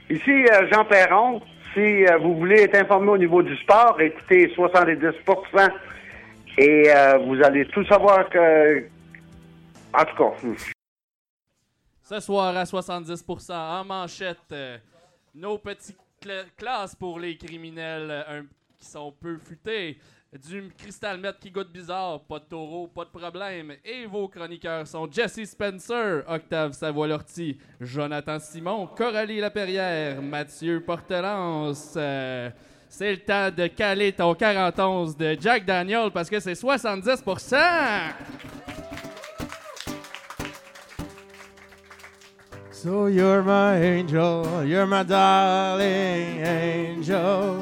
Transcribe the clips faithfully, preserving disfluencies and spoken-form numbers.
Ici euh, Jean Perron. Si euh, vous voulez être informé au niveau du sport, écoutez soixante-dix pour cent et euh, vous allez tout savoir que... En tout cas... Ce soir à soixante-dix pour cent en manchette, euh, nos petites cl- classes pour les criminels euh, un, qui sont peu futés. Du cristal meth qui goûte bizarre, pas de taureau, pas de problème. Et vos chroniqueurs sont Jesse Spencer, Octave Savoie-Lortie, Jonathan Simon, Coralie Laperrière, Mathieu Portelance. Euh, c'est le temps de caler ton quarante onze de Jack Daniel parce que c'est soixante-dix pour cent! So you're my angel, you're my darling angel.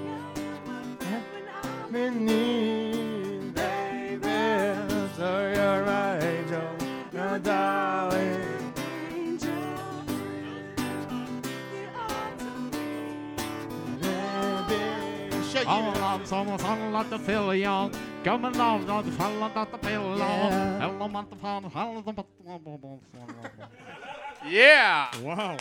Me need, baby. So you're my angel, my darling angel. Baby, shake All it. along, someone's on like the fill young. Coming along, not the fell on the pillow. Hello, man, the fun, hello, the Yeah! Wow!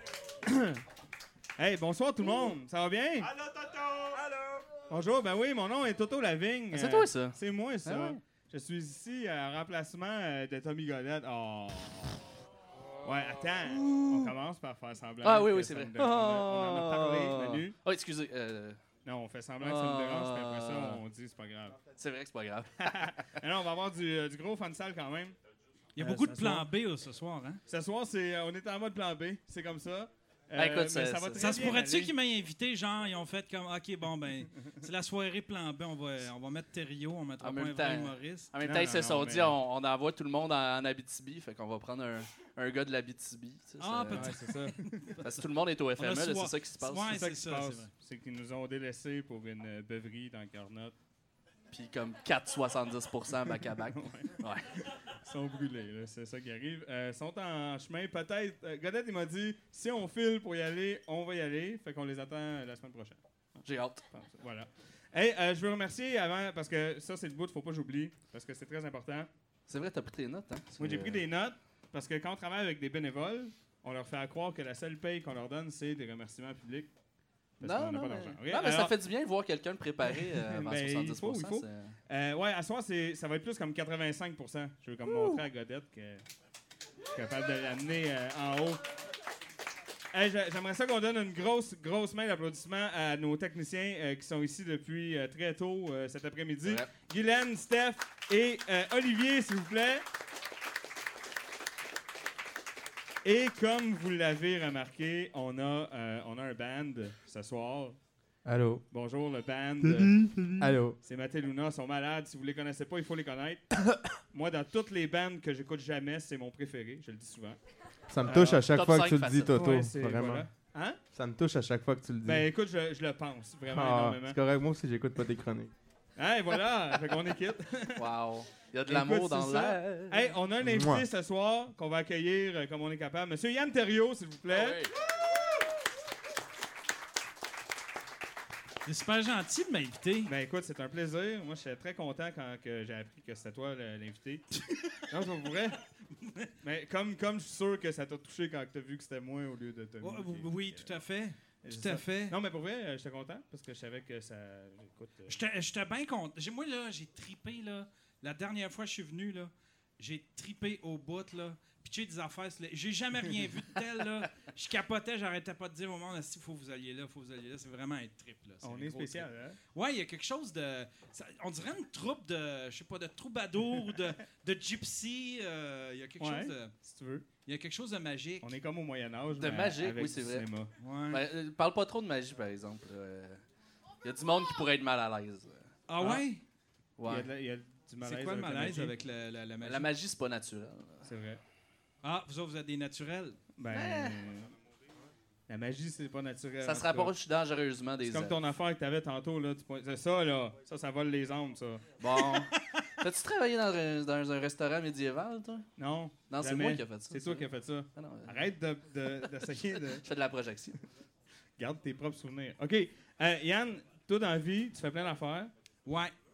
Hey, bonsoir tout le monde, ça va bien? Allô, Toto! Allô! Bonjour, ben oui, mon nom est Toto Lavigne. Ah, c'est Euh, toi, ça? C'est moi, ça. Ah ouais. Je suis ici en remplacement euh, de Tommy Godette. Oh! Ouais, attends, on commence par faire semblant. Ah oui, que oui, c'est ça vrai. me dérange. On, a- on en a parlé, Manu. Oh, excusez. euh, Non, on fait semblant que ça me dérange, puis après ça, on dit c'est pas grave. c'est vrai que c'est pas grave. Mais non, on va avoir du, euh, du gros fun sale quand même. Il y a Euh, beaucoup de ce plans soir. B euh, ce soir, hein? Ce soir, c'est, euh, on est en mode plan B, c'est comme ça. Euh, Ah, écoute, mais ça- ça, va ça- très Ça se bien pourrait-tu aller. qu'ils m'aient invité, genre, ils ont fait comme, OK, bon, ben, c'est la soirée plan B, on va, on va mettre Thériault, on mettra En pas même un vrai temps. humoriste. En même Non, temps, ils non, se non, sont mais- dit, on, on envoie tout le monde en, en Abitibi, fait qu'on va prendre un, un gars de l'Abitibi. tu sais, Ah, ça- Ouais, c'est ça. Parce que tout le monde est au F M E, On a là, soir- c'est ça qui se passe. Ouais, C'est ça c'est qui se ça, c'est passe. vrai. C'est qu'ils nous ont délaissés pour une euh, beuverie dans Carnot. Puis comme quatre virgule soixante-dix pour cent back-à-back. Ouais. Ils sont brûlés, là, c'est ça qui arrive. Euh, Ils sont en chemin, peut-être. Euh, Godette, il m'a dit si on file pour y aller, on va y aller. Fait qu'on les attend euh, la semaine prochaine. J'ai hâte. Je pense. Voilà. Hey, euh, je veux remercier avant, parce que ça, c'est le bout, faut pas que j'oublie, parce que c'est très important. C'est vrai, t'as pris tes notes, hein? Moi, j'ai C'est- pris des notes, parce que quand on travaille avec des bénévoles, on leur fait croire que la seule paye qu'on leur donne, c'est des remerciements publics. Parce Non, qu'on n'a non, pas mais... d'argent. OK? non, mais ça Alors, fait du bien de voir quelqu'un le préparer euh, avant Ben, il soixante-dix pour cent. faut, il faut. c'est- Euh, ouais, à soir, c'est, ça va être plus comme quatre-vingt-cinq pour cent. Je veux comme montrer à Godette que je suis capable de l'amener euh, en haut. Hey, j'a- j'aimerais ça qu'on donne une grosse, grosse main d'applaudissement à nos techniciens euh, qui sont ici depuis euh, très tôt euh, cet après-midi. Ouais. Guylaine, Steph et euh, Olivier, s'il vous plaît. Et comme vous l'avez remarqué, on a, euh, on a un band ce soir. Allô? Bonjour, le band. Allô? C'est Matt et Luna, ils sont malades. Si vous les connaissez pas, il faut les connaître. Moi, dans toutes les bandes que j'écoute jamais, c'est mon préféré. Je le dis souvent. Ça me touche à chaque top fois que cinq tu le dis, facile. Toto. Ouais, c'est- Vraiment. voilà. Hein? Ça me touche à chaque fois que tu le dis. Ben écoute, je, je le pense vraiment Ah, énormément. c'est correct, moi aussi, j'écoute pas tes chroniques. Hein, et voilà, fait qu'on est quitte. Wow. Il y a de Écoute, l'amour dans c'est ça. l'air. Hey, on a un invité Mouah. ce soir qu'on va accueillir euh, comme on est capable. Monsieur Yann Thériault, s'il vous plaît. Ah oui. C'est super gentil de m'inviter. Ben écoute, c'est un plaisir. Moi, je suis très content quand que j'ai appris que c'était toi le- l'invité. Non, c'est pas vrai. Mais comme, comme je suis sûr que ça t'a touché quand tu as vu que c'était moi au lieu de Tommy. Ouais, qui- oui, qui- tout à fait. c'est Tout ça. à fait. Non, mais pour vrai, euh, j'étais content parce que je savais que ça. Écoute. euh, J'étais j'étais bien content. J'ai- Moi, là, j'ai tripé, là. La dernière fois que je suis venu, là, j'ai tripé au bout, là. Pitché des affaires. c'est- J'ai jamais rien vu de tel, là. Je capotais, j'arrêtais pas de dire au monde, il faut que vous alliez là, faut que vous alliez là. C'est vraiment un trip, là. C'est on un est gros spécial, trip. hein? Ouais, il y a quelque chose de. ça- on dirait une troupe de. Je sais pas, de troubadour ou de, de gypsy. euh, Il y a quelque Ouais. chose de. Si tu veux. Il y a quelque chose de magique. On est comme au Moyen-Âge. De mais magique, avec oui, c'est du vrai. cinéma. Ouais. Ben, euh, parle pas trop de magie, par exemple. Il y a du monde qui pourrait être mal à l'aise. Ah ouais? Il y a, Ouais. de la- il y a du malaise. C'est quoi le avec la malaise magie. avec la, la, la magie? La magie, c'est pas naturel. C'est vrai. Ah, vous autres, vous êtes des naturels. Ben. La magie, c'est pas naturel. Ça en se tout cas. rapproche dangereusement des C'est comme elfes. ton affaire que t'avais tantôt, là. Tu pointes- c'est ça, là. Ça, ça vole les âmes, ça. Bon. T'as-tu travaillé dans un, dans un restaurant médiéval, toi? Non. Non, c'est jamais. moi qui ai fait ça. C'est toi qui as fait ça. Ah non, euh, Arrête de, de- d'essayer de. Je fais de la projection. Garde tes propres souvenirs. OK. Euh, Yann, toi, dans la vie, tu fais plein d'affaires. Ouais.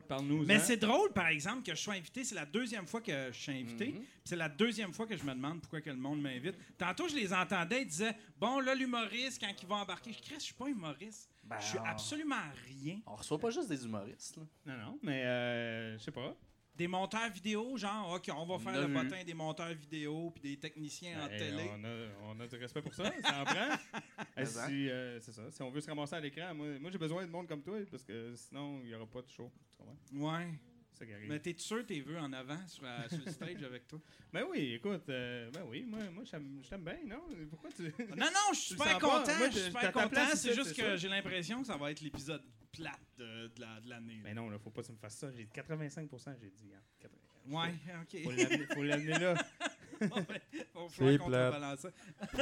Parle-nous. Mais c'est drôle, par exemple, que je sois invité. C'est la deuxième fois que je suis invité. Mhm. Puis C'est la deuxième fois que je me demande pourquoi que le monde m'invite. Tantôt, je les entendais, ils disaient « Bon, là, l'humoriste, quand il va embarquer... » Je dis « Chris, je suis pas humoriste. Ben, Je suis on- absolument rien. On reçoit pas juste des humoristes. Là. Non, non, mais euh, je sais pas. Des monteurs vidéo, genre, OK, on va On faire a le vu. bottin des monteurs vidéo puis des techniciens en Hey, télé. on, a, on a du respect pour ça, ça en prend. Mais Hey, si, euh, c'est ça. Si on veut se ramasser à l'écran, moi, moi j'ai besoin de monde comme toi, parce que sinon, il n'y aura pas de show. Tu comprends? Ouais. C'est ça qui arrive. Mais t'es sûr tes vœux en avant sur, la- sur le stage avec toi? Ben oui, écoute, euh, ben oui, moi, moi je t'aime je t'aime bien, non? Pourquoi tu... Non, non, je suis Tu le super sens pas? content. Moi, Je suis t'es- super t'as ta content. place C'est ici, juste c'est que ça. j'ai l'impression que ça va être l'épisode plate de, de la- de l'année. Ben non, là, faut pas que tu me fasses ça. J'ai quatre-vingt-cinq pour cent, j'ai dit. Hein. quatre-vingts. Ouais, OK. Faut l'amener, faut l'amener là. Bon, ben, faut C'est falloir plate. contrebalancer ça.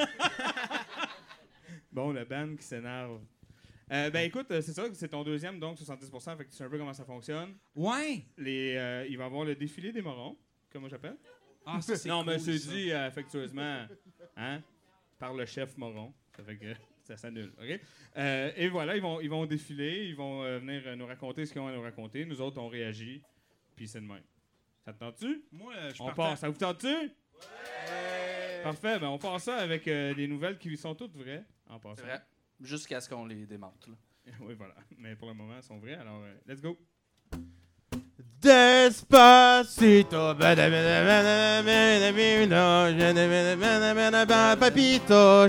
Bon, le band qui s'énerve. Euh, ben écoute, euh, c'est ça, c'est ton deuxième, donc soixante-dix pour cent, fait que tu sais un peu comment ça fonctionne. Ouais. Les, euh, il va y avoir le défilé des morons, comme moi j'appelle. Ah, ça, c'est Non, mais cool, c'est ça. dit euh, affectueusement hein, par le chef moron. Ça fait que ça s'annule. OK? Euh, et voilà, ils vont, ils vont défiler, ils vont euh, venir euh, nous raconter ce qu'ils ont à nous raconter. Nous autres, on réagit, puis c'est de même. Ça te tente-tu? Moi, euh, je On partais- part. Ça vous tente-tu? Parfait, ben on part ça avec euh, des nouvelles qui sont toutes vraies, en passant. C'est vrai. Jusqu'à ce qu'on les démente. Là. Oui, voilà. Mais pour le moment, elles sont vraies, alors euh, let's go. Despacito, papito,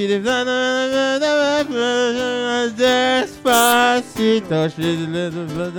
despacito,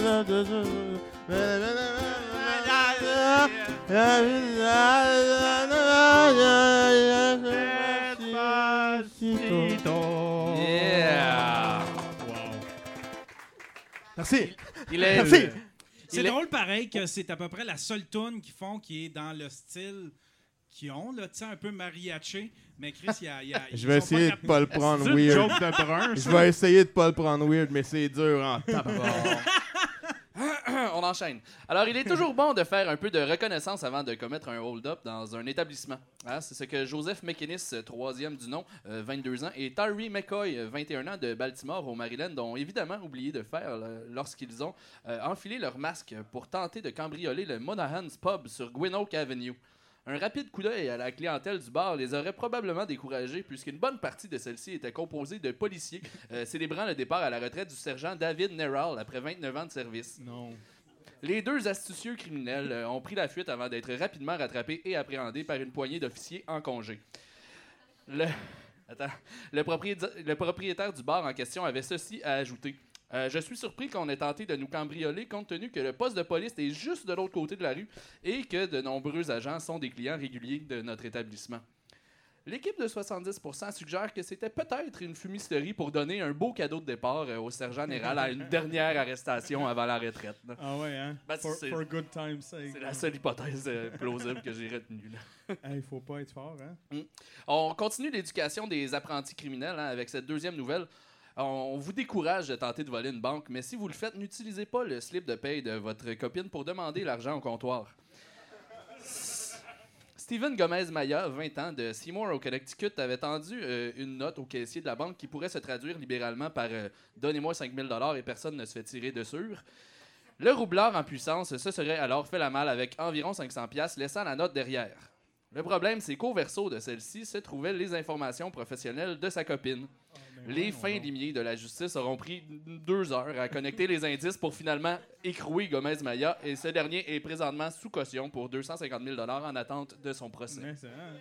Yeah! Wow. Merci. Il est. Merci. C'est Il est- drôle pareil que c'est à peu près la seule tune qu'ils font qui est dans le style qu'ils ont, là, tu sais, un peu mariachi. Mais Chris, il y a. il y a- ils Je vais sont essayer pas de pas le prendre C'est une weird. joke de brun, Je ça. vais essayer de pas le prendre weird, mais c'est dur en tabac. On enchaîne. Alors, il est toujours bon de faire un peu de reconnaissance avant de commettre un hold-up dans un établissement. Hein, c'est ce que Joseph McInnes, troisième du nom, euh, vingt-deux ans, et Tyree McCoy, euh, vingt et un ans, de Baltimore, au Maryland, ont évidemment oublié de faire là, lorsqu'ils ont euh, enfilé leur masque pour tenter de cambrioler le Monahan's Pub sur Gwynnock Avenue. Un rapide coup d'œil à la clientèle du bar les aurait probablement découragés, puisqu'une bonne partie de celle-ci était composée de policiers euh, célébrant le départ à la retraite du sergent David Nerral après vingt-neuf ans de service. Non. Les deux astucieux criminels euh, ont pris la fuite avant d'être rapidement rattrapés et appréhendés par une poignée d'officiers en congé. Le... Attends. Le, propriéta- le propriétaire du bar en question avait ceci à ajouter. Euh, je suis surpris qu'on ait tenté de nous cambrioler compte tenu que le poste de police est juste de l'autre côté de la rue et que de nombreux agents sont des clients réguliers de notre établissement. L'équipe de soixante-dix pour cent suggère que c'était peut-être une fumisterie pour donner un beau cadeau de départ euh, au sergent Néral à une dernière arrestation avant la retraite. là. Ah ouais, hein? Ben, for, c'est- for good time's sake. C'est la seule hypothèse euh, plausible que j'ai retenue. là. Il faut pas être fort, hein? On continue l'éducation des apprentis criminels hein, avec cette deuxième nouvelle. On vous décourage de tenter de voler une banque, mais si vous le faites, n'utilisez pas le slip de paye de votre copine pour demander l'argent au comptoir. Stephen Gomez-Maya, vingt ans, de Seymour au Connecticut, avait tendu euh, une note au caissier de la banque qui pourrait se traduire libéralement par euh, « Donnez-moi cinq mille dollars et personne ne se fait tirer dessus ». Le roublard en puissance se serait alors fait la malle avec environ cinq cents piastres, laissant la note derrière. Le problème, c'est qu'au verso de celle-ci se trouvaient les informations professionnelles de sa copine. Les fins limiers de la justice auront pris deux heures à connecter les indices pour finalement écrouer Gomez-Maya et ce dernier est présentement sous caution pour deux cent cinquante mille dollars en attente de son procès. Mais c'est hein?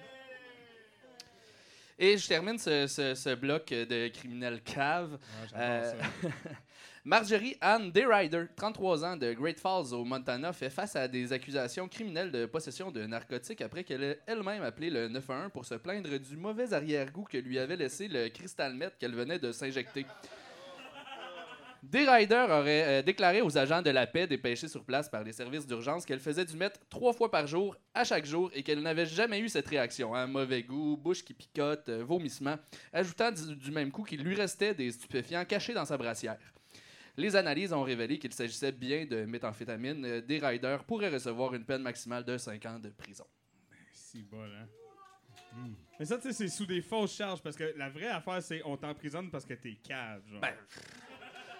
Et je termine ce, ce- ce bloc de criminels caves. Ah, j'adore Euh, ça. Marjorie Ann Dayrider, trente-trois ans, de Great Falls au Montana, fait face à des accusations criminelles de possession de narcotiques après qu'elle ait elle-même appelé le neuf un un pour se plaindre du mauvais arrière-goût que lui avait laissé le Crystal Meth qu'elle venait de s'injecter. Dayrider aurait euh, déclaré aux agents de la paix dépêchés sur place par les services d'urgence qu'elle faisait du meth trois fois par jour, à chaque jour, et qu'elle n'avait jamais eu cette réaction, hein, mauvais goût, bouche qui picote, euh, vomissement, ajoutant du, du même coup qu'il lui restait des stupéfiants cachés dans sa brassière. Les analyses ont révélé qu'il s'agissait bien de méthamphétamine. Euh, Dayrider pourrait recevoir une peine maximale de cinq ans de prison. Si bol, hein? Mais ça, tu sais, c'est sous des fausses charges parce que la vraie affaire, c'est on t'emprisonne parce que t'es cave, genre. Ben,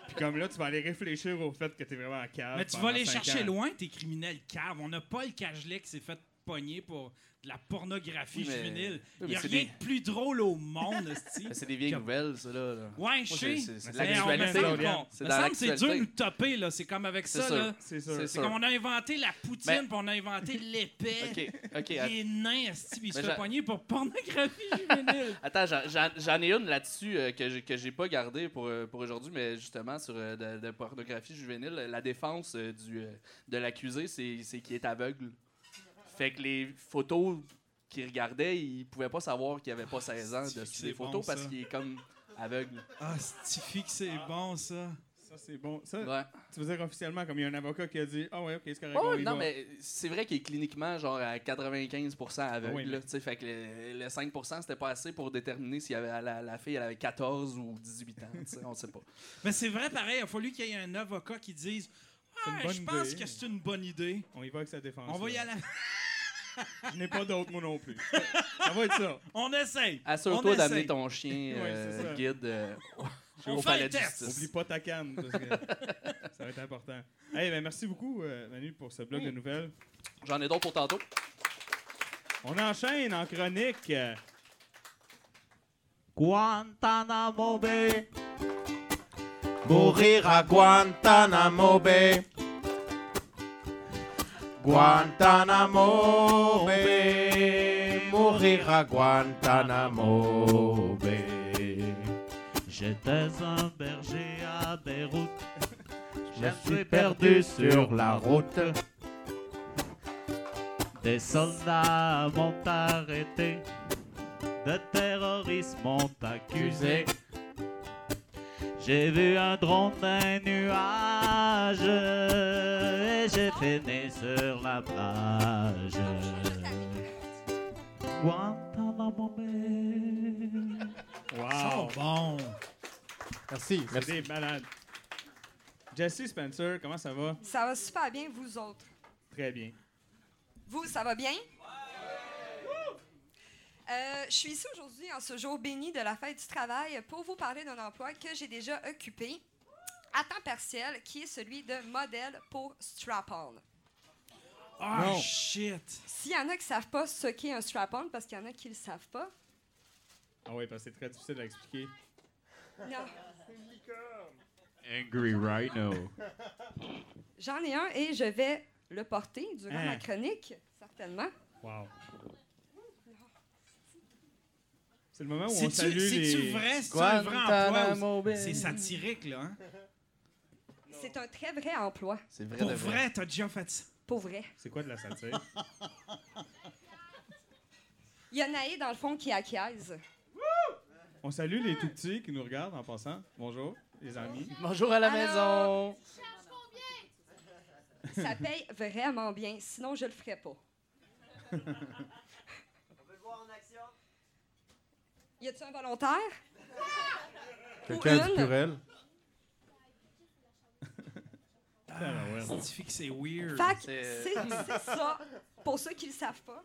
Puis comme là, tu vas aller réfléchir au fait que t'es vraiment en cave. Mais tu vas les chercher loin, tes criminels caves. On n'a pas le Cagelet qui s'est fait pogner pour de la pornographie Oui, mais- juvénile. oui, Il mais n'y a c'est rien des- de plus drôle au monde, esti. Mais c'est des vieilles Comme- nouvelles, ça, là. là. Ouais, je Moi, sais. c'est- c'est- c'est de Mais on me l'actualité. semble qu'on- C'est me dans semble que c'est dur de l'actualité. nous topper, là. C'est comme avec C'est ça, sûr. là. C'est sûr. C'est C'est sûr. comme on a inventé la poutine, Mais- puis on a inventé l'épée. OK, OK. att- Les nains, esti, puis il se Mais fait j'a- pogner pour pornographie juvénile. Attends, j'en- j'en j'en ai une là-dessus euh, que j'ai que j'ai pas gardée pour, euh, pour aujourd'hui, mais justement sur euh, de, de pornographie juvénile. La défense euh, du, euh, de l'accusé, c'est c'est qu'il est aveugle. Fait que les photos qu'il regardait, il pouvait pas savoir qu'il avait pas seize ans C'est dessus c'est des bon, photos parce ça. qu'il est comme aveugle. Ah, stifie que c'est bon, ça. Ça, c'est bon. Ça, Ouais. tu veux dire officiellement, comme il y a un avocat qui a dit « Ah ouais, OK, c'est correct, Oh, on y non, va. mais c'est vrai qu'il est cliniquement genre à quatre-vingt-quinze pour cent aveugle. Oui, mais- là, tu sais, fait que le, le cinq pour cent, c'était pas assez pour déterminer si la, la, la fille elle avait quatorze ou dix-huit ans. tu sais, on sait pas. Mais c'est vrai, pareil, il a fallu qu'il y ait un avocat qui dise C'est une Ah, bonne je pense idée. que c'est une bonne idée. On y va avec sa défense. On va y là. aller. Je n'ai pas d'autre, moi non plus. Ça va être ça. On essaye. Assure-toi On d'amener essaye. ton chien Ouais, euh, c'est ça. guide euh, On au fait palais un de test. justice. Oublie pas ta canne, parce que ça va être important. Hey, ben merci beaucoup, euh, Manu, pour ce blog de nouvelles. J'en ai d'autres pour tantôt. On enchaîne en chronique. euh, Guantanamo Bay. Mourir à Guantanamo Bay. Guantanamo Bay. Mourir à Guantanamo Bay. J'étais un berger à Beyrouth. Je suis perdu sur la route. Des soldats m'ont arrêté. De terroristes m'ont accusé. J'ai vu un drone d'un nuage et j'ai fini sur la plage. Guantanamo Bay. Wow! Bon. Merci, C'est merci. des malades. Jesse Spencer, comment ça va? Ça va super bien, vous autres. Très bien. Vous, ça va bien? Euh, je suis ici aujourd'hui en ce jour béni de la fête du travail pour vous parler d'un emploi que j'ai déjà occupé à temps partiel, qui est celui de modèle pour strap-on. Ah, Non. shit. S'il y en a qui ne savent pas ce qu'est un strap-on, parce qu'il y en a qui ne le savent pas, Ah oui, parce que c'est très difficile à expliquer. non. Angry Rhino. J'en ai un et je vais le porter durant Hein? ma chronique, certainement. Wow. C'est le moment où on C'est-tu salue c'est-tu les... vrai? C'est un vrai emploi? Guantanamo ou- Bay. C'est satirique, là. Hein? C'est un très vrai emploi, C'est vrai Pour de vrai, t'as déjà fait ça. pour vrai. C'est quoi de la satire? Il y a Naï, dans le fond, qui acquiesce. On salue les tout-petits qui nous regardent en passant. Bonjour, les amis. Bonjour à la Alors- maison. Ça paye vraiment bien, sinon je le ferais pas. On peut le voir en action. Y a-t-il un volontaire? Quelqu'un Ou du une? Purel. Ah, ouais. Ça fait que c'est weird. Fait que C'est- c'est c'est ça, pour ceux qui le savent pas.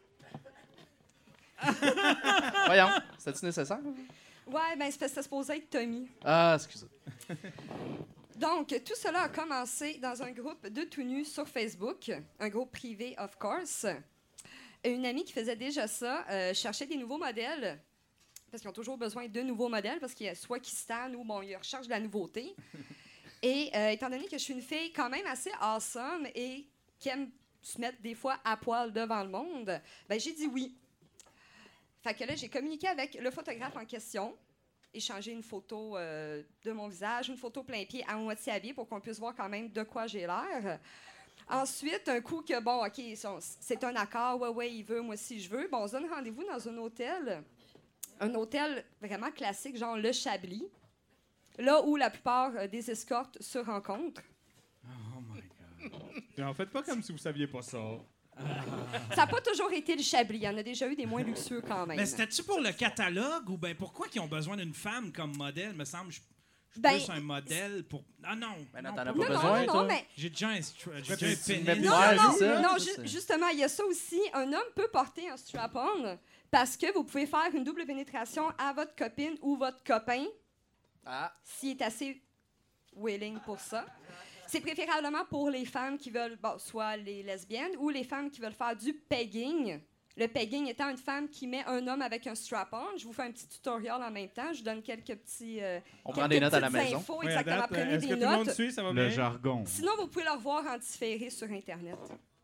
Voyons, c'est-tu nécessaire? Ouais, ben c'est parce que c'est supposé être Tommy. Ah, excusez. Donc, tout cela a commencé dans un groupe de tout nus sur Facebook, un groupe privé, of course. Une amie qui faisait déjà ça euh, cherchait des nouveaux modèles, parce qu'ils ont toujours besoin de nouveaux modèles, parce qu'il y a soit qui stannent ou bon, ils recherchent de la nouveauté. Et euh, étant donné que je suis une fille quand même assez awesome et qui aime se mettre des fois à poil devant le monde, ben j'ai dit oui. Fait que là, j'ai communiqué avec le photographe en question, échanger une photo euh, de mon visage, une photo plein pied à moitié habillée pour qu'on puisse voir quand même de quoi j'ai l'air. Ensuite, un coup que, bon, OK, son- c'est un accord, ouais, ouais, il veut, moi aussi je veux. Bon, on se donne rendez-vous dans un hôtel, un hôtel vraiment classique, genre le Chablis, là où la plupart euh, des escortes se rencontrent. Oh my God. Mais en faites pas comme si vous saviez pas ça. Ça n'a pas toujours été le Chablis, il y en a déjà eu des moins luxueux quand même. Mais c'était-tu pour le catalogue ou bien pourquoi ils ont besoin d'une femme comme modèle? Me semble, je je suis Ben, plus un modèle pour. Ah non! Ben non, non, t'en as pour- pas non, besoin, non, non, toi. non, mais J'ai déjà un, stra- j'ai tu- déjà un tu pénis. mets Non, Ouais, non, c'est ça. non, non, Ça, ju- c'est- justement, il y a ça aussi. Un homme peut porter un strap-on parce que vous pouvez faire une double pénétration à votre copine ou votre copain Ah, s'il est assez willing pour ça. C'est préférablement pour les femmes qui veulent, bon, soit les lesbiennes ou les femmes qui veulent faire du pegging. Le pegging étant une femme qui met un homme avec un strap-on. Je vous fais un petit tutoriel en même temps. Je donne quelques petits. Euh, On quelques prend des notes à la petites maison. infos, Oui, à exactement. date, Prenez est-ce des que tout le monde notes. suit? Ça va Le bien? jargon. Sinon, vous pouvez le revoir en différé sur Internet.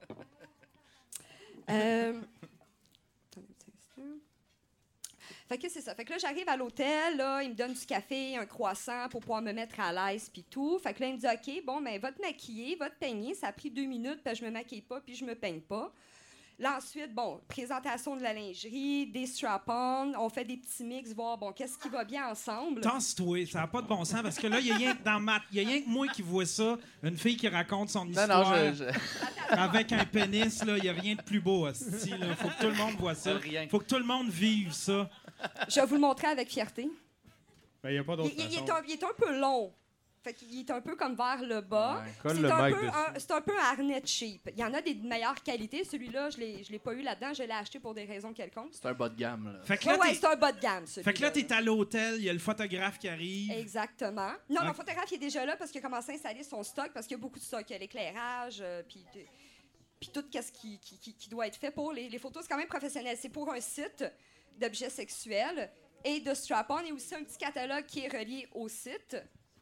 euh... Attendez un petit instant. Fait que c'est ça. Fait que là, j'arrive à l'hôtel, là, il me donne du café, un croissant pour pouvoir me mettre à l'aise, puis tout. Fait que là, il me dit, OK, bon, ben, va te maquiller, va te peigner. Ça a pris deux minutes, puis je me maquille pas, puis je me peigne pas. Là, ensuite, bon, présentation de la lingerie, des strap-on, on fait des petits mix, voir, bon, qu'est-ce qui va bien ensemble. Tasse-toi, ça n'a pas de bon sens parce que là, il y a rien que dans ma... il y a rien que moi qui vois ça, une fille qui raconte son Non, histoire non, je. je- avec un pénis, là, il n'y a rien de plus beau, hostie, là. Faut que tout le monde voit ça. Rien. Faut que tout le monde vive ça. Je vais vous le montrer avec fierté. Ben, il n'y a pas Il, d'autre il- il est façon. un, il est un peu long. Fait qu'il est un peu comme vers le bas. Ouais, colle C'est le un, mic peu dessus. un, c'est un peu un harnais cheap. Il y en a des de meilleure qualité. Celui-là, je ne l'ai pas eu là-dedans. Je l'ai acheté pour des raisons quelconques. C'est un bas de gamme, là. Fait que Ouais, là, ouais, t'es... c'est un bas de gamme, celui-là. Fait que là, t'es à l'hôtel, il y a le photographe qui arrive. Exactement. Non, Ah. mon photographe il est déjà là parce qu'il a commencé à installer son stock parce qu'il y a beaucoup de stock. Il y a l'éclairage, euh, puis de- puis tout ce qui, qui, qui- qui doit être fait pour les, les photos. C'est quand même professionnel. C'est pour un site d'objets sexuels et de strap-on. Et aussi un petit catalogue qui est relié au site.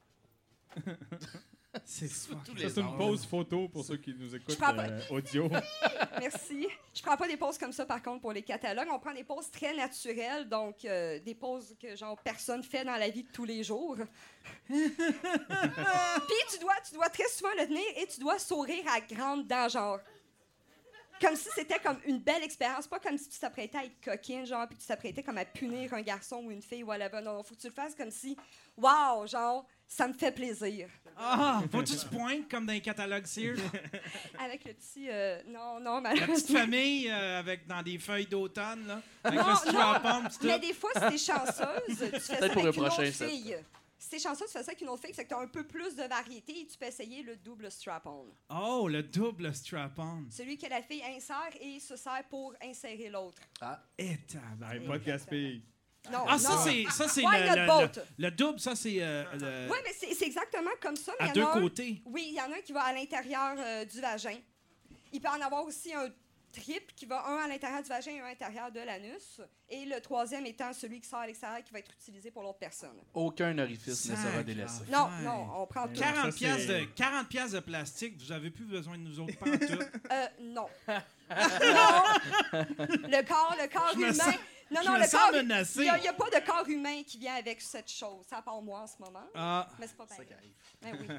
C'est ça. Tous Ça, les c'est une angles. pause photo pour ceux qui nous écoutent prends pas- euh, audio. Merci. Je prends pas des poses comme ça, par contre, pour les catalogues. On prend des poses très naturelles, donc euh, des poses que, genre, personne fait dans la vie de tous les jours. Puis tu dois, tu dois très souvent le tenir et tu dois sourire à grande dents, genre. Comme si c'était comme une belle expérience, pas comme si tu t'apprêtais à être coquine, genre, puis tu t'apprêtais comme à punir un garçon ou une fille, whatever. Non, faut que tu le fasses comme si, wow, genre, ça me fait plaisir. Ah, faut-tu te pointes comme dans les catalogues Sears? Avec le petit, euh, non, non, La petite malheureusement. famille euh, avec dans des feuilles d'automne, là. Avec Non, le strap-on, pis tout. Mais des fois, si t'es chanceuse, tu fais ça Peut-être pour avec un une prochain autre set. fille. Si t'es chanceuse, tu fais ça avec une autre fille, c'est que t'as un peu plus de variété et tu peux essayer le double strap-on. Oh, le double strap-on. Celui que la fille insère et se sert pour insérer l'autre. Et Ben, pas de gaspille. Non, Ah, ça, non. c'est, ça, c'est Why le, not le, both? le, le double, ça, c'est euh, le- Oui, mais c'est c'est exactement comme ça. Mais à il y deux en a un- côtés. Oui, il y en a un qui va à l'intérieur euh, du vagin. Il peut en avoir aussi un triple qui va un à l'intérieur du vagin et un à l'intérieur de l'anus. Et le troisième étant celui qui sort à l'extérieur qui va être utilisé pour l'autre personne. Aucun orifice ne sera Sacre. délaissé. Non, Ouais. non, on prend tout. Ça, quarante c'est- piastres de, quarante piastres de plastique, vous avez plus besoin de nous autres pantoutes. Euh, non. non. Le corps, le corps Je me humain. sens- non, je non, me le sens corps. menacé. Il n'y a, pas de corps humain qui vient avec cette chose. Ça part moi en ce moment. Ah, Mais c'est pas pareil. Ben oui.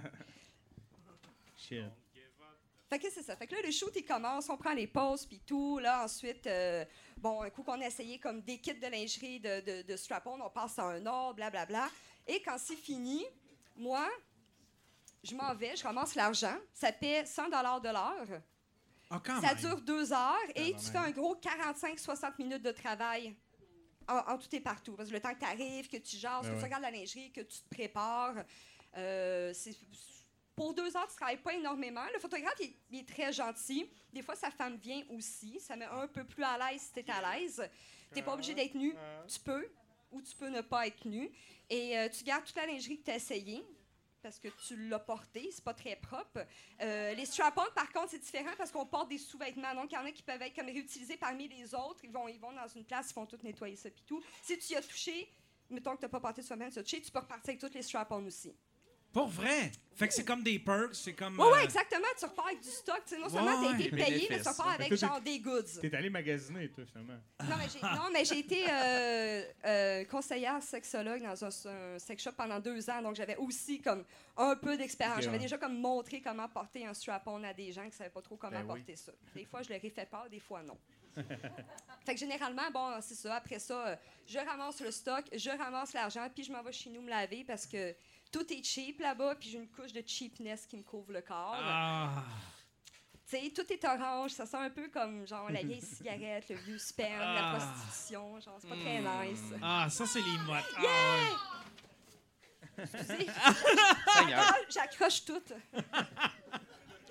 Shit. Fait que c'est ça. Fait que là, le shoot, il commence, on prend les pauses, puis tout. Là, ensuite, euh, bon, un coup qu'on a essayé comme des kits de lingerie de, de, de strap-on, on passe à un ordre, blablabla. Et quand c'est fini, moi, je m'en vais, je ramasse l'argent. Ça paie cent dollars de l'heure. ah quand Ça même. dure deux heures et Quand tu même. fais un gros quarante-cinq à soixante minutes de travail en, en tout et partout. Parce que le temps que tu arrives, que tu jases, Ben que ouais. tu regardes la lingerie, que tu te prépares, euh, c'est- pour deux heures, tu travailles pas énormément. Le photographe, il, il est très gentil. Des fois, sa femme vient aussi. Ça met un peu plus à l'aise si tu es à l'aise. Tu n'es pas obligé d'être nu. Tu peux ou tu peux ne pas être nu. Et euh, tu gardes toute la lingerie que tu as essayée parce que tu l'as portée. C'est pas très propre. Euh, les strap-on, par contre, c'est différent parce qu'on porte des sous-vêtements. Donc, il y en a qui peuvent être comme réutilisés parmi les autres. Ils vont, ils vont dans une place, ils font tout nettoyer ça puis tout. Si tu y as touché, mettons que tu n'as pas porté de sous-vêtements, tu as touché, tu peux repartir avec tous les strap-on aussi. Pour vrai? Fait que c'est comme des perks, c'est comme... Oui, oui, euh, exactement. Tu repars avec du stock. Tu sais, non seulement Ouais, tu as ouais. été Des payé, mais tu bénéfices. repars avec Fait que genre des goods. T'es allé magasiner, toi, finalement. Non, mais j'ai, non, mais j'ai été euh, euh, conseillère sexologue dans un, un sex shop pendant deux ans, donc j'avais aussi comme un peu d'expérience. Ok, J'avais ouais. déjà comme montré comment porter un strap-on à des gens qui ne savaient pas trop comment Ben oui. porter ça. Des fois, je leur ai fait peur, des fois, non. Fait que généralement, bon, c'est ça. Après ça, euh, je ramasse le stock, je ramasse l'argent, puis je m'en vais chez nous me laver parce que tout est cheap là-bas, puis j'ai une couche de cheapness qui me couvre le corps. Ah, Tu sais, tout est orange, ça sent un peu comme genre la vieille cigarette, le vieux sperme, la Ah. prostitution, genre c'est pas très nice. ah, ça, c'est les mottes. Ah, ouais. Excusez, Seigneur. Ah, j'accroche tout.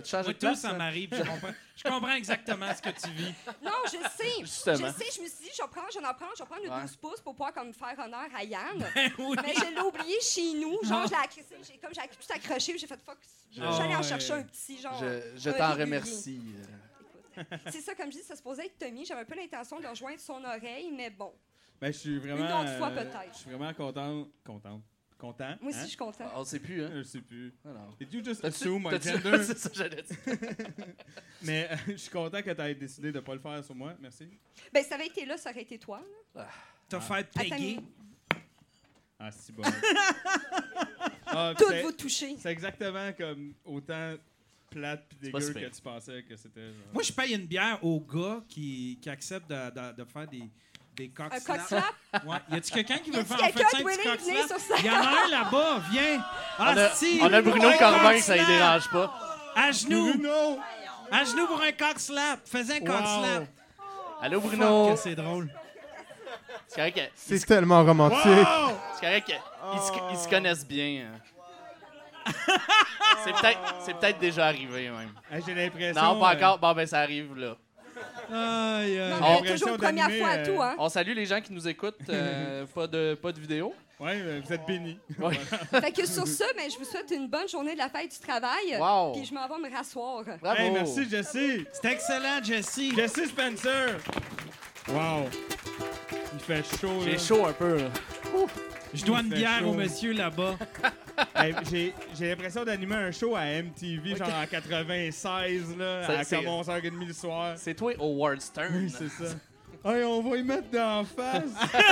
Tu changes Moi, de tout, place? ça hein? m'arrive. Je comprends, je comprends exactement ce que tu vis. Non, je sais. Justement. Je sais, je me suis dit, je vais prendre, je vais en prendre, je vais prendre le Ouais. douze pouces pour pouvoir comme faire honneur à Yann. Ben oui. Mais je l'ai oublié chez nous. Genre, je l'ai accroché, j'ai comme j'ai tout accroché, j'ai fait fuck. Je Ah suis allée en ouais. chercher un petit genre. Je, je un t'en régulier. remercie. Écoute, c'est ça, comme je dis, ça se posait être Tommy. J'avais un peu l'intention de rejoindre son oreille, mais bon. Ben, je suis vraiment. Une autre fois, euh, peut-être. Je suis vraiment content. Content. Content. Moi aussi, hein? je suis contente. On sait plus, hein? Je sais plus. Alors. Did you just T'as-tu- assume my t'as-tu- gender? C'est ça que j'allais dire. Mais euh, je suis content que tu aies décidé de ne pas le faire sur moi. Merci. Ben, ça avait été là, ça aurait été toi. Là. T'as fait Attends, Peggy. Ah, c'est bon. Ah, Toutes c'est- vous touchez. C'est exactement comme autant plate pis pas dégueu si pire. que tu pensais que c'était. genre. Moi, je paye une bière aux gars qui, qui acceptent de, de, de faire des, des cock Un slaps. cock slap. Ouais. Y a-tu quelqu'un qui Y veut a-tu faire en fait quelqu'un ça, qui un petit veut cock venir slap? sur ça? Y en a un là-bas, viens. On Ah, a, si, on a Bruno un Corbin, cock ça ne slap. dérange pas. À genoux. Bruno! À genoux pour un cock slap. Faisais un cock Wow. slap. Allô, Fuck, Bruno? que c'est drôle. C'est correct que- C'est tellement romantique. Wow! c'est correct que- ils, se, ils se connaissent bien. hein. C'est peut-être c'est peut-être déjà arrivé, même. Hey, j'ai l'impression. Non, pas euh, encore. Bon, ben, ça arrive, là. Aïe, aïe. Non, On- mais toujours une première d'animer, fois à euh, tout, hein. On salue les gens qui nous écoutent. euh, pas, de, pas de vidéo. Ouais, euh, vous êtes bénis. Ouais. Fait que sur ça, ben, je vous souhaite une bonne journée de la fête du travail. Wow. Puis je m'en vais me rasseoir. Bravo. Hey, merci, Jesse. C'est excellent, Jesse. Jesse Spencer. Wow. Il fait chaud, là. J'ai chaud un peu, là. Je dois Il une fait bière chaud. au monsieur là-bas. Hey, j'ai, j'ai l'impression d'animer un show à M T V, genre en quatre-vingt-seize, là, Ça, à c'est- comme onze heures trente le soir. C'est toi, Howard Stern. Oui, c'est ça. Hey, on va y mettre d'en face.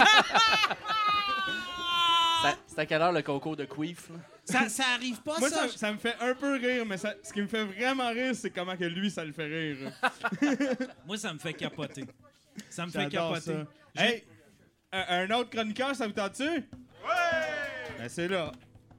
Ça- C'est à quelle heure le concours de Queef, là? Ça, ça arrive pas, Moi, ça? ça, ça me fait un peu rire, mais ça- ce qui me fait vraiment rire, c'est comment que lui, ça le fait rire. Moi, ça me fait capoter. Ça me fait J'adore capoter. ça. Hey, un, un autre chroniqueur, ça vous tente-tu? Ouais! Ben, c'est là.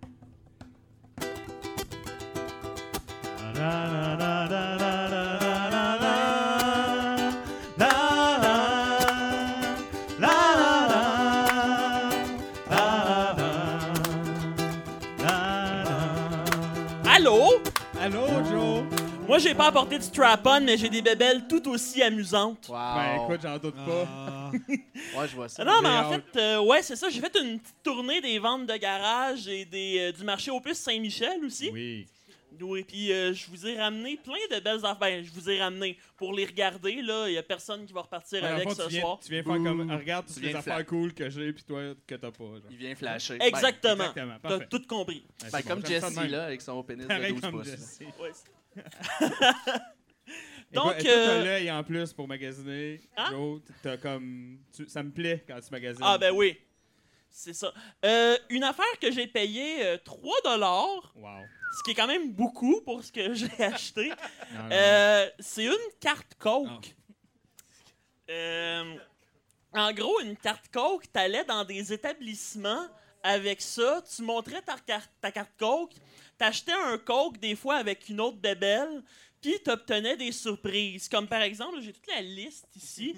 Allô? Allô, Joe? Moi, j'ai pas apporté de strap-on, mais j'ai des bébelles tout aussi amusantes. Wow. Ben, écoute, j'en doute pas. Ah. Ouais, je vois ça. Non, mais J'ai en hâte. fait, euh, ouais, c'est ça. J'ai fait une petite tournée des ventes de garage et des, euh, du marché Opus Saint-Michel aussi. Oui. Oui, puis euh, je vous ai ramené plein de belles affaires. Ben, je vous ai ramené pour les regarder, là. Il y a personne qui va repartir Ouais, dans le avec fond, ce tu viens, soir. tu viens faire comme. Ouh. Regarde Tu toutes viens les de affaires fla- cool que j'ai, puis toi, que t'as pas. genre. Il vient flasher. Exactement. Exactement, T'as parfait. tout compris. Ben, Ben, c'est comme bon, j'aime ça Jesse, de même. là, avec son pénis de Pareil douze comme pouces. là. Jesse. Ouais. Donc, Écoute, toi, euh, t'as l'œil en plus pour magasiner. Hein? Joe, t'as comme. tu- ça me plaît quand tu magasines. Ah, ben oui. C'est ça. Euh, une affaire que j'ai payé euh, trois dollars, Wow. ce qui est quand même beaucoup pour ce que j'ai acheté. Non, non. Euh, c'est une carte Coke. Ah. Euh, en gros, une carte Coke, t'allais dans des établissements avec ça, tu montrais ta carte, ta carte Coke, t'achetais un Coke des fois avec une autre bébelle, puis t'obtenais des surprises. Comme par exemple, j'ai toute la liste ici.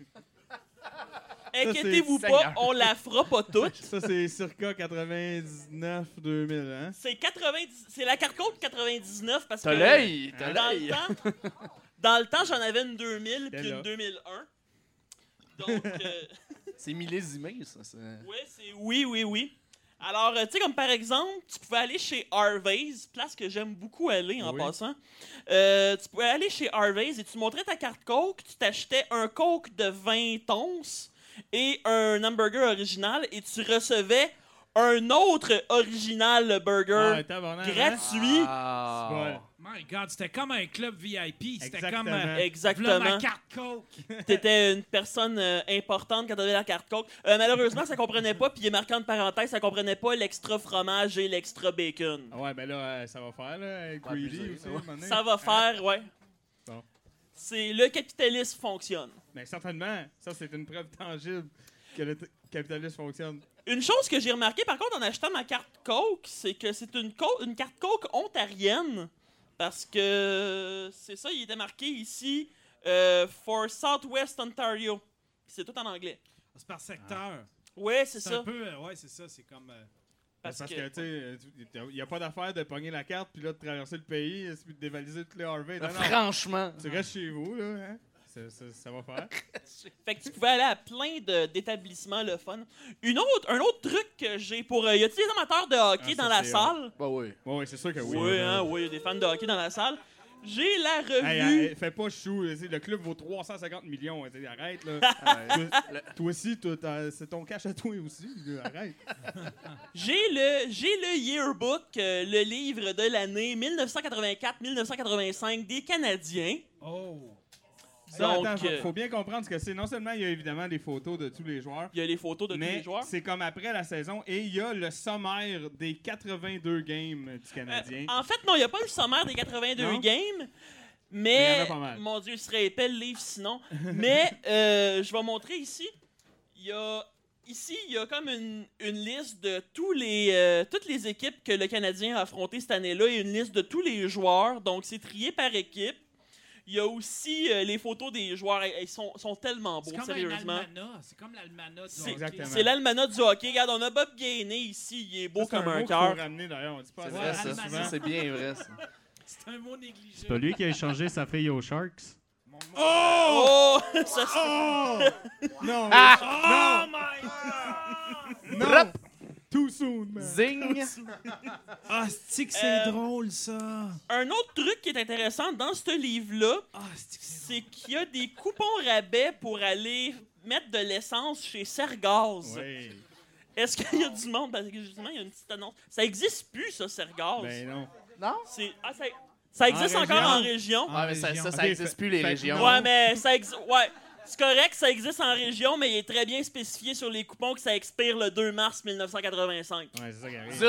Inquiétez-vous c'est- pas, Seigneur. on la fera pas toute. Ça, c'est circa quatre-vingt-dix-neuf deux mille, hein? C'est quatre-vingt-dix, c'est la carte Coke quatre-vingt-dix-neuf parce que T'as l'œil! T'as dans l'œil! le temps, dans le temps, j'en avais une deux mille puis Quelle là? une deux mille un. Donc, euh, C'est millésimé, ça. c'est- ouais, c'est oui, oui, oui. Alors, euh, tu sais, comme par exemple, tu pouvais aller chez Harvey's, place que j'aime beaucoup aller en Oui. passant. Euh, tu pouvais aller chez Harvey's et tu montrais ta carte Coke, tu t'achetais un Coke de vingt onces et un hamburger original et tu recevais un autre original burger Ah, tabarnak, hein? gratuit. Ah. Ouais. My God, c'était comme un club V I P. C'était Exactement. comme... Euh, Exactement. V'là ma carte Coke. T'étais une personne euh, importante quand t'avais la carte Coke. Euh, malheureusement, ça comprenait pas, puis il est marqué en parenthèse, ça comprenait pas l'extra fromage et l'extra bacon. Ah ouais, ben là, euh, ça va faire, là, avec Ouais, Greedy abusé, aussi, ouais. à un moment donné. Ça va faire, ouais. Bon. C'est le capitalisme fonctionne. Ben certainement, ça, c'est une preuve tangible que le t- capitalisme fonctionne. Une chose que j'ai remarqué par contre en achetant ma carte Coke, c'est que c'est une, co- une carte Coke ontarienne. Parce que c'est ça, il était marqué ici euh, for Southwest Ontario. Puis c'est tout en anglais. C'est par secteur. Ouais, c'est C'est ça. un peu... euh, ouais, c'est ça. C'est comme... euh, Parce, Parce que, que, tu sais, il n'y a pas d'affaire de pogner la carte puis là de traverser le pays et de dévaliser tous les Harvey. Non, non, Franchement. tu restes chez vous, là, hein? Ça, ça, ça va faire. fait que tu pouvais aller à plein de- d'établissements le fun. Une autre, un autre truc que j'ai pour... Euh, y a-t-il des amateurs de hockey Ah, ça, dans la c'est, salle? Bah oui. Ouais, ouais, c'est sûr que oui. Oui, là. hein, oui, il y a des fans de hockey dans la salle. J'ai la revue... Hey, hey, fais pas chou, là, tu sais, le club vaut trois cent cinquante millions. tu sais, Arrête, là. toi, toi aussi, toi, t'as- c'est ton cash à toi aussi. Là, arrête. J'ai le, j'ai le yearbook, euh, le livre de l'année dix-neuf cent quatre-vingt-quatre dix-neuf cent quatre-vingt-cinq des Canadiens. Oh! Ça, Donc, attends, faut, euh, faut bien comprendre ce que c'est. Non seulement il y a évidemment des photos de tous les joueurs, il y a les photos de tous mais les joueurs. c'est comme après la saison et il y a le sommaire des quatre-vingt-deux games du Canadien. Euh, en fait, non, il n'y a pas le sommaire des quatre-vingt-deux Non? games. Mais il y en Mais, a pas mal. mon Dieu, il serait épais le livre sinon. Mais, euh, je vais montrer ici. Il y a, ici, il y a comme une, une liste de tous les, euh, toutes les équipes que le Canadien a affrontées cette année-là et une liste de tous les joueurs. Donc, c'est trié par équipe. Il y a aussi euh, les photos des joueurs. Ils sont, sont tellement beaux, C'est comme sérieusement. un almanach. C'est comme l'almanach du C'est, hockey. Exactement. c'est l'almanach du hockey. Regarde, on a Bob Gainé ici. Il est beau Ça, c'est comme un un mot qu'il cœur. faut ramener, d'ailleurs. On dit pas C'est assez vrai, ça. Almanach. Ça, c'est bien vrai, ça. C'est un mot négligé. C'est pas lui qui a échangé sa fille aux Sharks? Oh! Ça, c'est- Oh! Non! Oh my God! non! Non! Too soon, man. Zing! Ah, c'est que c'est Euh, drôle, ça. Un autre truc qui est intéressant dans ce livre-là, Ah, c'est que c'est c'est qu'il y a des coupons rabais pour aller mettre de l'essence chez Sergaz. Oui. Est-ce qu'il y a du monde? Parce que justement, il y a une petite annonce. Ça existe plus, ça, Sergaz. Ben non. Non? C'est... Ah, ça... ça existe En encore région? en région. Ah, mais ça, ça, ça Ok, existe fait- plus, les fait- régions. Ouais, mais ça existe... Ouais. C'est correct, ça existe en région, mais il est très bien spécifié sur les coupons que ça expire le deux mars dix-neuf cent quatre-vingt-cinq. Ouais, c'est ça qui arrive. Zut!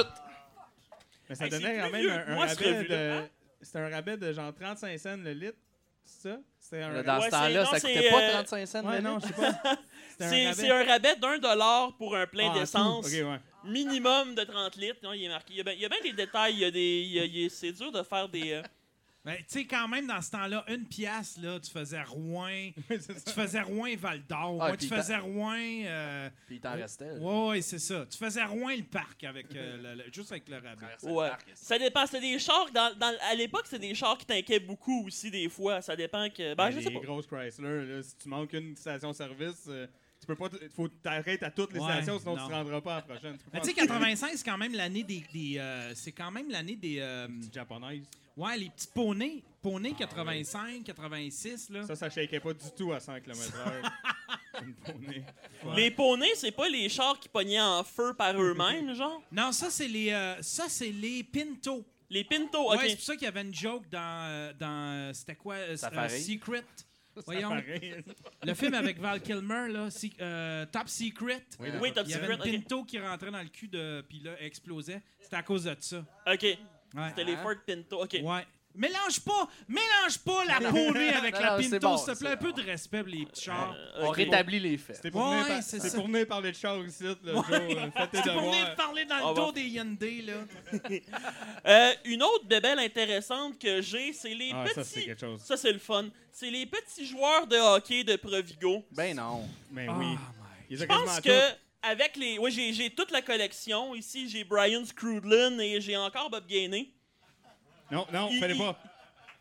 Mais ça Hey, c'est donnait quand plus même vieux un, que un moi, ce rabais de... revue-là, hein? C'était un rabais de genre trente-cinq cents le litre, c'est ça? C'était un... Dans Ouais, ce temps-là, c'est- non, ça c'est, coûtait pas euh, trente-cinq cents. Ouais, le non, litre? je sais pas. C'était C'est, un c'est rabais. un rabais d'un dollar pour un plein Ah, d'essence. tout. Ok, ouais. Minimum de trente litres. Non, il est marqué. Il y a bien, il y a bien des détails. Il y a des, il y a- il y a- c'est dur de faire des... euh, Ben, tu sais, quand même, dans ce temps-là, une pièce, là, tu faisais Rouen, C'est ça. tu faisais Rouen-Val d'Or, Ah, ouais, tu puis faisais Rouen... euh, Puis il t'en restait. là. Ouais, ouais, c'est ça. Tu faisais Rouen le parc avec euh, le- le- juste avec le rabais. Traversait le Ouais. parc, Ça dépend. C'est des chars. Dans, dans- à l'époque, c'est des chars qui t'inquiètent beaucoup aussi, des fois. Ça dépend que. Ben, Ben, je sais les pas. grosses Chrysler, là, si tu manques une station-service, euh, tu peux pas... t- faut t'arrêter à toutes les Ouais, stations, sinon non. tu te rendras pas à la prochaine. Tu peux Mais pas tu sais, quatre-vingt-cinq, c'est quand même l'année des... des, euh, c'est quand même l'année des... euh, Petite japonaise. ouais, les petits poneys. Poneys quatre-vingt-cinq, quatre-vingt-six, là. Ça, ça shakeait pas du tout à cent kilomètres heure. Une poney. Les poneys, c'est pas les chars qui pognaient en feu par eux-mêmes, genre. Non, ça, c'est les... euh, ça, c'est les Pinto. Les Pinto, ok. Ouais, c'est pour ça qu'il y avait une joke dans... euh, dans euh, c'était quoi? euh, Safari. euh, Secret. Voyons. Pareil. Le film avec Val Kilmer, là, Se- euh, Top Secret. Oui, Oui, Top Il y avait Secret, une ok. Pinto qui rentrait dans le cul de... Puis là, elle explosait. C'était à cause de ça. Ok. Ouais. C'était les Ford Pinto, ok. Ouais. Mélange pas, mélange pas la poney avec Non, la non, c'est Pinto, bon, s'il te plaît. ça. Un peu de respect pour les petits chars. Euh, On ok. rétablit les faits. C'était pour, Ouais, venir par- c'est c'était ça. pour venir parler de char ici, le jour. euh, Faites tes C'est pour venir devoirs. te parler dans On le va- dos des Hyundai, là. Euh, une autre bébelle intéressante que j'ai, c'est les Ah, ça, c'est petits. quelque chose. Ça, c'est le fun. C'est les petits joueurs de hockey de Provigo. Ben non. Mais Ah, oui. my- Ils Je ont pense quasiment que tout. avec les. Oui, j'ai, j'ai toute la collection. Ici, j'ai Brian Scrudlin et j'ai encore Bob Gainé. Non, non, Il- fallait il- pas.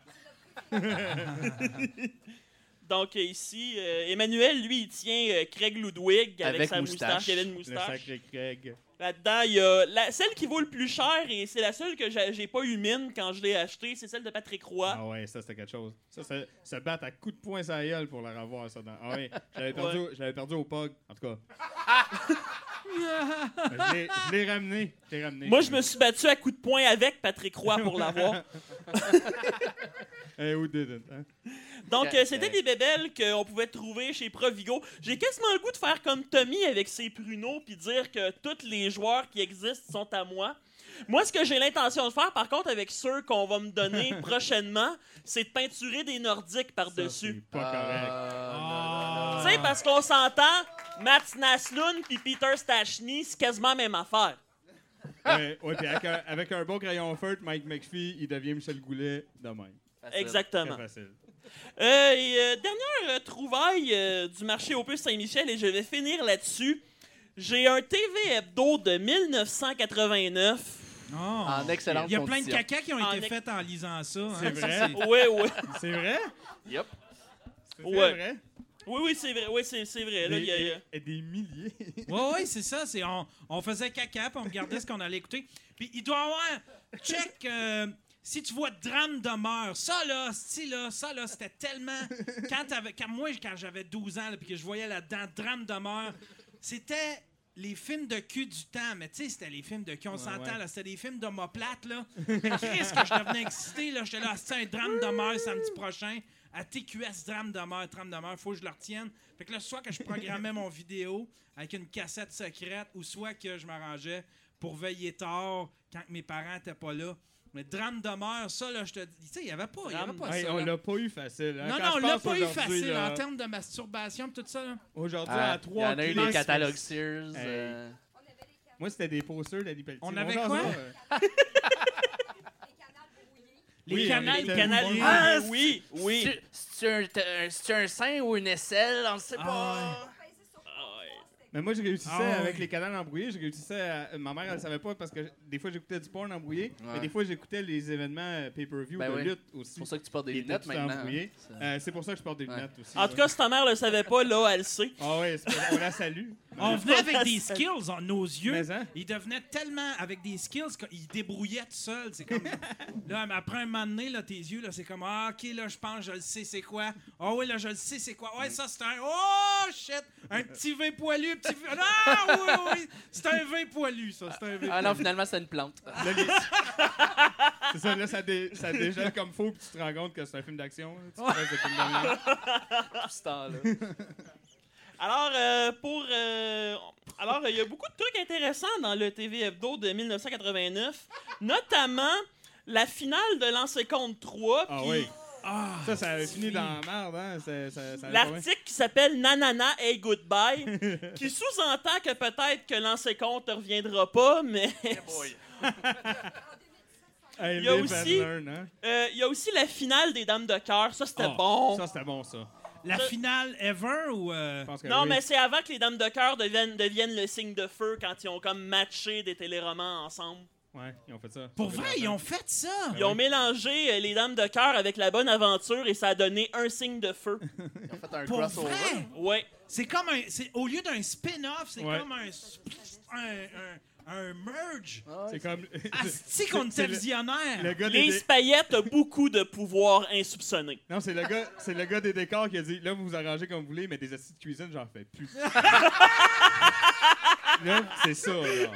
Donc euh, ici, euh, Emmanuel, lui, il tient euh, Craig Ludwig avec, Avec sa moustache. moustache. Il avait une Le moustache. sacré Craig. Là-dedans, il y a la, celle qui vaut le plus cher et c'est la seule que j'ai, j'ai pas eu mine quand je l'ai achetée, c'est celle de Patrick Roy. Ah ouais, ça c'était quelque chose. Ça, ça se battre à coups de poing sur la gueule pour la revoir, ça. Dans... Ah ouais, je l'avais perdu, au- je l'avais perdu au P O G, en tout cas. Mais je l'ai- je l'ai ramené. Je l'ai ramené. Moi, je me suis battu à coups de poing avec Patrick Roy pour l'avoir. Eh, who didn't, hein? Donc, Ok, euh, c'était ok. des bébelles qu'on pouvait trouver chez Provigo. J'ai quasiment le goût de faire comme Tommy avec ses pruneaux puis dire que tous les joueurs qui existent sont à moi. Moi, ce que j'ai l'intention de faire, par contre, avec ceux qu'on va me donner prochainement, c'est de peinturer des Nordiques Ça, par-dessus. c'est pas correct. Ah, Tu sais, parce qu'on s'entend, Mats Naslund puis Peter Stachny, c'est quasiment la même affaire. Ouais, ouais, puis avec un, avec un bon crayon feutre, Mike McPhee, il devient Michel Goulet de même. facile. Exactement. Très facile. Euh, et, euh, dernière euh, trouvaille euh, du marché Opus Saint-Michel, et je vais finir là-dessus. J'ai un T V hebdo de mille neuf cent quatre-vingt-neuf. Oh. En excellente Il y a plein de condition. caca qui ont En été ex- faits en lisant ça. hein. C'est vrai? Oui, oui. C'est vrai? Yep. C'est Ouais. vrai? Oui, oui, c'est vrai. Oui, c'est, c'est vrai. Là, Des, il y a- il y a- et des milliers. Oui, oui, c'est ça. C'est, on, on faisait caca, puis on regardait ce qu'on allait écouter. Puis il doit y avoir... Check... euh, si tu vois Drame de mort, ça là, si là, ça là, c'était tellement... Quand, t'avais- quand moi, quand j'avais douze ans, là, puis que je voyais là-dedans Drame de mort, c'était les films de cul du temps. Mais tu sais, c'était les films de cul, on Ouais, s'entend, ouais. là, c'était des films d'homoplates, là. Qu'est-ce que je devenais excité, là. J'étais là, c'est un Drame de mort samedi prochain. À T Q S, Drame de mort, Drame de mort, faut que je le retienne. Fait que là, soit que je programmais mon vidéo avec une cassette secrète, ou soit que je m'arrangeais pour veiller tard quand mes parents n'étaient pas là. Mais Drame de mort, ça, là, je te dis, tu sais, il n'y avait pas, il y avait pas Hey, ça. on là. l'a pas eu facile. hein. Non, Quand non, on je l'a pense pas eu aujourd'hui, facile là, en termes de masturbation et tout ça. Là. Aujourd'hui, Ah, à il y trois en a eu clics, des catalogues Sears. Hey. euh, Moi, c'était des posters d'Ali Pelletier. On avait jasera, quoi? euh. Les Oui, canals on était- Canal Oui, Ah, oui. oui, oui. c'est- C'est un, un- c'est un sein ou une aisselle, on ne sait Ah, pas. Ah, ouais. Mais moi, je réussissais Ah ouais. avec les canals embrouillés. Je réussissais à... Ma mère, elle savait pas parce que je- des fois, j'écoutais du porn embrouillé. Mais Ouais. des fois, j'écoutais les événements euh, pay-per-view Ben de oui. lutte aussi. C'est pour ça que tu portes des Il était lunettes tout maintenant. embrouillé. hein. Ça- Euh, c'est pour ça que je porte des Ouais. lunettes aussi. En ouais. tout cas, si ta mère le savait pas, là, elle le sait. Ah ouais, c'est pas- on la salue. On venait avec des skills, en nos yeux. Mais hein? Il devenait tellement avec des skills qu'il débrouillait tout seul. C'est comme. Là, après un moment donné, là, tes yeux, là, c'est comme ah, ok, là, je pense, je le sais, c'est quoi. Ah oui, là, je le sais, c'est quoi. Ouais, ça, c'est un. Oh, shit! Un petit vin poilu, un petit. v- Ah, oui, oui! C'est un vin poilu, ça. C'est un vin Ah non, finalement, c'est une plante. Là, les- c'est ça, là, ça, dé... ça dégèle comme faux, puis tu te rends compte que c'est un film d'action. là. Tu te fais des films d'action. Tout ce temps-là. Alors, euh, pour. euh, alors, il y a beaucoup de trucs intéressants dans le T V Hebdo de mille neuf cent quatre-vingt-neuf, notamment la finale de Lancer Compte trois. Ah puis oui. Ah, Ça, ça avait fini oui. dans la merde, hein? Ça, ça, ça allait pas bien. L'article qui s'appelle Nanana Hey Goodbye, qui sous-entend que peut-être que Lancer Compte ne reviendra pas, mais. Hey, Il y a live aussi- and learn, hein? Euh, Il y a aussi la finale des Dames de cœur. Ça, c'était Ah, bon. Ça, c'était bon, ça. La finale ever ou. euh, Je pense que Non, oui. mais c'est avant que les Dames de cœur deviennent, deviennent le signe de feu quand ils ont comme matché des téléromans ensemble. Ouais, ils ont fait ça. Pour Ça fait vrai, ils longtemps. ont fait ça. Ils ont mélangé euh, les Dames de cœur avec la bonne aventure et ça a donné un signe de feu. Ils ont fait un Pour crossover. vrai. Ouais. C'est comme un. c'est- Au lieu d'un spin-off, c'est Ouais. comme un. Un, un, un merge. Ah, C'est comme. Asti qu'on c'est était le- visionnaire. Le gars des Les dé- Paillettes a beaucoup de pouvoirs insoupçonnés. Non, c'est le gars, c'est le gars des décors qui a dit là vous vous arrangez comme vous voulez, mais des astuces de cuisine j'en fais plus. Là, c'est ça là.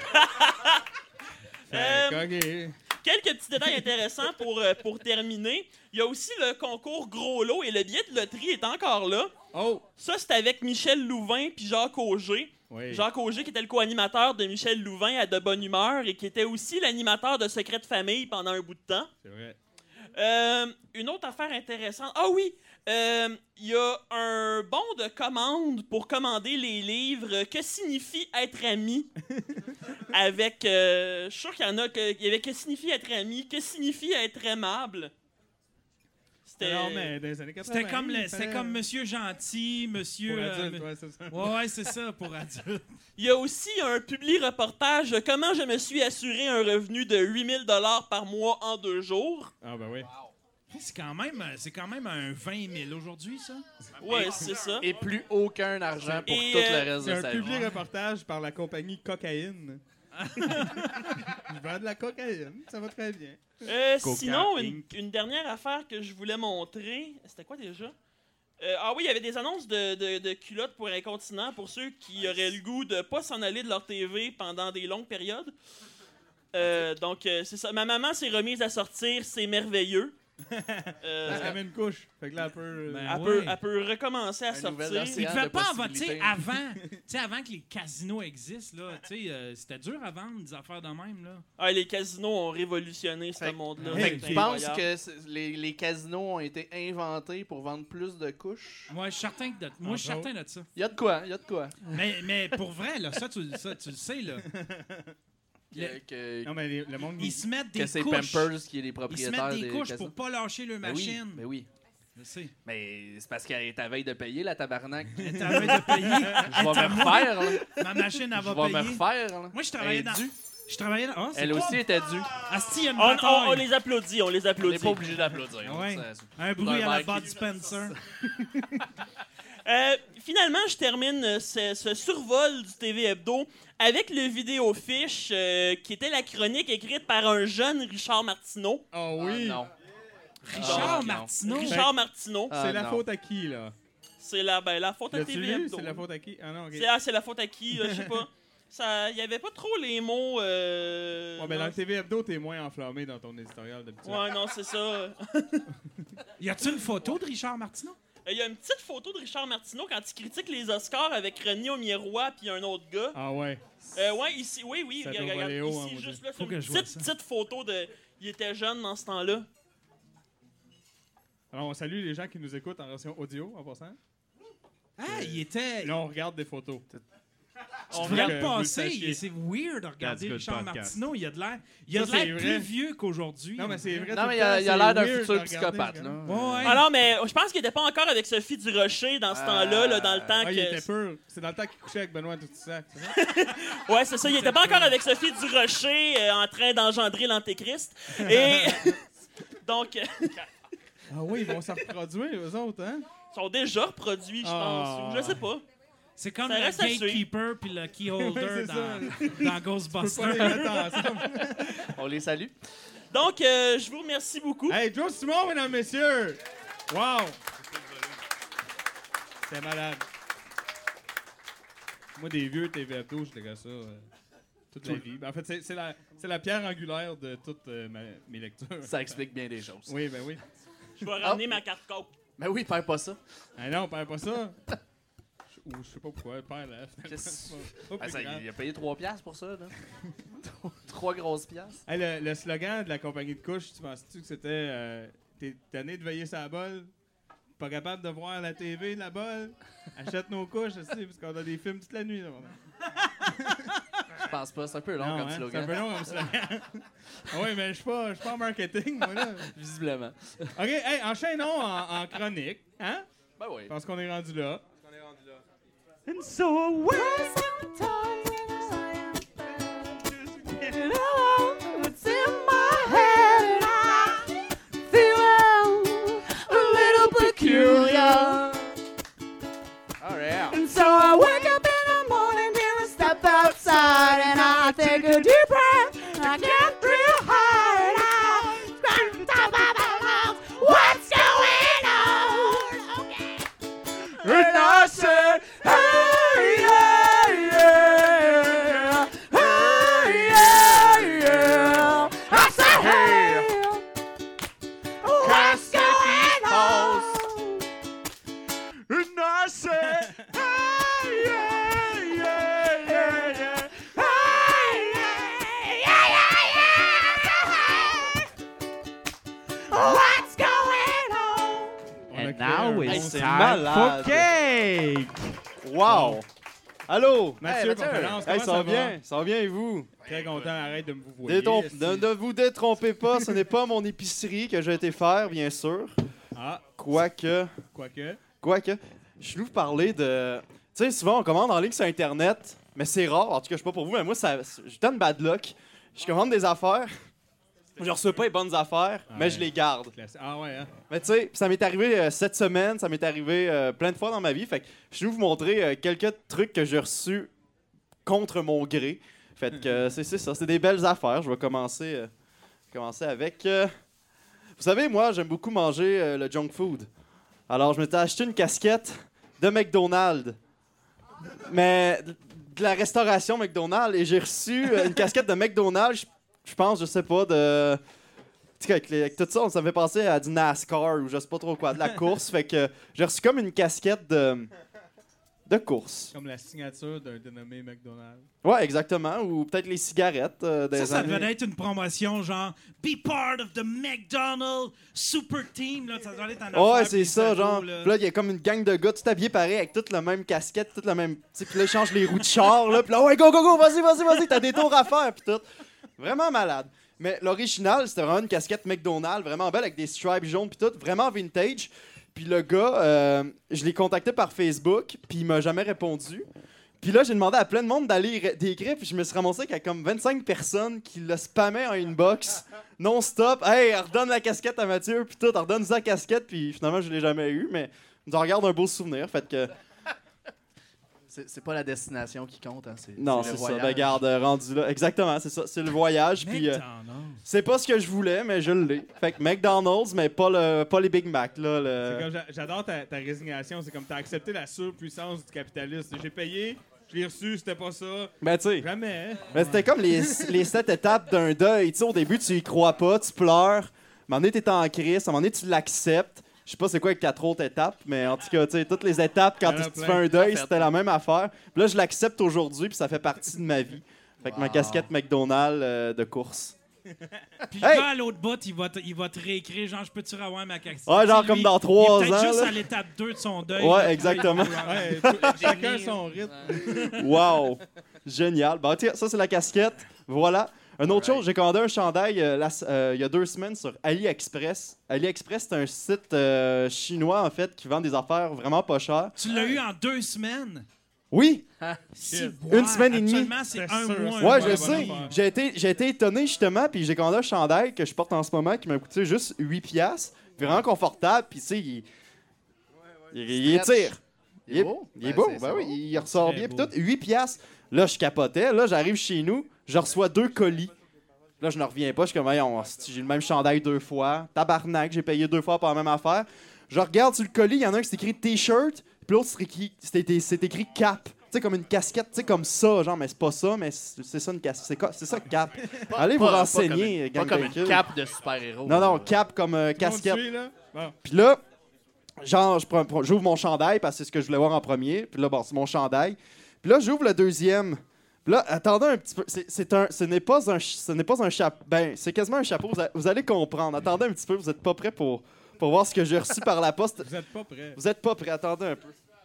Fait que, ok. Quelques petits détails intéressants pour, euh, pour terminer. Il y a aussi le concours Gros Lot et le billet de loterie est encore là. Oh. Ça, c'est avec Michel Louvain puis Jacques Auger. Oui. Jacques Auger qui était le co-animateur de Michel Louvain à De Bonne Humeur et qui était aussi l'animateur de Secret de famille pendant un bout de temps. C'est vrai. Euh, une autre affaire intéressante. Ah oui, euh, il y a un bon de commande pour commander les livres Que signifie être ami avec. Euh, je suis sûr qu'il y en a. Que, il y avait Que signifie être ami, Que signifie être aimable. C'était. Non, mais dans les années quatre-vingts. C'était comme, le- il c'était fallait- comme Monsieur Gentil, Monsieur. Pour euh, adulte, ouais, c'est ça. ouais, ouais, c'est ça, pour adulte. Il y a aussi un public reportage Comment je me suis assuré un revenu de huit mille dollars par mois en deux jours. Ah ben oui. C'est quand même, c'est quand même un vingt mille aujourd'hui, ça. Ouais, c'est ça. Et plus aucun argent pour Et, tout euh, le reste C'est de un sa public vie. reportage par la compagnie Cocaïne. Je vends de la cocaïne, ça va très bien. Euh, Coca sinon, une, Inc. une dernière affaire que je voulais montrer. C'était quoi déjà? Euh, ah oui, il y avait des annonces de, de, de culottes pour incontinents pour ceux qui auraient le goût de pas s'en aller de leur T V pendant des longues périodes. Euh, donc, euh, c'est ça. Ma maman s'est remise à sortir, c'est merveilleux. Euh, Parce qu'elle met une couche. Fait que là, elle peut. euh, Ben, elle, ouais. peut, elle peut recommencer à Un sortir. nouvel Il océan. devait de pas avoir, tu sais, possibilités. avant, tu sais, avant que les casinos existent, là, tu sais, euh, c'était dur à vendre des affaires de même, là. Ah, les casinos ont révolutionné ce Fait- monde-là. Fait Fait que que C'est tu penses incroyable. que c'est- les, les casinos ont été inventés pour vendre plus de couches? Moi, je suis certain de, moi, je suis Entre certain de ça. Il y a de quoi, il y a de quoi. Mais, mais pour vrai, là, ça, tu, ça, tu le sais, là. Que, que, Non, mais les- le monde. Ils se mettent que des c'est couches. Pampers qui est les Ils se propriétaires mettent des couches casinos. pour pas lâcher leur Ben oui, machine. ben oui. Je sais. Mais c'est parce qu'elle est à veille de payer, la tabarnak. Elle est à veille de payer. Je vais me refaire, là. Ma machine, elle Je va vais payer. me refaire, là. Moi, je travaillais Elle est dans... due. Je travaillais dans... Oh, c'est Elle quoi? aussi était due. Asti, il y a une On, on- bataille. on les applaudit, on les On n'est applaudit. pas obligé d'applaudir. Ouais. Ça- ça- Un bruit à la Mike Bud qui- Spencer. Euh, finalement, je termine euh, ce, ce survol du T V Hebdo avec le vidéo fiche euh, qui était la chronique écrite par un jeune Richard Martineau. Oh Ah, oui. non. Richard Ah, non. Martineau. Richard Martineau. Ah, C'est la non. faute à qui, là? C'est la, ben, la faute à L'as-tu T V lu? Hebdo. C'est la faute à qui? Ah non, ok. C'est ah, c'est la faute à qui, euh, je sais pas. Il y avait pas trop les mots. Euh... Ouais, ben dans non, le T V Hebdo, t'es moins enflammé dans ton éditorial d'habitude. Ouais, non, c'est ça. Y a-tu une photo de Richard Martineau? Il y a une petite photo de Richard Martineau quand il critique les Oscars avec René Aumier-Roy puis un autre gars. Ah ouais. Euh, ouais, ici, oui, oui, Ça regarde, doit regarde, voler haut, ici, hein, moi, juste je- là, c'est Faut que une je vois petite, ça. petite photo de... Il était jeune dans ce temps-là. Alors, on salue les gens qui nous écoutent en version audio, en passant. Ah, il était... Là, on regarde des photos. On On devrait que le vous le passer. sachiez. C'est weird de regarder good Richard podcast. Martineau. Il a de l'air, il a Ça, de l'air c'est plus vrai. vieux qu'aujourd'hui. Non, mais c'est vrai. Non, tout mais le il a temps, il a l'air d'un c'est futur weird de regarder, psychopathe, regarde. là. Ouais, ouais. Ah non, mais je pense qu'il était pas encore avec Sophie Durocher dans ce Euh, temps-là, là, dans le temps Ah, il était que... pur. C'est dans le temps qu'il couchait avec Benoît Tout-Sac. c'est vrai? Ouais, c'est ça, il était pas encore avec Sophie Durocher euh, en train d'engendrer l'Antéchrist. Et... Donc, euh, Ah oui, ils vont se reproduire, eux autres, hein? ils sont déjà reproduits, je Ah. pense. Ou je sais pas. C'est comme Ça le reste à suivre. gatekeeper puis le keyholder C'est dans, ça. dans Je peux pas les Ghostbusters. mettre ensemble. On les salue. Donc, euh, je vous remercie beaucoup. Hey, Joe Simon, mesdames, messieurs! Wow! C'est malade. Moi, des vieux T V Hebdo, je dirais ça euh, toute la vie. Ben, en fait, c'est c'est la, c'est la pierre angulaire de toutes euh, ma- mes lectures. Ça explique bien des choses. Oui, ben oui. Je vais ramener ma carte coke. Mais oui, perds pas ça. Ah non, perds pas ça. Je- Ou je sais pas pourquoi, perds là. Qu'est-ce- Pas Ah, plus ça, grave. il a payé trois piastres pour ça, là. trois grosses piastres. Hey, le, le slogan de la compagnie de couches, tu penses-tu que c'était euh, t'es tanné de veiller sa bolle? Pas capable de voir la T V, la bolle? Achète nos couches, aussi, parce qu'on a des films toute la nuit. Là, Je pense pas, c'est un peu long non, comme hein, c'est un slogan. peu long comme slogan. Ah oui, mais je suis pas, je suis pas en marketing, moi, là. Visiblement. OK, hey, enchaînons en, en chronique, hein? Ben oui. Je pense qu'on est rendu là. And so away. What's in my head? I feel a little peculiar. All right. And so I wake up in the morning and I step outside and I take a deep breath. I get real hard and I scratch the top of my mouth. What's going on? Okay. And I said, hey, yeah, yeah. Hey, yeah, yeah. I said, hey. What's going on? And I said, hey, yeah, yeah, yeah, yeah. Hey, yeah, yeah, yeah, yeah. What's going on? On a And créé now un it's monstre. time malade. for cake! Wow! Allô? Mathieu, Hey, Mathieu. conférence, Hey, comment ça ça va bien? va? Ça va bien et vous? Très content, arrête de me vous voyer. Détom- esti. ne, ne vous détrompez pas, ce n'est pas mon épicerie que j'ai été faire, bien sûr. Ah, Quoique, quoique. quoique, je suis venu vous parler de... Tu sais, souvent on commande en ligne sur Internet, mais c'est rare, en tout cas, je sais pas pour vous, mais moi, ça, j'ai tant de bad luck. Je commande des affaires, je reçois pas les bonnes affaires, Ah mais ouais. je les garde. Classique. Ah ouais, hein? Mais tu sais, ça m'est arrivé euh, cette semaine, ça m'est arrivé euh, plein de fois dans ma vie. Fait que je suis venu vous montrer euh, quelques trucs que j'ai reçus contre mon gré. Fait que euh, c'est c'est ça, c'est des belles affaires. Je vais commencer, euh, commencer avec. euh, Vous savez, moi, j'aime beaucoup manger euh, le junk food. Alors, je m'étais acheté une casquette de McDonald's. Mais de de la restauration McDonald's. Et j'ai reçu euh, une casquette de McDonald's, je- je pense, je sais pas, de. Tu sais, avec, les- avec tout ça, ça me fait penser à du NASCAR ou je sais pas trop quoi, de la course. Fait que j'ai reçu comme une casquette de, de course. Comme la signature d'un dénommé McDonald's. Ouais, exactement. Ou peut-être les cigarettes euh, des Ça, ça années- devait être une promotion genre Be part of the McDonald's Super Team. Là, ça devait être un Ouais, affaire, c'est puis ça, ça genre. vaut, là. Puis là, il y a comme une gang de gars tout habillés pareil, avec toute la même casquette, toute la même. Tu sais, puis là, ils changent les roues de char, là. Puis là, ouais, go, go, go, vas-y, vas-y, vas-y, t'as des tours à faire, puis tout. Vraiment malade. Mais l'original, c'était vraiment une casquette McDonald's, vraiment belle, avec des stripes jaunes, puis tout, vraiment vintage. Puis le gars, euh, je l'ai contacté par Facebook, puis il m'a jamais répondu. Puis là, j'ai demandé à plein de monde d'aller ré- d'écrire, puis je me suis ramassé qu'il y a comme vingt-cinq personnes qui le spammaient en inbox non-stop. Hey, redonne la casquette à Mathieu, puis tout, redonne sa casquette, puis finalement, je l'ai jamais eu, mais on regarde un beau souvenir, fait que... C'est c'est pas la destination qui compte, hein, c'est Non, c'est c'est le ça. voyage. Ben, garde, euh, rendu là. Exactement, c'est ça. C'est le voyage. Puis, euh, c'est pas ce que je voulais, mais je l'ai. Fait que McDonald's, mais pas, le, pas les Big Mac. Là, le... C'est comme j'a- j'adore ta, ta résignation. C'est comme t'as accepté la surpuissance du capitalisme. J'ai payé, je l'ai reçu, c'était pas ça. Ben, tu sais. Jamais. Ben, c'était comme les, les sept étapes d'un deuil. Tu sais, au début, tu y crois pas, tu pleures. À un moment donné, t'es en crise. À un moment donné, tu l'acceptes. Je sais pas c'est quoi les quatre autres étapes, mais en tout cas, tu sais, toutes les étapes, quand Il y en a tu plein. fais un deuil, c'était la même affaire. Puis là, je l'accepte aujourd'hui, puis ça fait partie de ma vie. Fait que ma Wow. casquette McDonald's euh, de course. Puis Hey! le gars à l'autre bout, il va, te, il va te réécrire, genre, je peux-tu revoir ma casquette? Ouais, genre Lui, comme dans il est trois peut-être ans, juste là. à l'étape deux de son deuil. Ouais, là, exactement. Ouais, tout- chacun son rythme. Wow! Génial. Bon, tiens, ça, c'est la casquette. Voilà. Une autre chose, j'ai commandé un chandail euh, la- euh, il y a deux semaines sur AliExpress. AliExpress, c'est un site euh, chinois, en fait, qui vend des affaires vraiment pas chères. Tu l'as eu en deux semaines? Oui! Si, Une semaine et demie. Actuellement, c'est C'est un sûr, mois. c'est Ouais, un je mois, sais. bon, J'ai été, j'ai été étonné, justement, puis j'ai commandé un chandail que je porte en ce moment qui m'a coûté juste huit piastres. Puis vraiment confortable, puis tu sais, il, il, il étire. Il est beau? Il est Ben, beau, c'est- ben c'est oui, bon. il ressort Très bien. Puis beau. tout, huit piastres. Là, je capotais. Là, j'arrive chez nous, je reçois deux colis. Là, je ne reviens pas. Je suis comme, voyons, si j'ai le même chandail deux fois. Tabarnak, j'ai payé deux fois pour la même affaire. Je regarde sur le colis, il y en a un qui c'est écrit T-shirt, puis l'autre, c'est écrit, c'est écrit- c'est écrit cap. Tu sais, comme une casquette, tu sais, comme ça, genre, mais c'est pas ça, mais c'est c'est ça une casquette. C'est quoi- c'est ça, cap. Allez vous Pas- pas renseigner, comme une- gang Pas comme d'incultes. une cape de super-héros. Non, non, cap comme euh, Tout le monde casquette. suit, là? Bon. Puis là, genre, je prends- prends- j'ouvre mon chandail parce que c'est ce que je voulais voir en premier. Puis là, bon, c'est mon chandail. Puis là, j'ouvre le deuxième. Puis là, attendez un petit peu. C'est, c'est un, ce n'est pas un, ch- ce n'est pas un chapeau. Ben, c'est quasiment un chapeau. Vous, a- vous allez comprendre. Attendez un petit peu. Vous n'êtes pas prêts pour, pour voir ce que j'ai reçu par la poste. Vous êtes pas prêts. Vous n'êtes pas prêts. Attendez un peu.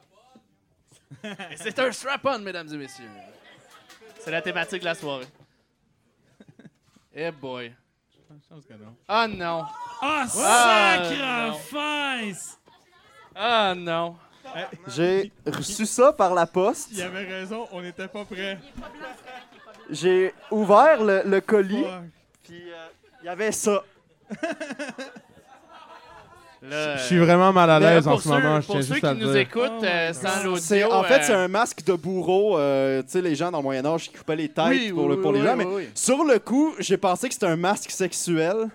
Et c'est un strap-on, mesdames et messieurs. C'est la thématique de la soirée. Eh boy. Je pense que non. Ah non. Ah, Ah, sacrifice! Ah non. J'ai reçu ça par la poste. Il avait raison, on n'était pas prêts. J'ai ouvert le, le colis. Fuck. Puis euh, il y avait ça. Là, Je suis vraiment mal à mais l'aise en pour ce ceux- moment, je pour tiens ceux juste qui à le nous dire. écoutent Oh euh, my sans l'audio. C'est, en fait, c'est euh, un masque de bourreau. euh, tu sais, les gens dans le Moyen-Âge qui coupaient les têtes Oui, pour, le- oui, pour les oui, gens. oui, mais oui. sur le coup, j'ai pensé que c'était un masque sexuel.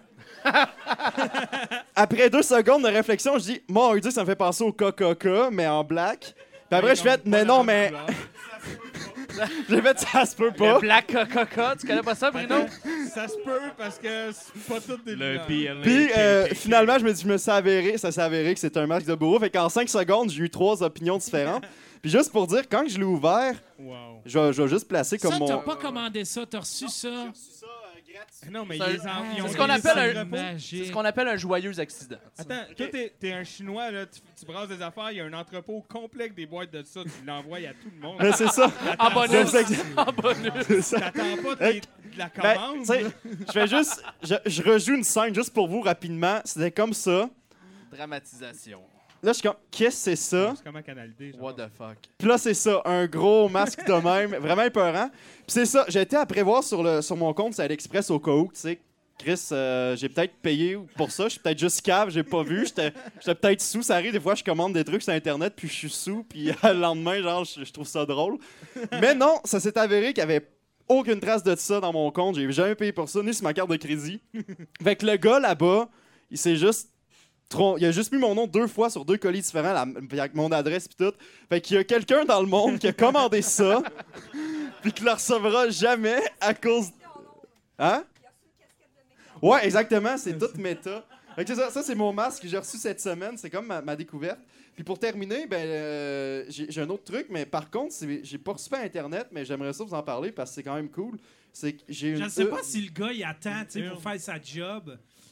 Après deux secondes de réflexion, je dis, mon Dieu, ça me fait penser au K K K, mais en black. Puis après, je fais, mais non, mais. J'ai fait, ça se peut Le pas. Black Coca, tu connais pas ça, Bruno? Ça se peut parce que c'est pas tout des Le lumières. B L A. Puis euh, finalement, je me, dis, je me suis avéré, ça s'est avéré que c'était un masque de bourreau. Fait qu'en cinq secondes, j'ai eu trois opinions différentes. Puis juste pour dire, quand je l'ai ouvert, Wow. je vais, je vais juste placer comme Ça, mon. t'as pas commandé ça, t'as reçu ça. Non, mais C'est ils, un- en- ils ont c'est ce qu'on mis appelle ça un- de repos. C'est ce qu'on appelle un joyeux accident. Attends, toi, t'es, t'es un Chinois, là, tu, tu brasses des affaires, il y a un entrepôt complet avec des boîtes de ça, tu l'envoies à tout le monde. Mais c'est ça. En bonus. Je vous ex- En bonus. C'est ça. T'attends pas de, de la Ben, commande. tu sais, je fais juste. Je, je rejoue une scène juste pour vous rapidement. C'était comme ça. Dramatisation. Là, je suis comme, qu'est-ce que c'est ça? C'est comme à Canal D. genre. What the fuck. Puis là, c'est ça, un gros masque de même, vraiment épeurant. Puis c'est ça, j'ai été à prévoir sur, le, sur mon compte, c'est AliExpress au cas où, tu sais. Chris, euh, j'ai peut-être payé pour ça, je suis peut-être juste cave, j'ai pas vu, j'étais j'étais peut-être sous. Ça arrive des fois, je commande des trucs sur Internet, puis je suis sous, puis le lendemain, genre, je, je trouve ça drôle. Mais non, ça s'est avéré qu'il y avait aucune trace de ça dans mon compte, j'ai jamais payé pour ça, ni sur ma carte de crédit. Fait que le gars là-bas, il s'est juste. trom- Il a juste mis mon nom deux fois sur deux colis différents, la- puis avec mon adresse puis tout. Fait qu'il y a quelqu'un dans le monde qui a commandé ça, puis qui le recevra jamais à cause. Hein? Ouais, exactement, c'est tout méta. Fait que c'est ça, ça c'est mon masque que j'ai reçu cette semaine, c'est comme ma, ma découverte. Puis pour terminer, ben euh, j'ai j'ai un autre truc, mais par contre, c'est- j'ai pas reçu par Internet, mais j'aimerais ça vous en parler parce que c'est quand même cool. C'est que j'ai Je une ne sais E- pas si le gars, il attend tu sais, pour faire sa job.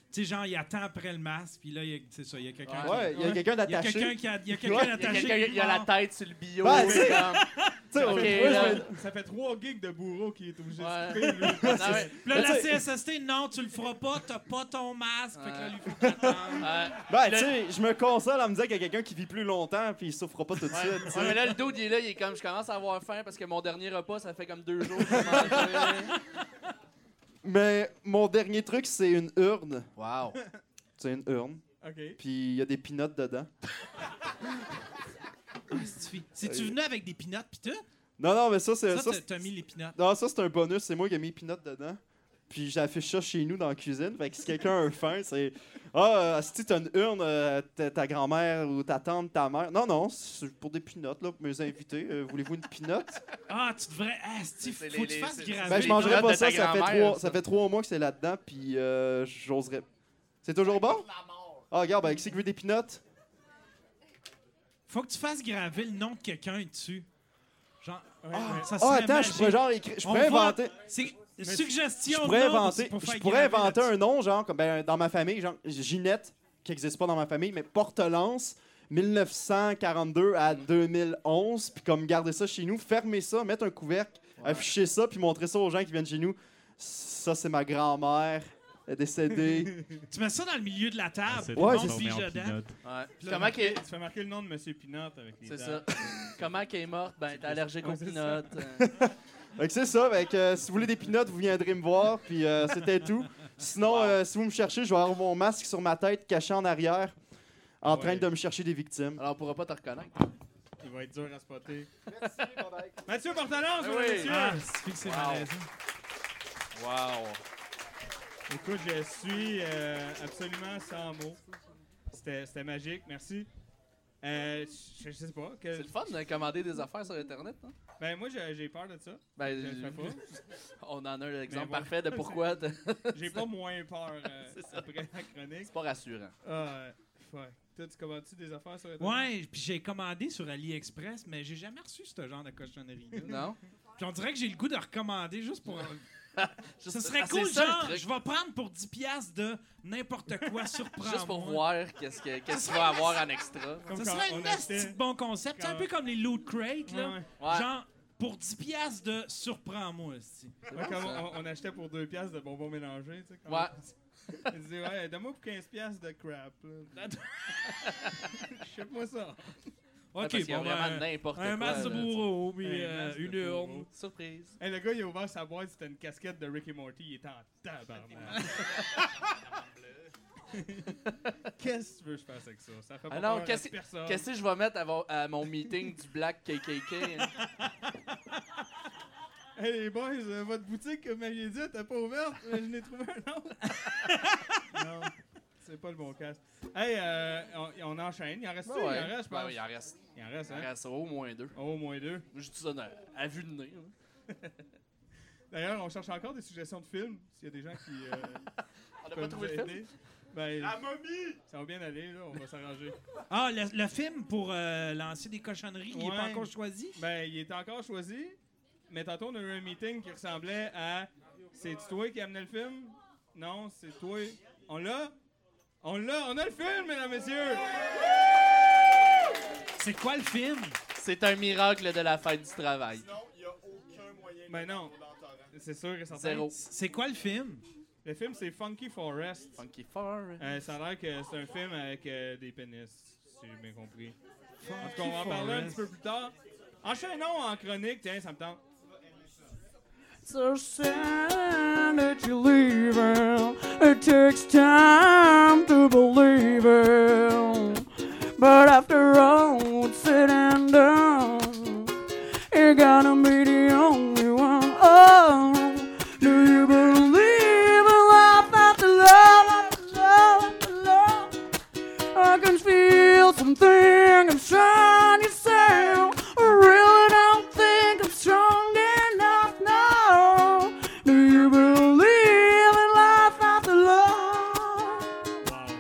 Tu sais, genre, il attend après le masque, puis là, il y a- c'est ça, il y a quelqu'un Ouais, qui... il y a quelqu'un Il y a d'attaché. quelqu'un qui a- il y a quelqu'un Ouais. Il y a d'attaché. quelqu'un qui qui a la part. tête sur le bio. Ben, c'est tu sais- comme- Tu sais, Ok, ouais, là. je me- Ça fait trois gigs de bourreau qui est obligé Ouais. de se couper, lui. Non, mais- Puis là, Mais la tu C sais- S S T, non, tu le feras pas, t'as pas ton masque. Fait que là, Ouais. lui, faut t'attendre. Ouais. Ben, Le- tu sais, je me console en me disant qu'il y a quelqu'un qui vit plus longtemps puis il souffre pas tout de Ouais. suite. tu sais. Ouais, mais là, le dude, il est là, il est comme, je commence à avoir faim parce que mon dernier repas, ça fait comme deux jours que j'ai mangé. Mais mon dernier truc, c'est une urne. Wow. C'est une urne. OK. Puis il y a des pinottes dedans. Ah, c'est-tu- C'est-tu venu avec des pinottes pis tout? Non, non, mais ça, c'est. Ça, Ça, t'as- c'est- t'as mis les pinottes. non, ça, c'est un bonus. C'est moi qui ai mis les pinottes dedans. Puis j'affiche ça chez nous dans la cuisine. Fait que si quelqu'un a faim, c'est. Ah, si t'as une urne, euh, ta, ta grand-mère ou ta tante, ta mère. Non, non, c'est pour des pinottes, là, pour mes invités. Euh, Voulez-vous une pinotte? Ah, tu devrais. Ah, c'est C'est faut les- que tu les- fasses c'est- graver. Ben, je les mangerai pinottes pas de ça. ta Ça fait, grand-mère, trois, ça. ça fait trois mois que c'est là-dedans. Puis euh, j'oserais. C'est toujours bon? Ah, regarde, ben, qui c'est qui veut des pinottes? Faut que tu fasses graver le nom de quelqu'un dessus. Genre, Ouais, ah, ouais. ça Ah, serait attends, je magique. pourrais genre écrire. Je On pourrais va- inventer. C'est Je suggestion pourrais de nom inventer, pour faire je pourrais graver inventer là-dessus. un nom, genre, comme ben, dans ma famille, genre Ginette, qui n'existe pas dans ma famille, mais Portelance, mille neuf cent quarante-deux à deux mille onze, puis comme garder ça chez nous, fermer ça, mettre un couvercle, afficher ça, puis montrer ça aux gens qui viennent chez nous. Ça, c'est ma grand-mère, elle est décédée. Tu mets ça dans le milieu de la table. C'est tout le Ouais, monde c'est- pige dedans. Ouais. Tu fais Comment marquer- qu'elle Tu fais marquer le nom de Monsieur Pinot avec les C'est tables. ça. Comment qu'elle est morte? Ben, t'es allergique Ouais, aux c'est pinottes. Fait que c'est ça, fait que, euh, si vous voulez des pinottes, vous viendrez me voir, puis euh, c'était tout. Sinon, euh, si vous me cherchez, je vais avoir mon masque sur ma tête, caché en arrière, en Ouais. train de me chercher des victimes. Alors, on pourra pas te reconnaître. Il va être dur à spotter. Merci, bye-bye. Mathieu Portalance, Ah mesdames oui. et messieurs. Ah, c'est que c'est Wow. malaisant. Wow. Écoute, je suis euh, absolument sans mots. C'était c'était magique, merci. Euh, je, je sais pas. Que, C'est le fun de commander des affaires sur Internet, non? Ben, moi, j'ai j'ai peur de ça. Ben, Je le fais pas. on en a un exemple bon. parfait de pourquoi de- J'ai pas moins peur euh, C'est ça. après la chronique. c'est pas rassurant. Ah, euh, ouais. Toi, tu commandes-tu des affaires sur Internet? Ouais, puis j'ai commandé sur AliExpress, mais j'ai jamais reçu ce genre de cochonnerie-là. Non? Puis on dirait que j'ai le goût de recommander juste pour. Juste- Ce serait Ah, c'est cool, ça, le genre, truc. je vais prendre pour dix piastres de n'importe quoi, surprends-moi. Juste pour voir qu'est-ce que qu'est-ce qu'il va avoir en extra. Comme Ça quand serait on un esti achetait- de bon concept. C'est un quand- peu comme les loot crates, là. Ouais, ouais. Ouais. Genre, pour dix piastres de surprends-moi, esti. C'est Ouais, bon, comme ça. on, on achetait pour deux piastres de bonbons mélangés, tu sais. quand Ouais. on- Il disait, ouais, donne-moi pour quinze piastres de crap. Chèpe-moi ça. Ouais, Ok, parce qu'il y a bon, vraiment ben, n'importe un quoi. masque de là. bourreau, puis Un euh, masque de une urne. bourreau. Surprise. Hey, le gars, il a ouvert sa boîte, c'était une casquette de Rick et Morty. Il était en tabarnak. Qu'est-ce que tu veux que je fasse avec ça? Ça fait pas Ah non, peur à qu'est-ce personne. qu'est-ce que je vais mettre à, vo- à mon meeting du Black K K K? hein? Hey les boys, euh, votre boutique, comme vous m'aviez dit, t'as pas ouverte, mais je n'ai trouvé un autre. Non, c'est pas le bon casque. Hey, euh, on, on enchaîne. Il en reste-tu? Ouais, ouais. Il en reste, je pense. Ouais, ouais, il en reste. Il en reste, Il en hein? reste au moins deux. Oh, au moins deux. Moi, je dis ça à, à vue de nez. hein. D'ailleurs, on cherche encore des suggestions de films. S'il y a des gens qui euh, On n'a peuvent pas trouvé nous le film? aider. Ben, La momie! ça va bien aller, là. On va s'arranger. Ah, le, le film pour euh, lancer des cochonneries, il n'est pas Ouais. encore choisi? Ben, il est encore choisi. Mais tantôt, on a eu un meeting qui ressemblait à... C'est toi qui amenait le film? Non, c'est toi. On l'a? On l'a! On a le film, mesdames, messieurs! C'est quoi le film? C'est un miracle de la fête du travail. Sinon, il n'y a aucun moyen de Ben non. le trouver dans le torrent. C'est sûr et certain. Zéro. C'est quoi le film? Le film, c'est Funky Forest. Funky Forest. Euh, ça a l'air que c'est un film avec euh, des pénis, si j'ai bien compris. En tout cas, on Funky va en parler un Forest. petit peu plus tard. Enchaînons en chronique, tiens, ça me tente. So sad that you're leaving. It takes time to believe it. But after all, it's said and done. You're gonna be the only one. Oh, do you believe in life after love, after love, after love? I can feel something inside yourself. I really don't think I'm strong enough now. Do you believe in life after love? Wow.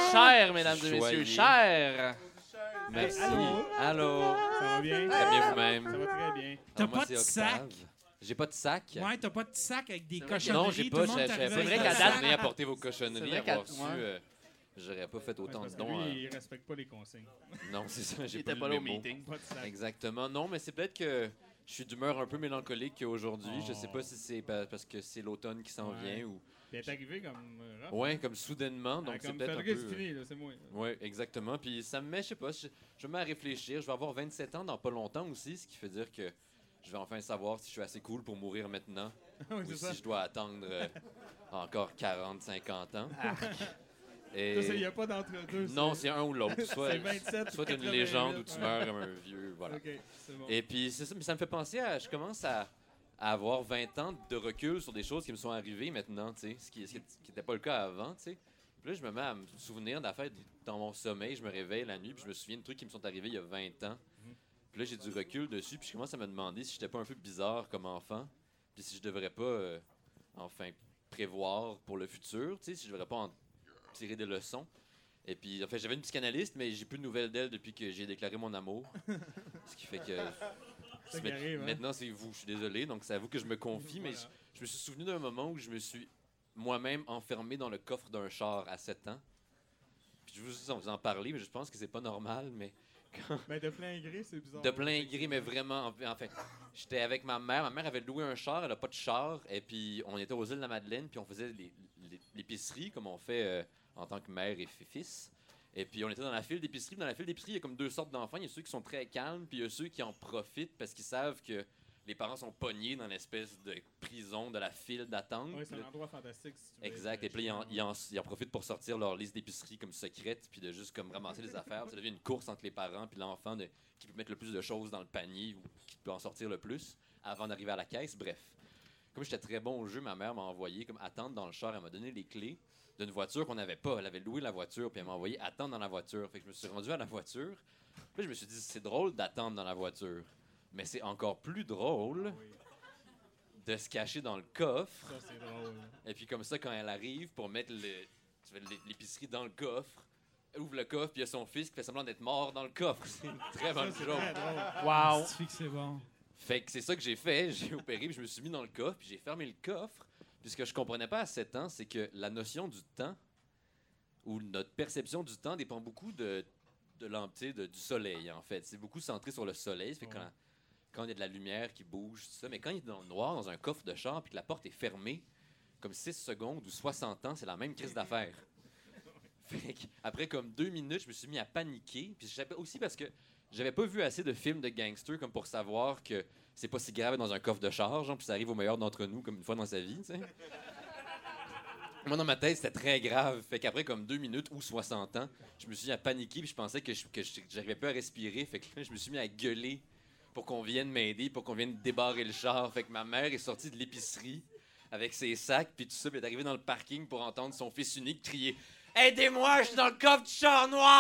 cher, mesdames et messieurs, Joyeux. cher. Merci. Allô? Allô. Ça va bien? Très bien vous-même. Ça va très bien. T'as Alors, moi, pas de c'est sac? Octave. J'ai pas de sac. Ouais, t'as pas de sac avec des vrai. cochonneries. Non, j'ai Tout pas. le monde Je t'arrive savais avec vrai un qu'à sac. date- jamais apporter vos C'est cochonneries, vrai avoir qu'à- su. ouais. euh, J'aurais pas fait Ouais, autant parce de que dons. lui, euh, il respecte pas les consignes. Non, c'est ça. J'ai Il pas était lu pas le là au mémo. meeting. Pas de sac. Exactement. Non, mais c'est peut-être que je suis d'humeur un peu mélancolique aujourd'hui. Je sais Oh. pas si c'est pa- parce que c'est l'automne qui s'en Ouais. vient ou. Il est arrivé comme euh, rough. Ouais, comme soudainement. Donc Ah, c'est comme peut-être un Félix, peu. c'est fini, là, c'est moi. Oui, exactement. Puis ça me met, je sais pas, je, je me mets à réfléchir. Je vais avoir vingt-sept ans dans pas longtemps aussi, ce qui fait dire que je vais enfin savoir si je suis assez cool pour mourir maintenant Oui, ou c'est si ça. je dois attendre euh, encore quarante, cinquante ans. Il n'y Et... a pas d'entre-deux. Non, c'est un ou l'autre. Soit, c'est vingt-sept soit ou t'es une quatre-vingt-huit, légende ou tu ouais. meurs comme un vieux. Voilà. OK, c'est bon. Et puis, c'est ça, mais ça me fait penser à. Je commence à, à avoir vingt ans de recul sur des choses qui me sont arrivées maintenant, tu sais, ce qui n'était pas le cas avant, tu sais. Puis là, je me mets à me souvenir d'affaires dans mon sommeil. Je me réveille la nuit, puis je me souviens de trucs qui me sont arrivés il y a vingt ans. Mhm. Puis là, j'ai du recul dessus, puis je commence à me demander si j'étais pas un peu bizarre comme enfant, puis si je devrais pas, euh, enfin, prévoir pour le futur, tu sais, si je devrais pas en tirer des leçons. Et puis, en fait, j'avais une psychanalyste, mais j'ai plus de nouvelles d'elle depuis que j'ai déclaré mon amour. Ce qui fait que. Ça qui arrive, hein. Maintenant, c'est vous. Je suis désolé. Donc, c'est à vous que je me confie. Mais je, Voilà. je me suis souvenu d'un moment où je me suis moi-même enfermé dans le coffre d'un char à sept ans. Puis je vous en, vous en parler, mais je pense que c'est pas normal. Mais Ben, de plein gré, c'est bizarre. de plein gré, mais vraiment. En, en fait, j'étais avec ma mère. Ma mère avait loué un char. Elle a pas de char. Et puis, on était aux îles de la Madeleine. Puis, on faisait les- les- l'épicerie comme on fait euh, en tant que mère et fi- fils. Et puis, on était dans la file d'épicerie. Dans la file d'épicerie, il y a comme deux sortes d'enfants. Il y a ceux qui sont très calmes, puis il y a ceux qui en profitent parce qu'ils savent que les parents sont pognés dans l'espèce de prison de la file d'attente. Oui, c'est Puis un là- endroit fantastique. Si tu veux Exact. être, Et puis, là, ils en, euh, ils en- ils en profitent pour sortir leur liste d'épicerie comme secrète, puis de juste comme ramasser les affaires. Ça devient une course entre les parents puis l'enfant de qui peut mettre le plus de choses dans le panier ou qui peut en sortir le plus avant d'arriver à la caisse. Bref. Comme j'étais très bon au jeu, ma mère m'a envoyé comme attendre dans le char. Elle m'a donné les clés d'une voiture qu'on n'avait pas. Elle avait loué la voiture, puis elle m'a envoyé attendre dans la voiture. Fait que je me suis rendu à la voiture. Puis je me suis dit, c'est drôle d'attendre dans la voiture. Mais c'est encore plus drôle Oui, de se cacher dans le coffre. ça, c'est drôle. Et puis comme ça, quand elle arrive pour mettre le, tu fais l'é- l'épicerie dans le coffre, elle ouvre le coffre, puis il y a son fils qui fait semblant d'être mort dans le coffre. C'est une très bonne Ça, c'est chose. très drôle. Wow. Ça fait que c'est bon. Fait que c'est ça que j'ai fait. J'ai opéré, puis je me suis mis dans le coffre, puis j'ai fermé le coffre. Puis ce que je comprenais pas à sept ans, c'est que la notion du temps, ou notre perception du temps, dépend beaucoup de, de l'am- tu sais, de- du soleil, en fait. C'est beaucoup centré sur le soleil. Ça fait que Ouais. quand, quand il y a de la lumière qui bouge, tout ça. Mais quand il est dans le noir, dans un coffre de char, puis que la porte est fermée, comme six secondes ou soixante ans, c'est la même crise d'affaires. Fait que, après comme deux minutes, je me suis mis à paniquer. Puis j'avais- aussi parce que j'avais pas vu assez de films de gangsters comme pour savoir que c'est pas si grave dans un coffre de char, genre, puis ça arrive au meilleur d'entre nous comme une fois dans sa vie, tu sais. Moi, dans ma tête, c'était très grave. Fait qu'après comme deux minutes ou soixante ans, je me suis mis à paniquer, puis je pensais que je- que je- j'arrivais pas à respirer. Fait que là, je me suis mis à gueuler pour qu'on vienne m'aider, pour qu'on vienne débarrer le char. Fait que ma mère est sortie de l'épicerie avec ses sacs, puis tout ça, puis elle est arrivée dans le parking pour entendre son fils unique crier « Aidez-moi, je suis dans le coffre du char noir! »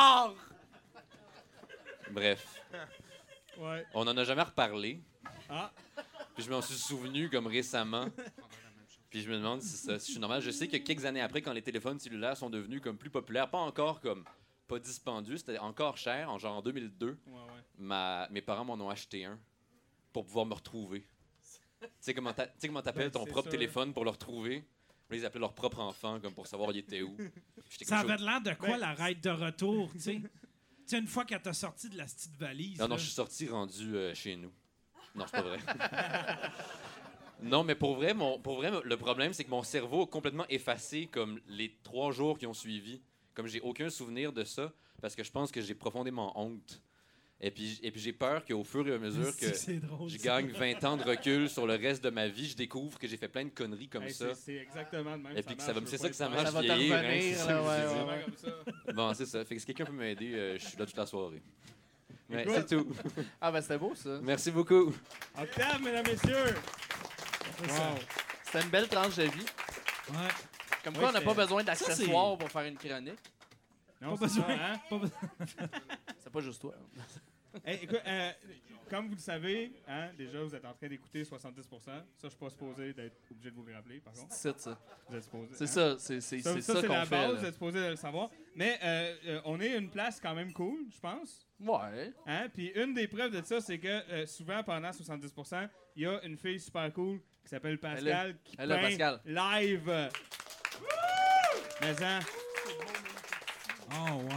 Bref, Ouais. on en a jamais reparlé. Ah, Puis je m'en suis souvenu comme récemment. Puis je me demande si, ça, si je suis normal. Je sais que quelques années après, quand les téléphones cellulaires sont devenus comme plus populaires, pas encore comme pas dispendieux, c'était encore cher, en genre en deux mille deux, ouais, ouais. ma, mes parents m'en ont acheté un pour pouvoir me retrouver. Tu sais comment t'a- tu sais comment t'appelles Ben, ton c'est propre sûr. téléphone pour le retrouver? Là, ils appelaient leur propre enfant comme pour savoir il était où. J'étais Ça comme avait l'air de quoi, Ben, la ride de retour, tu sais? Tu sais, une fois qu'elle t'a sorti de la petite valise. Non, non, là. je suis sorti rendu euh, chez nous. Non, c'est pas vrai. Non, mais pour vrai, mon, pour vrai, le problème, c'est que mon cerveau a complètement effacé comme les trois jours qui ont suivi. Comme j'ai aucun souvenir de ça, parce que je pense que j'ai profondément honte. Et puis, et puis j'ai peur qu'au fur et à mesure C'est que c'est drôle, je ça. gagne vingt ans de recul sur le reste de ma vie, je découvre que j'ai fait plein de conneries comme Hey, ça. c'est- C'est exactement le même. Et puis que ça marche, va me- je c'est veux ça pas que ça être marche Ça va te vieillir, hein, revenir, c'est ça là, que je ouais, veux ouais, dire. Vraiment comme ça. Bon, c'est ça. Fait que si quelqu'un peut m'aider, euh, je suis là toute la soirée. Ouais, Écoute. c'est tout. Ah, ben c'était beau, ça. Merci beaucoup. Octave, mesdames, messieurs. Wow. C'était une belle tranche de vie. Ouais. Comme Oui, quoi, on n'a c'est- pas besoin Ça, c'est- d'accessoires pour faire une chronique. Non, Pas c'est ça, besoin. hein? Pas besoin. C'est pas juste toi. Hey, écoute, euh, comme vous le savez, hein, déjà, vous êtes en train d'écouter soixante-dix pour cent. Ça, je suis pas supposé d'être obligé de vous le rappeler, par contre. C'est ça. Vous êtes supposé. C'est hein? ça, c'est c'est- Ça, c'est ça, ça c'est qu'on la fait. base, là. vous êtes supposé le savoir. Mais euh, euh, on est une place quand même cool, je pense. Ouais. Hein? Puis une des preuves de ça, c'est que euh, souvent, pendant soixante-dix pour cent, il y a une fille super cool qui s'appelle Pascal qui Elle est là, peint Pascal. live. Mais hein, Oh, wow.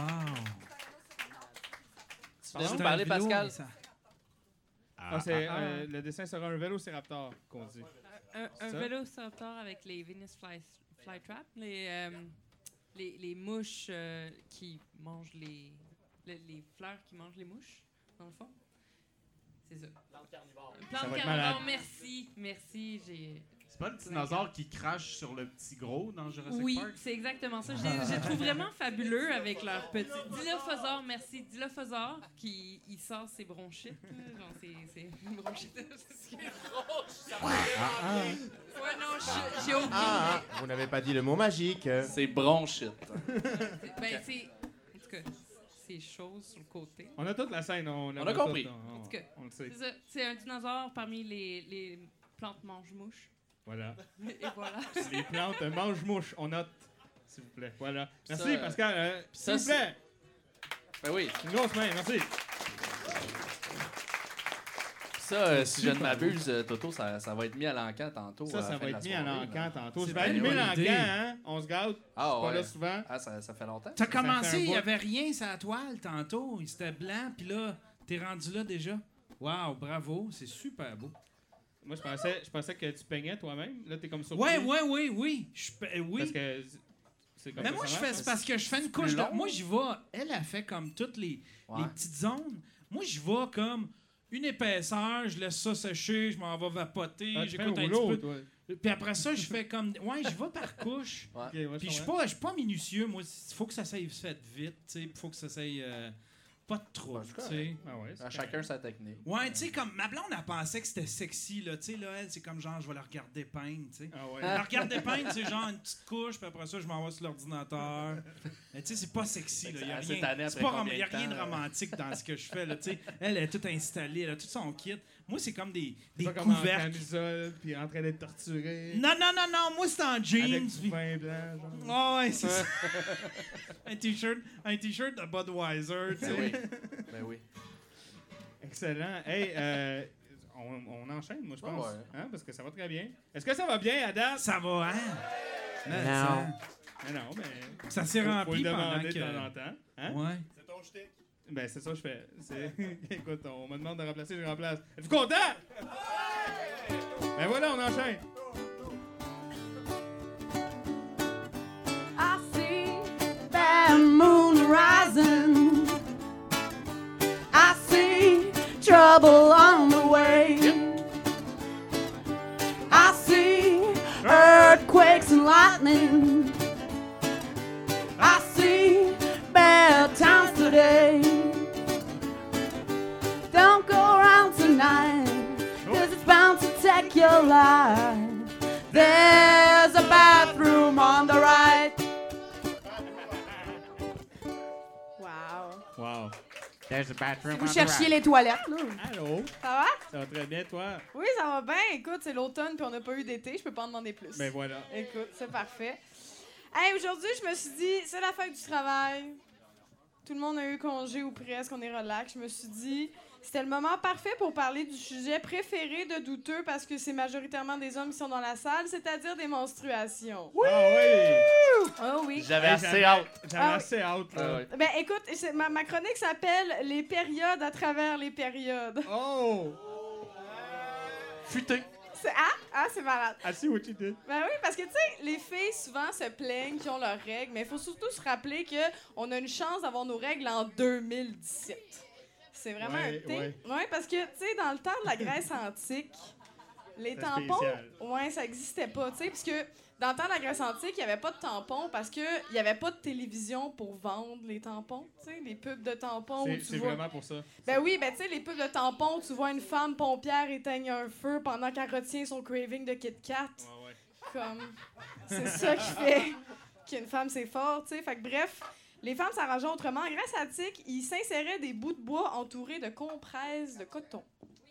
Tu viens C'est nous un parler, vélo, Pascal? mais ça- ah, c'est, euh, le dessin sera un vélociraptor qu'on dit. Un, C'est un ça? vélociraptor avec les Venus fly, flytrap, les, euh, les, les mouches euh, qui mangent les, les, les fleurs qui mangent les mouches, dans le fond. C'est ça. Plante carnivore. Ça Plante va être carnivore, malade. merci, merci, j'ai... C'est pas le dinosaure qui crache sur le petit gros dans Jurassic Oui, Park? c'est exactement ça. Je les- je les trouve vraiment fabuleux avec leur petit Dilophosaure, merci. Dilophosaure qui il sort ses bronchites. là, Genre, c'est c'est bronchites. Ouais, non, je- j'ai aucune Ah, idée. ah, vous n'avez pas dit le mot magique. C'est bronchite. Ben, c'est. En tout cas, c'est choses sur le côté. On a toute la scène. On, la On a voit compris. toute, on, En tout cas, on le sait. c'est ça. C'est un dinosaure parmi les, les plantes mange-mouches. Voilà. Et voilà. Les plantes mangent-mouches. On note, s'il vous plaît. Voilà. Merci, Ça, Pascal. Euh, Puis s'il ça, vous plaît. Ben oui. Une grosse main. Merci. Ça, euh, si je ne m'abuse, euh, Toto, ça, ça va être mis à l'encan tantôt. Ça, à la ça fin va de la être mis à soirée, l'encan là. tantôt. C'est Je vais bien allumer une bonne l'encan, idée. hein? On se gâte. Ah Pas ouais. là souvent. Ah, ça, ça fait longtemps? T'as fait un commencé, il bout. y avait rien sur la toile tantôt. Il était blanc, puis là, t'es rendu là déjà. Wow, bravo, c'est super beau. Moi, je pensais, je pensais que tu peignais toi-même. Là, t'es comme surpris. Ouais, ouais, oui, oui. Je pe- oui. Parce que c'est comme Mais ça moi, que je ça fais, marche, c'est hein? parce que je fais une couche plus de. long? Moi, j'y vais. Elle a fait comme toutes les, Ouais. les petites zones. Moi, j'y vais comme une épaisseur, je laisse ça sécher, je m'en vais vapoter, Ah, tu fais j'écoute un un rouleau, petit toi. peu. Puis après ça, je fais comme. Ouais, j'y vais par couche. Ouais. Ok, ouais, Puis je suis comprends. pas, je suis pas minutieux. Moi, il faut que ça s'aille fait vite, tu sais. Il faut que ça s'aille. euh, pas de trop, Ouais, c'est tu sais. Ah ouais, c'est À chacun sa technique. Ouais, tu sais, comme ma blonde, elle pensait que c'était sexy, là. Tu sais, là, elle, c'est comme genre, je vais la regarder peindre, tu sais. Ah ouais. La regarder peindre, c'est genre une petite couche, puis après ça, je m'en vais sur l'ordinateur. Mais tu sais, c'est pas sexy, là. Il y a Cette rien, année, c'est après pas rom- combien y a de rien de temps, là? romantique dans ce que je fais, là. Tu sais, elle est toute installée, elle a tout son kit. Moi, c'est comme des, des Pas comme en couvercles. camisole, puis en train d'être torturé. Non, non, non, non, moi, c'est en jeans. Avec du puis- pain blanc, genre. Ah ouais, c'est ça. un t-shirt, un t-shirt de Budweiser, tu sais. Ben oui. Ben oui. Excellent. Hey, euh, on, on enchaîne, moi, je Ouais, pense. ouais. Hein, parce que ça va très bien. Est-ce que ça va bien, à date? Ça va, hein? Mais Non. ça- Mais non, mais... Ça s'est faut- faut rempli le pendant demander que... de temps en temps. Hein? Ouais. Ben, c'est ça que je fais. C'est... Écoute, on me demande de remplacer, je remplace. Êtes-vous content? Ben voilà, on enchaîne. I see the moon rising. I see trouble on the way. I see earthquakes and lightning. I see bad times today. Don't go around tonight, 'cause it's bound to take your life. There's a bathroom on the right. Wow. Wow. There's a bathroom Vous on the cherchiez right. les toilettes, là. Allô? Ça va? Ça va très bien, toi? Oui, ça va bien. Écoute, c'est l'automne puis on n'a pas eu d'été. Je peux pas en demander plus. Ben voilà. Écoute, c'est parfait. Hey, aujourd'hui, je me suis dit, c'est la fête du travail. Tout le monde a eu congé ou presque, on est relax. Je me suis dit, c'était le moment parfait pour parler du sujet préféré de Douteux parce que c'est majoritairement des hommes qui sont dans la salle, c'est-à-dire des menstruations. Oui! Ah oui! Oh oui. J'avais Hey, assez j'avais- hâte. J'avais Ah oui. assez hâte, là. Ah ouais. Ben écoute, c'est- ma, ma chronique s'appelle « Les périodes à travers les périodes Oh! Futé. ». C'est ah, ah c'est malade. I see what you did. Ben oui, parce que, tu sais, les filles, souvent, se plaignent qu'ils ont leurs règles, mais il faut surtout se rappeler qu'on a une chance d'avoir nos règles en deux mille dix-sept. C'est vraiment Ouais, un thé. ouais. Ouais, parce que, tu sais, dans le temps de la Grèce antique, les C'était tampons, spécial. ouais, ça existait pas, tu sais, parce que dans le temps de la Grèce antique, il n'y avait pas de tampons parce qu'il n'y avait pas de télévision pour vendre les tampons, tu sais, les pubs de tampons où C'est tu c'est vois... vraiment pour ça. Ben oui, ben tu sais, les pubs de tampons, tu vois une femme pompière éteindre un feu pendant qu'elle retient son craving de Kit Kat. Ouais, ouais. Comme, c'est ça qui fait qu'une femme, c'est fort, tu sais. Fait que bref, les femmes s'arrangeaient autrement. Grâce à Tic, ils s'inséraient des bouts de bois entourés de compresses de coton.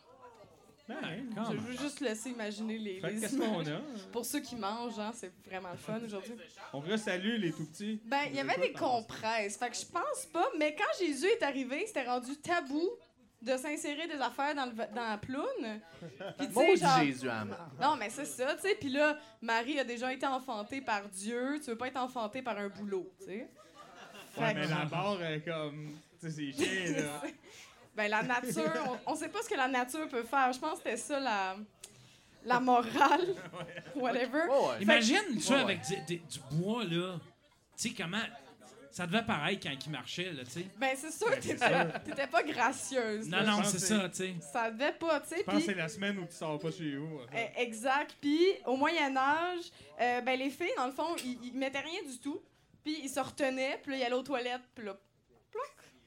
Ben, Je veux juste laisser imaginer les, Fait que les qu'est-ce qu'on images. a? Pour ceux qui mangent, hein, c'est vraiment le fun aujourd'hui. On resalue les tout petits. Ben, il y avait des compresses. Fait que je pense pas. Mais quand Jésus est arrivé, c'était rendu tabou de s'insérer des affaires dans, le, dans la ploune. Puis, tu sais, Maudit genre... Jésus, Amand. Non, mais c'est ça, tu sais. Puis là, Marie a déjà été enfantée par Dieu. Tu veux pas être enfantée par un boulot, tu sais. Ouais, Fait mais que- la barre est comme. Tu sais, c'est chiant, là. Ben, la nature, on, on sait pas ce que la nature peut faire. Je pense que c'était ça, la, la morale. Whatever. Fait que- Imagine ça Ouais. avec du, du- du bois, là. Tu sais, comment. Ça devait pareil quand il marchait, là, tu sais. Ben, c'est sûr Ben, que c'est t'étais, sûr. t'étais pas gracieuse. Non, là. non, Je pense c'est que ça, tu sais. Ça devait pas, tu sais. Je pense que puis- c'est la semaine où tu sors pas chez vous. Eh, Exact. Puis, au Moyen-Âge, euh, ben, les filles, dans le fond, ils, ils mettaient rien du tout. Puis, ils se retenaient. Puis là, ils allaient aux toilettes. Puis là, ploc.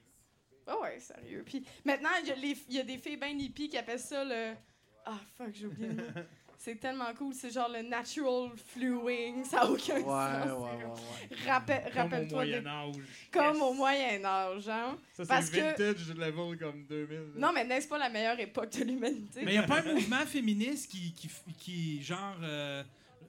Ah ouais, sérieux. Puis, maintenant, il y, a les- il y a des filles bien hippies qui appellent ça le... Ah, fuck, j'ai oublié le mot. C'est tellement cool. C'est genre le natural fluing. Ça n'a aucun Ouais, sens. ouais, ouais, ouais. Rappel- Comme au Rappelle-toi. des- Moyen-Âge. Comme au Moyen-Âge, hein. Ça, c'est Parce que... vintage level comme deux mille. là. Non, mais n'est-ce pas la meilleure époque de l'humanité? Mais il n'y a pas un mouvement féministe qui, qui, qui genre. euh,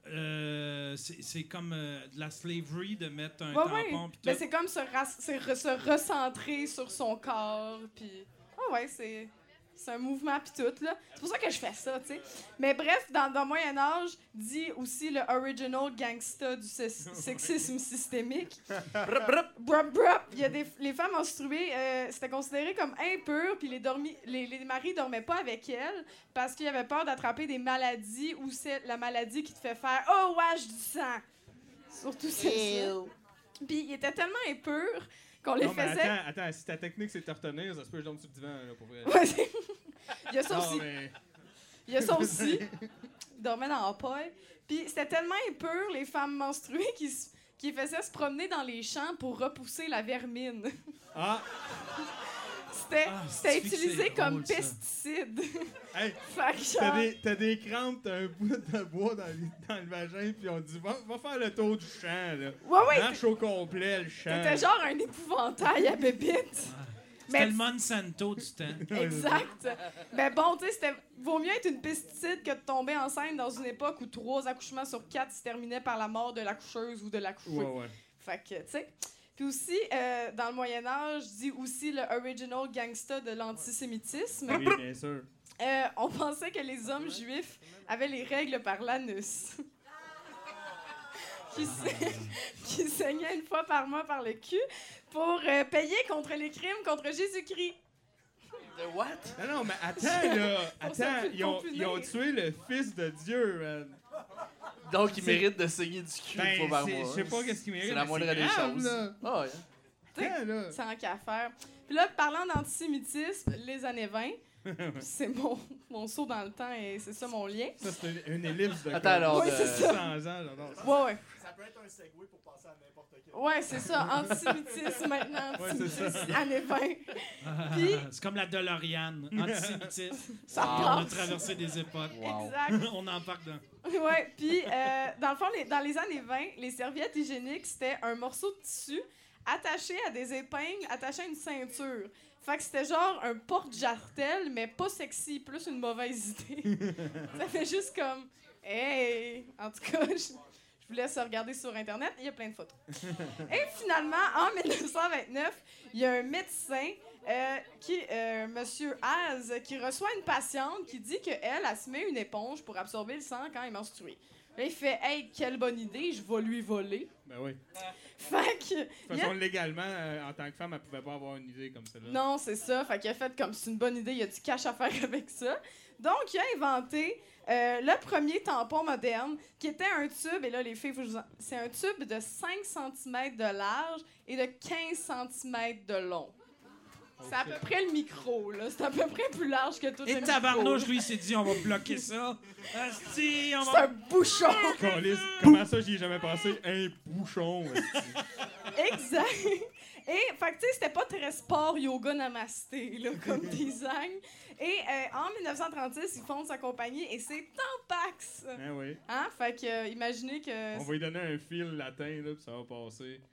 euh, c'est c'est comme euh, de la slavery de mettre un Ouais, ouais. tampon. pis Ben, tout. c'est comme se, ras- c'est re- se recentrer sur son corps. Puis, ah ouais, c'est, c'est un mouvement puis tout là. C'est pour ça que je fais ça, tu sais. Mais bref, dans, dans le Moyen Âge, dit aussi le original gangsta du sex- sexisme systémique. Brup, brup. Il y a des, les femmes menstruées, euh, c'était considéré comme impur, puis les, dormi, les, les maris dormaient pas avec elles parce qu'ils avaient peur d'attraper des maladies ou c'est la maladie qui te fait faire oh wesh du sang. Surtout c'est ça. Puis il était tellement impur qu'on les Non, mais faisait. attends, attends, si ta technique c'est de te retenir, ça se peut que je dorme sur le divan, là, pour vrai. Ouais, c'est- il y a ça Non, aussi. mais- Il y a ça aussi. Ils dormaient dans la paille. Puis c'était tellement impur, les femmes menstruées, qui, s- qui faisaient se promener dans les champs pour repousser la vermine. Ah! C'était Ah, c'était c'est-tu que utilisé c'est comme drôle, ça. pesticide. Hey, Fait que t'as genre- des, t'as des crampes, t'as un bout de bois dans, le- dans le vagin, puis on dit va, va faire le tour du champ, là. Ouais, ouais, Marche au complet, le champ. C'était genre un épouvantail à bébite. C'était Mais- le Monsanto du temps. Exact. Mais bon, tu sais, c'était vaut mieux être une pesticide que de tomber enceinte dans une époque où trois accouchements sur quatre se terminaient par la mort de l'accoucheuse ou de l'accouché. Ouais, ouais. Fait que, tu sais. Puis aussi, euh, dans le Moyen-Âge, dit aussi le original gangsta de l'antisémitisme. Oui, bien sûr. Euh, on pensait que les hommes juifs avaient les règles par l'anus. qui, sa- qui saignaient une fois par mois par le cul pour euh, payer contre les crimes contre Jésus-Christ. De what? Non, non, mais attends, là. Pour se Attends, pu- ils ont, pour punir. ils ont tué le fils de Dieu, man. Donc, il C'est- mérite de saigner du cul Ben, une fois par c'est- mois. je sais pas qu'est-ce qu'il mérite, C'est la mais moindre c'est des grave, choses. là. Ah, ouais. Attends, là. Sans qu'à faire. Puis là, parlant d'antisémitisme, les années vingt, c'est mon, mon saut dans le temps et c'est ça mon lien. Ça, c'est une, une ellipse de Attends, comme alors, Oui, de- c'est ça. cent ans, j'adore ça. Ouais, ouais. Ça peut être un segway pour passer à n'importe quel. Ouais, c'est ça. Antisémitisme maintenant. Ouais, c'est Antisémitisme, ça. années vingt. Puis, C'est comme la DeLorean. Antisémitisme. Ça On a passe. traversé des époques. Exact. On embarque dans. Ouais, puis euh, dans le fond, les- dans les années vingt, les serviettes hygiéniques, c'était un morceau de tissu attaché à des épingles, attaché à une ceinture. Fait que c'était genre un porte-jartel, mais pas sexy, plus une mauvaise idée. Ça fait juste comme, hey! En tout cas, je, je vous laisse regarder sur Internet, il y a plein de photos. Et finalement, en dix-neuf cent vingt-neuf, il y a un médecin, euh, qui, euh, Monsieur Haz, qui reçoit une patiente qui dit qu'elle, elle se met une éponge pour absorber le sang quand elle est menstruée. Là, il fait « Hey, quelle bonne idée, je vais lui voler. Ben oui. » Fait que... De toute il a- façon, légalement, euh, en tant que femme, elle pouvait pas avoir une idée comme celle-là. Non, c'est ça. Fait qu'il a fait comme c'est une bonne idée, il y a du cash à faire avec ça. Donc, il a inventé euh, le premier tampon moderne, qui était un tube, et là, les filles, faut que je vous en- c'est un tube de cinq centimètres de large et de quinze centimètres de long. C'est à peu près le micro, là. C'est à peu près plus large que tout le Et micro. tabarnouche, lui, il s'est dit, on va bloquer ça. Asti, on C'est va... un bouchon! Câlisse, comment ça, j'y ai jamais pensé? Un bouchon. esti. Exact. Et, fait que, tu sais, c'était pas très sport yoga namasté, là, comme design. Et euh, en dix-neuf cent trente-six, ils fondent sa compagnie et c'est Tampax. Ben oui. Hein? Fait que, euh, imaginez que... On va lui donner un fil latin, là, puis ça va passer.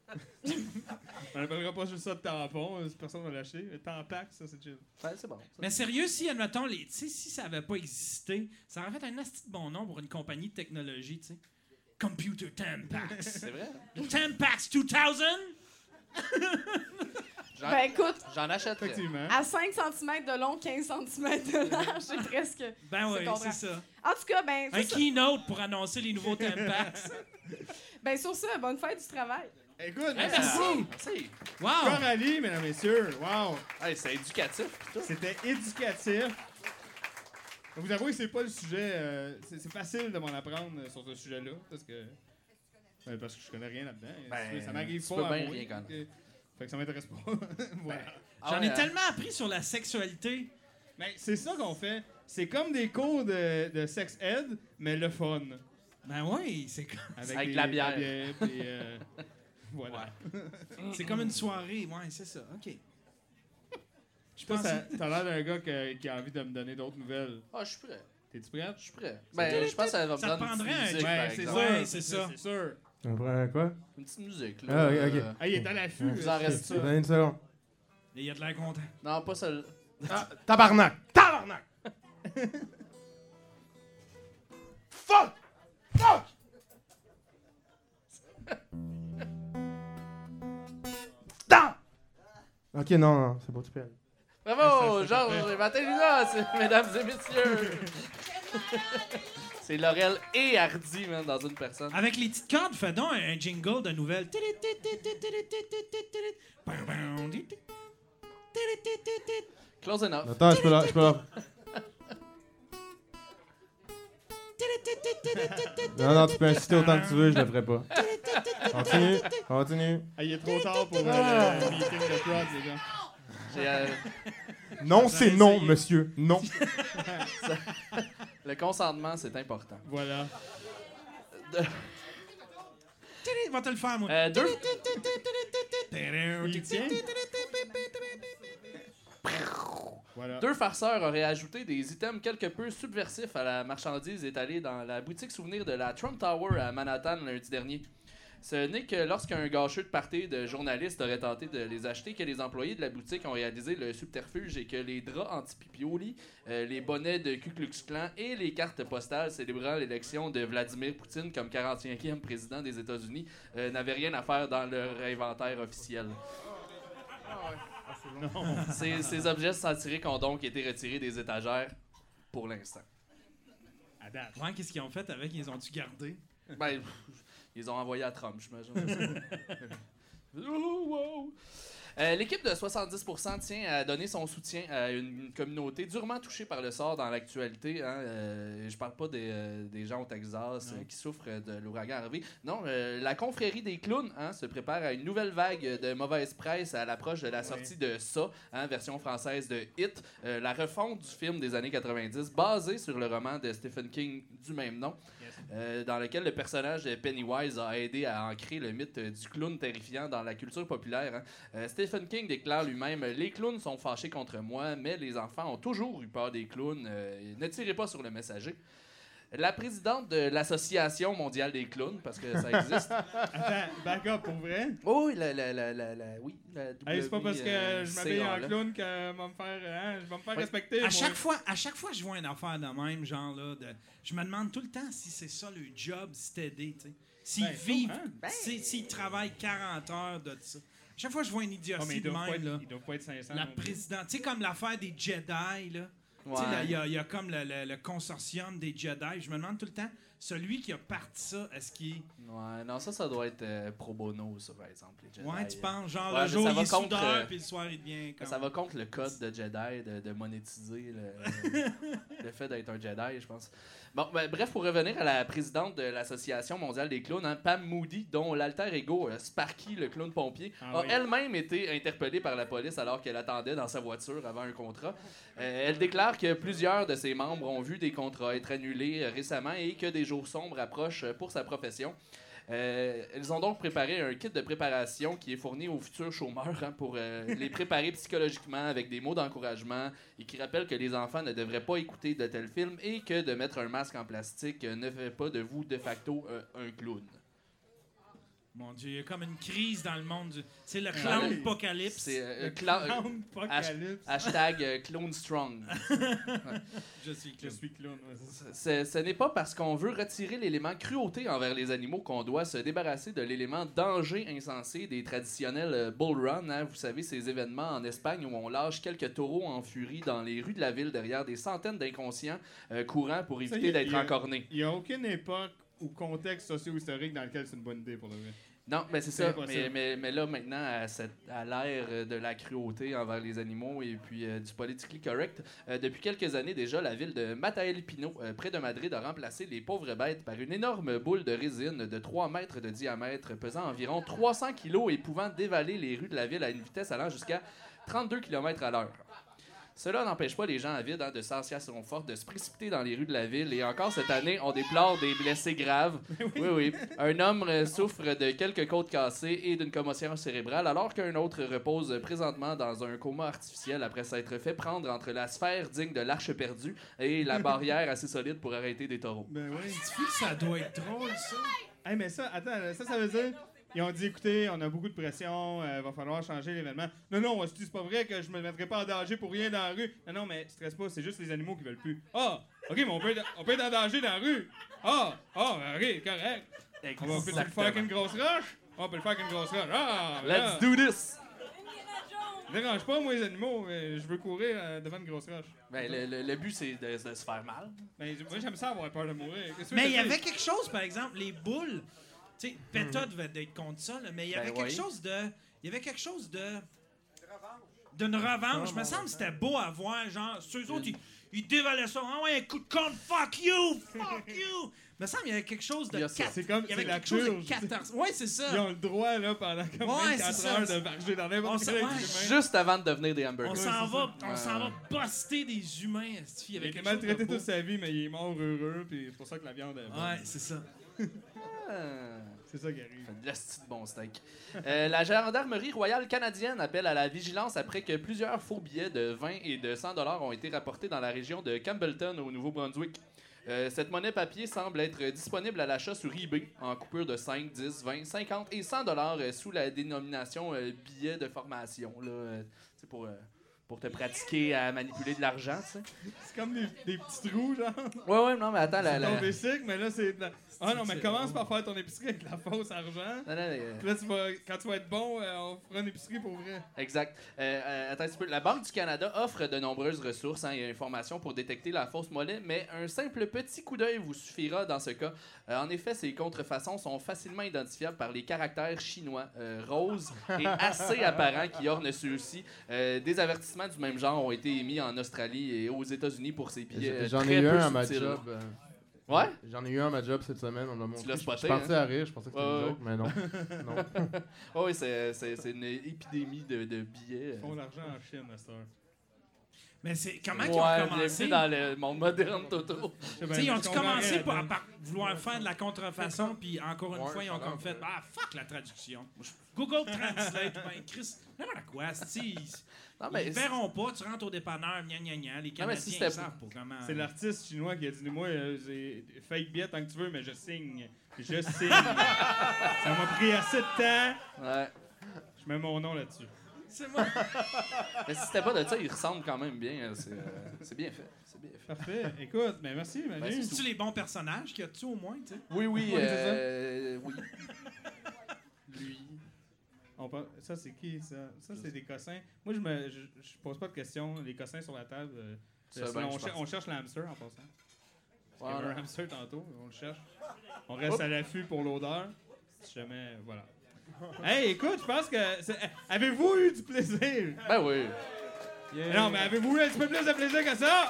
On n'appellera pas juste ça de tampon, euh, si personne va l'acheter. Le tampax, ça, c'est chill. Ouais, c'est bon. Mais sérieux, si, admettons, les, tu sais, si ça avait pas existé, ça aurait fait un asti de bon nom pour une compagnie de technologie, tu sais. Computer Tampax. C'est vrai? Tampax deux mille? J'en- Ben écoute, J'en achète. Effectivement. à cinq centimètres de long, quinze centimètres de large, c'est presque. Ben oui, comprend. c'est ça. En tout cas, ben. Un c'est ça. keynote pour annoncer les nouveaux Tampax. Ben sur ça, bonne fête du travail. Écoute, Hey, merci merci. beaucoup. Merci. Wow! Coralie, mesdames, messieurs. Wow. Hey, c'est éducatif. pis tout. C'était éducatif. Vous avouez que c'est pas le sujet. euh, c'est c'est facile de m'en apprendre euh, sur ce sujet-là. Parce que. ben, parce que je connais rien là-dedans. Ben, ça m'arrive tu pas peux à bien moi. rien connaître. Fait que- Fait que ça m'intéresse pas. Voilà. Ah J'en ouais, ai hein? tellement appris sur la sexualité. Mais c'est ça qu'on fait. C'est comme des cours de, de sex ed, mais le fun. Ben oui, c'est comme, Avec des- la bière. puis, euh, voilà. c'est comme une soirée. Ouais, c'est ça. OK. Je pense que t'as l'air d'un gars qui, qui a envie de me donner d'autres nouvelles. Ah, je suis prêt. T'es-tu prêt? Je suis prêt. Ben, je pense que ça va me Ça prendre prendrait une un- petite musique, Ouais, par c'est exemple. sûr. Ouais, c'est ça. C'est sûr. On prend quoi? Une petite musique, là. Ah, ok, ok. Euh, Ah, il est à l'affût. Vous en reste ça? Donne une seconde. Il y a de l'air content. Non, pas celle. Ah, tabarnak! Tabarnak! Fuck! Fuck! Putain! Ok, non, non, c'est bon, tu peux aller. Bravo, Georges Matelina, mesdames et messieurs. C'est Laurel et Hardy, man, dans une personne. Avec les petites cordes, fais donc un, un jingle de nouvelles. Close enough. Attends, je peux la. Je peux la... Non, non, tu peux insister autant que tu veux, je le ferai pas. Continue, continue. Ah, il est trop tard pour euh, le meeting de prod, les gars. J'ai, euh, Non, c'est non, monsieur. Non. Le consentement, c'est important. Voilà. De- Va te le faire, moi. Euh, deux. Il tient. Voilà. Deux farceurs auraient ajouté des items quelque peu subversifs à la marchandise étalée dans la boutique souvenir de la Trump Tower à Manhattan lundi dernier. Ce n'est que lorsqu'un gâcheux de party de journalistes aurait tenté de les acheter que les employés de la boutique ont réalisé le subterfuge et que les draps anti-pipioli, euh, les bonnets de Ku Klux Klan et les cartes postales célébrant l'élection de Vladimir Poutine comme quarante-cinquième président des États-Unis euh, n'avaient rien à faire dans leur inventaire officiel. Ces, ces objets satiriques ont donc été retirés des étagères pour l'instant. À date. Ouais, qu'est-ce qu'ils ont fait avec? Ils ont-tu gardé? Ben, ils ont envoyé à Trump, j'imagine. Oh, wow. Euh, L'équipe de soixante-dix pour cent tient à donner son soutien à une communauté durement touchée par le sort dans l'actualité. Hein. Euh, je parle pas des, euh, des gens au Texas euh, qui souffrent de l'ouragan Harvey. Non, euh, la confrérie des clowns hein, se prépare à une nouvelle vague de mauvaise presse à l'approche de la sortie de Ça, hein, version française de It, euh, la refonte du film des années quatre-vingt-dix, basé sur le roman de Stephen King du même nom. Euh, dans lequel le personnage de Pennywise a aidé à ancrer le mythe euh, du clown terrifiant dans la culture populaire. Hein. Euh, Stephen King déclare lui-même « Les clowns sont fâchés contre moi, mais les enfants ont toujours eu peur des clowns. Euh, ne tirez pas sur le messager. » La présidente de l'Association mondiale des clowns, parce que ça existe. Attends, back up, pour vrai? Oh oui, la, la, la, la, la, oui, la Hey, c'est pas parce que W je C m'habille A, en là. clown que euh, va me faire, hein, je vais me faire Oui. respecter. À moi. chaque, fois, à chaque fois que je vois une affaire de même, genre, là, de, je me demande tout le temps si c'est ça le job, si t'es aidé, tu sais. S'ils Ben, vivent, sûrement. ben, si- s'ils travaillent quarante heures de ça. À chaque fois que je vois une Ah, idiotie mais ils de doivent, pas même, être, là, ils doivent pas être cinq cents. la non plus. présidente, tu sais, comme l'affaire des Jedi, là. Tu sais, Ouais. là, il y, a- il y a comme le, le- le consortium des Jedi. Je me demande tout le temps, celui qui a parti ça, est-ce qu'il est... Ouais, non, ça, ça doit être euh, pro bono, ça, par exemple. Les Jedi. Ouais, tu penses, genre, Ouais, le mais jour, ça il va est contre, soudeur, euh, puis le soir, il devient comme... Ça va contre le code de Jedi de, de monétiser le, le fait d'être un Jedi, je pense. Bon, ben, bref, pour revenir à la présidente de l'Association mondiale des clowns, hein, Pam Moody, dont l'alter ego euh, Sparky, le clown pompier, Ah a oui. elle-même été interpellée par la police alors qu'elle attendait dans sa voiture avant un contrat. Euh, elle déclare que plusieurs de ses membres ont vu des contrats être annulés euh, récemment et que des jours sombres approchent euh, pour sa profession. Euh, elles ont donc préparé un kit de préparation qui est fourni aux futurs chômeurs hein, pour euh, les préparer psychologiquement avec des mots d'encouragement et qui rappellent que les enfants ne devraient pas écouter de tels films et que de mettre un masque en plastique euh, ne fait pas de vous de facto euh, un clown. Mon Dieu, il y a comme une crise dans le monde. du- C'est le clown apocalypse. C'est euh, Le cla- clown apocalypse. hash- hashtag euh, clone strong. Je suis Je suis clown. ouais, c'est ça. Ce ce n'est pas parce qu'on veut retirer l'élément cruauté envers les animaux qu'on doit se débarrasser de l'élément danger insensé des traditionnels euh, bull run. Hein. Vous savez, ces événements en Espagne où on lâche quelques taureaux en furie dans les rues de la ville derrière des centaines d'inconscients euh, courant pour Ça, éviter y a- d'être y a- encornés. Il n'y a aucune époque ou contexte socio-historique dans lequel c'est une bonne idée pour le vrai. Non, mais c'est C'est ça. impossible. Mais, mais, mais là, maintenant, à, cette- à l'ère euh, de la cruauté envers les animaux et puis euh, du politically correct, euh, depuis quelques années déjà, la ville de Mataelpino, euh, près de Madrid, a remplacé les pauvres bêtes par une énorme boule de résine de trois mètres de diamètre, pesant environ trois cents kilos et pouvant dévaler les rues de la ville à une vitesse allant jusqu'à trente-deux kilomètres à l'heure. Cela n'empêche pas les gens avides hein, de sensations fortes de se précipiter dans les rues de la ville. Et encore cette année, on déplore des blessés graves. Oui, oui. Un homme euh, souffre de quelques côtes cassées et d'une commotion cérébrale, alors qu'un autre repose présentement dans un coma artificiel après s'être fait prendre entre la sphère digne de l'Arche perdue et la barrière assez solide pour arrêter des taureaux. Ben oui. Ça doit être drôle, ça. Hey, mais ça, attends, ça, ça veut dire. Ils ont dit, écoutez, on a beaucoup de pression, il va falloir changer l'événement. Non, non, on se dit, c'est pas vrai que je me mettrai pas en danger pour rien dans la rue. Non, non, mais stresse pas, c'est juste les animaux qui veulent plus. Ah, ok, mais on peut, être, on peut être en danger dans la rue. Ah, ah, ok, correct. On va peut le faire avec une grosse roche. Ah, on peut le faire avec une grosse roche. Ah, Let's là. do this! Dérange pas, moi, les animaux. euh, Je veux courir euh, devant une grosse roche. Ben, le, le- le but, c'est de, de se faire mal. Ben, moi, j'aime ça avoir peur de mourir. Qu'est-ce que Mais tu il y veux avait dire? quelque chose, par exemple, les boules. Tu sais, PETA devait être contre ça, là, mais il y avait Ben quelque oui. chose de. Il y avait quelque chose de. D'une revanche. me semble que c'était beau à voir. Genre, ceux autres, ils, ils dévalaient ça. Ah ouais, un coup de compte, fuck you! Fuck you! Me semble qu'il y avait quelque chose de. Il y a ça. cat- C'est comme- il y avait c'est la quelque chose de purge. catharsis. Ouais, c'est ça. Ils ont le droit, là, pendant comme Ouais, vingt-quatre c'est ça. heures de varger dans On n'importe s'en- quel ouais. être humain. Juste avant de devenir des hamburgers. On s'en va, on Ouais. s'en va buster des humains. esti. Il y Il a avait été quelque chose de maltraité beau. toute sa vie, mais il est mort heureux, puis c'est pour ça que la viande est bonne. Ouais, c'est ça. Ah. C'est ça qui arrive. Fait de l'asti de bon steak. Euh, la Gendarmerie royale canadienne appelle à la vigilance après que plusieurs faux billets de vingt et de cent dollars ont été rapportés dans la région de Campbellton, au Nouveau-Brunswick. Euh, cette monnaie papier semble être disponible à l'achat sur eBay en coupure de cinq, dix, vingt, cinquante et cent dollars euh, sous la dénomination euh, billet de formation. Là, euh, tu sais, pour, euh, pour te pratiquer à manipuler de l'argent. tu sais. C'est comme des, des petits trous, genre. Ouais, ouais, non, mais attends. La, C'est la... ton basic, mais là, c'est... de la- Ah non, mais C'est commence bon. par faire ton épicerie avec la fausse argent. Non, non, euh, Puis là, tu vas, quand tu vas être bon, euh, on fera une épicerie pour vrai. Exact. Euh, euh, attends un petit peu. La Banque du Canada offre de nombreuses ressources hein, et informations pour détecter la fausse monnaie, mais un simple petit coup d'œil vous suffira dans ce cas. Euh, en effet, ces contrefaçons sont facilement identifiables par les caractères chinois, euh, roses et assez apparents qui ornent ceux-ci. Euh, des avertissements du même genre ont été émis en Australie et aux États-Unis pour ces billets. euh, J'en très ai eu peu un à ma subtils. job. euh, Ouais? J'en ai eu un à ma job cette semaine, on m'a montré. l'as Je spoté, suis parti hein? à rire, je pensais que c'était Ouais, une ouais. joke, mais non. non. Oh, oui, c'est, c'est, c'est une épidémie de, de billets. Ils font l'argent en Chine, à cette heure. Mais c'est comment Ouais, ils ont bienvenue commencé? dans le monde moderne, Toto. Je sais Tu sais, ils ont je commencé comprends par, rien par vouloir faire de la contrefaçon, puis encore une Ouais, fois, ils ont ça comme va. fait Ah, fuck la traduction. Google Translate, ben, Chris, n'importe quoi, c'ti, ils, Non, mais ils c'est- verront pas, tu rentres au dépanneur, gna gna gna, les mais Canadiens, si ils c'était- savent pas comment. C'est l'artiste chinois qui a dit moi, euh, j'ai fake billet tant que tu veux, mais je signe. Je signe. Ça m'a pris assez de temps. Ouais. Je mets mon nom là-dessus. C'est moi. Mais si c'était pas de ça, il ressemble quand même bien. hein. C'est, euh, c'est bien fait. C'est bien fait. Parfait. Écoute, ben merci, Manu. Ben, c'est C'est-tu les bons personnages qu'il y a-tu au moins, tu sais? Oui, oui, Ouais, c'est ça. euh, oui. Lui. On parle- Ça, c'est qui, ça? Ça, c'est des cossins. Moi, je me, je, je pose pas de questions. Les cossins sur la table. euh, Tu euh, sais sinon, bien que on, je cher- pense. on cherche l'hamster en passant. Parce qu'il y Voilà. avait un hamster tantôt, on le cherche. On reste Oups. à l'affût pour l'odeur. Si jamais, voilà. Hey, écoute, je pense que... c'est- Avez-vous eu du plaisir? Ben oui. Non, mais avez-vous eu un petit peu plus de plaisir que ça?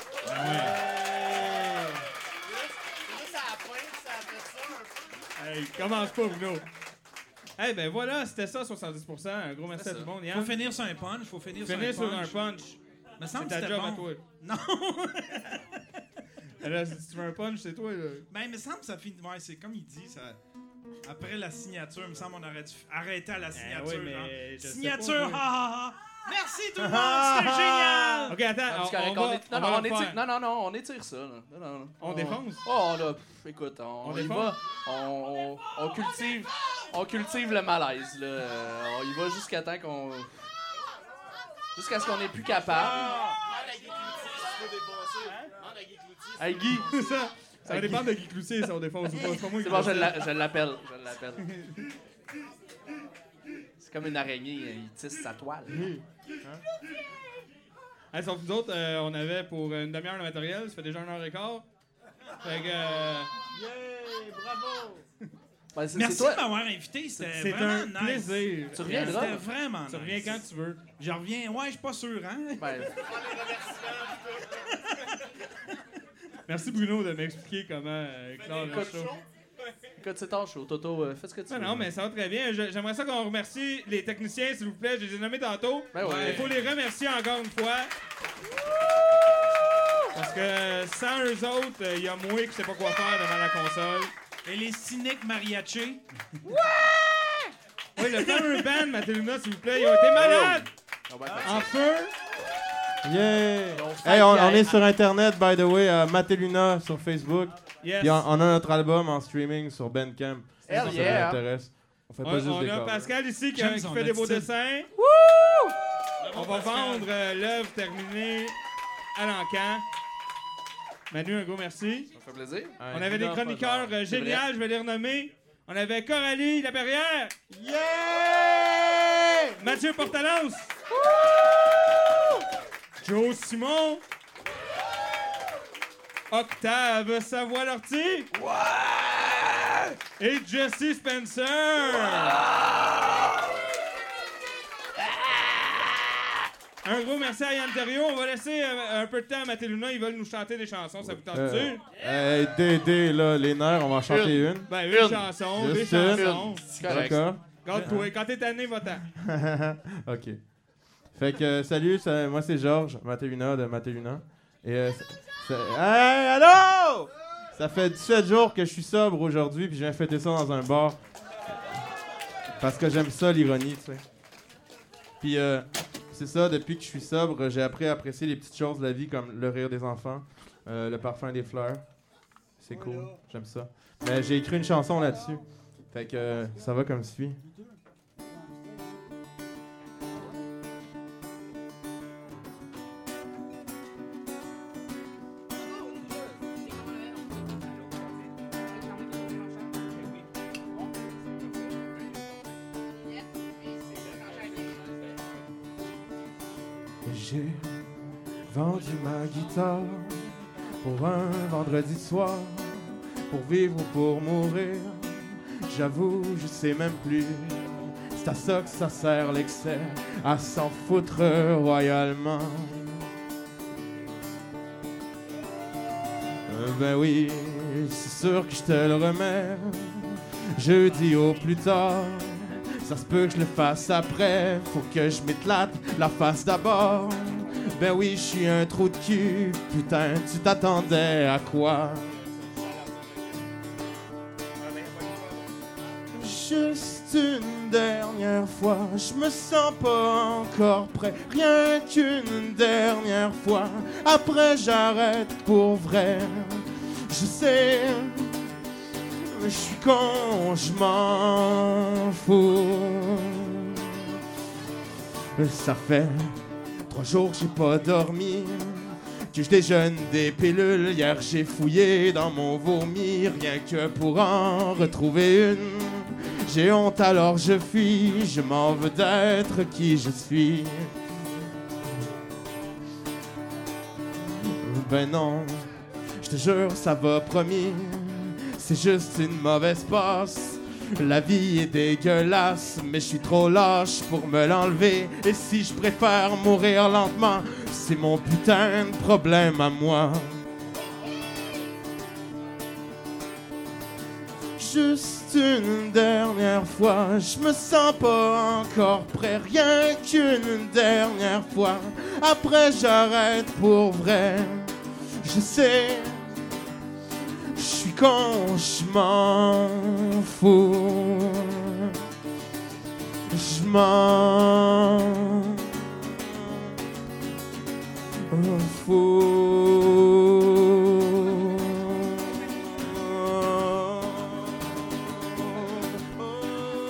Hey, commence pas, Bruno. Hey, ben voilà, c'était ça, soixante-dix pour cent. Un gros merci à tout le monde. Yann, Faut finir sur un punch, faut finir, finir sur sur un un punch. punch. Me C'est semble que ta c'était job à bon. toi. Non! Alors, si tu veux un punch, c'est toi, là. Ben, il me semble que ça finit. Ouais, c'est comme il dit, ça. Après la signature, il me semble qu'on aurait dû arrêter à la signature. oui, mais genre. je sais Signature, pas, ha ha ha! Merci tout le monde, c'était génial! Ok, attends, Ah, on, c'est correct, on on va, est- on non, va non, on le étire, faire. non, non, non, on étire ça. Là. Non, non, non. On défonce? Oh, là, pff, écoute, on, On on y défonce? va. On, on, on cultive. on cultive le malaise, là. Euh, on y va jusqu'à temps qu'on... Jusqu'à ce qu'on n'est plus capable. Hey, Guy! C'est ça. Ça va dépendre de Guy Cloutier si on défonce ou pas. C'est pas moi qui C'est bon, je décide. l'a- je l'appelle. Je l'appelle. C'est comme une araignée, il tisse sa toile. Hey, sauf nous autres, euh, on avait pour une demi-heure de matériel, ça fait déjà une heure et quart. Fait que... Euh... Yeah! Bravo! Ben, c'est- Merci c'est toi- de m'avoir invité, c'était C'est vraiment un nice. plaisir. Tu reviendras? C'était vraiment Tu nice. reviens quand tu veux. Je reviens, ouais, je suis pas sûr, hein? Ben, Merci Bruno de m'expliquer comment euh, clore le Écoute, show. écoute, c'est ton show, Toto. euh, fais ce que tu Non, veux. non, mais ça va très bien. Je- J'aimerais ça qu'on remercie les techniciens, s'il vous plaît. Je les ai nommés tantôt. Ben ouais. Il faut les remercier encore une fois. Parce que sans eux autres, il y a moi qui sais pas quoi faire devant la console. Et les cyniques mariachis. Oui, le fameux band, Mathéluna, s'il vous plaît, ils ont été malades! Oh, ben, En feu! Yeah! On se Hey, on, fait- on est sur Internet, by the way, à Mathéluna sur Facebook. Yes. Puis on, on a notre album en streaming sur Bandcamp. Si Hell ça yeah. vous intéresse. On fait On, pas juste on des a covers. Pascal ici qui, J'aime qui son fait des beaux attitude. dessins. On va vendre euh, l'œuvre terminée à l'encan. Manu, un gros merci. Ça fait plaisir. On avait des chroniqueurs euh, C'est vrai. géniaux, je vais les renommer. On avait Coralie Laperrière. Yeah! Mathieu Portalance. Joe Simon. Octave Savoie-Lortie. Et Jesse Spencer. Un gros merci à Yann Terriot. On va laisser euh, un peu de temps à Mathéluna. Ils veulent nous chanter des chansons. Ça vous tente-tu? Euh, hey, Dédé, là, les nerfs, on va en chanter une. Ben, une, Une. chanson, Juste deux une. chansons. C'est correct. D'accord. Garde-toi. Quand t'es tanné, va-t'en. OK. Fait que, euh, salut, ça- moi c'est Georges, Mathéluna de Mathéluna. Et euh, c'est- c'est- Hey, allô? Ça fait dix-sept jours que je suis sobre aujourd'hui, puis je viens fêter ça dans un bar. Parce que j'aime ça, l'ironie, tu sais. Puis, euh, c'est ça, depuis que je suis sobre, j'ai appris à apprécier les petites choses de la vie, comme le rire des enfants, euh, le parfum des fleurs. C'est cool, j'aime ça. Mais j'ai écrit une chanson là-dessus. Fait que, euh, ça va comme suit. J'ai vendu ma guitare pour un vendredi soir, pour vivre ou pour mourir. J'avoue, je sais même plus. C'est à ça que ça sert l'excès, à s'en foutre royalement. Euh, Ben oui, c'est sûr que je te le remets. Jeudi au plus tard. Ça se peut que je le fasse après, faut que je m'éclate la face d'abord. Ben oui, je suis un trou de cul, putain, tu t'attendais à quoi? Juste une dernière fois, je me sens pas encore prêt, rien qu'une dernière fois. Après j'arrête pour vrai, je sais. Je suis con, je m'en fous. Ça fait trois jours que j'ai pas dormi, que je déjeune des pilules. Hier j'ai fouillé dans mon vomi, rien que pour en retrouver une. J'ai honte alors je fuis, je m'en veux d'être qui je suis. Ben non, je te jure ça va promis. C'est juste une mauvaise passe. La vie est dégueulasse, mais je suis trop lâche pour me l'enlever. Et si je préfère mourir lentement, c'est mon putain de problème à moi. Juste une dernière fois, je me sens pas encore prêt, rien qu'une dernière fois. Après j'arrête pour vrai, je sais. Je suis con, je m'en fous. Je m'en fous.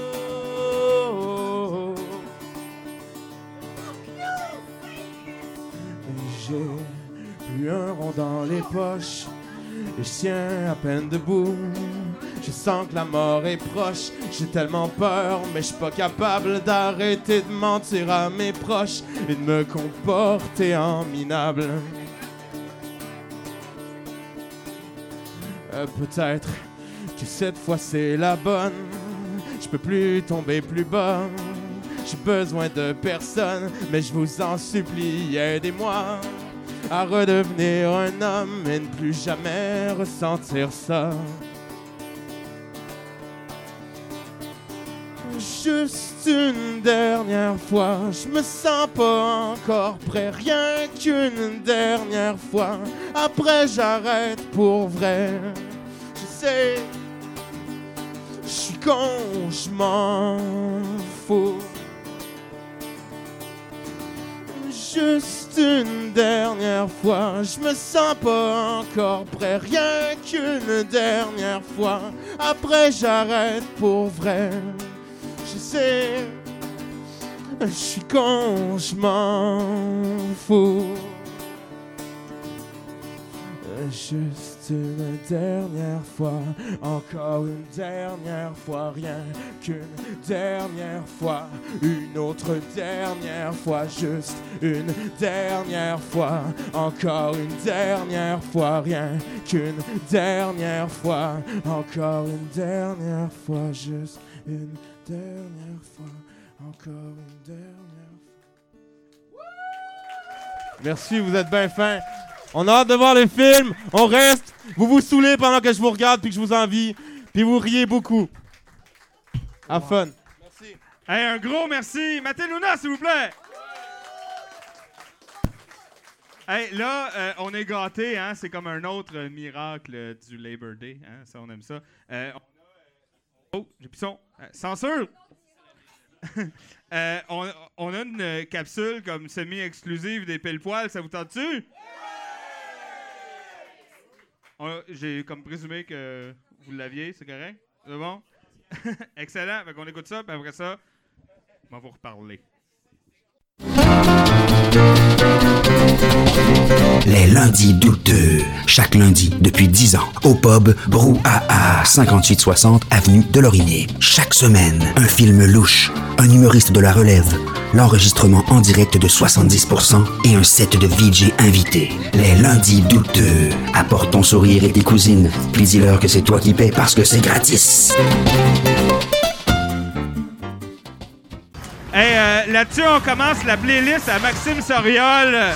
j'ai plus un rond dans les poches. Et je tiens à peine debout. Je sens que la mort est proche. J'ai tellement peur, mais je suis pas capable d'arrêter de mentir à mes proches et de me comporter en minable. Euh, peut-être que cette fois c'est la bonne. Je peux plus tomber plus bas. J'ai besoin de personne, mais je vous en supplie, aidez-moi à redevenir un homme et ne plus jamais ressentir ça. Juste une dernière fois, je me sens pas encore prêt, rien qu'une dernière fois. Après j'arrête pour vrai. Je sais, je suis con, je m'en fous. Juste une dernière fois, je me sens pas encore prêt, rien qu'une dernière fois. Après j'arrête pour vrai. Je sais, je suis con, je m'en fous. Juste une dernière fois, encore une dernière fois, rien qu'une dernière fois, une autre dernière fois, juste une dernière fois, encore une dernière fois, rien qu'une dernière fois, encore une dernière fois, juste une dernière fois, encore une dernière fois. Merci, vous êtes bien fins. On a hâte de voir le film. On reste. Vous vous saoulez pendant que je vous regarde puis que je vous envie. Puis vous riez beaucoup. Have fun. Merci. Hey, un gros merci. Mathé Luna, s'il vous plaît. Hey, là, euh, on est gâtés, hein? C'est comme un autre miracle du Labor Day. Hein? Ça, on aime ça. Euh, on a... Oh, j'ai plus son. Euh, censure! euh, on, on a une capsule comme semi-exclusive des pile-poils. Ça vous tente-tu? On- J'ai comme présumé que vous l'aviez, c'est correct? C'est bon? Excellent. Fait qu'on écoute ça, puis après ça, on va vous reparler. Les lundis douteux. Chaque lundi, depuis dix ans, au pub Brouhaha, cinquante-huit soixante avenue de Laurier. Chaque semaine, un film louche, un humoriste de la relève, l'enregistrement en direct de soixante-dix pour cent et un set de V J invités. Les lundis douteux. Apporte ton sourire et tes cousines, puis dis-leur que c'est toi qui paies parce que c'est gratis. Hey, euh, là-dessus, on commence la playlist à Maxime Soriol.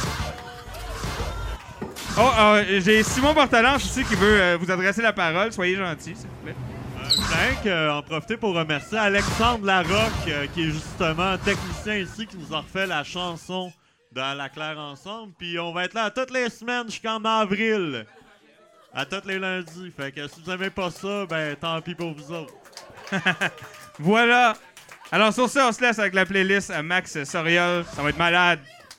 Oh, oh, j'ai Simon Bortalance ici qui veut euh, vous adresser la parole. Soyez gentil, s'il vous plaît. Euh, je voudrais euh, en profiter pour remercier Alexandre Larocque, euh, qui est justement un technicien ici, qui nous a refait la chanson dans La Claire Ensemble. Puis on va être là toutes les semaines jusqu'en avril. À tous les lundis. Fait que si vous n'aimez pas ça, ben tant pis pour vous autres. Voilà. Alors, sur ça, on se laisse avec la playlist à Max Soriol. Ça va être malade.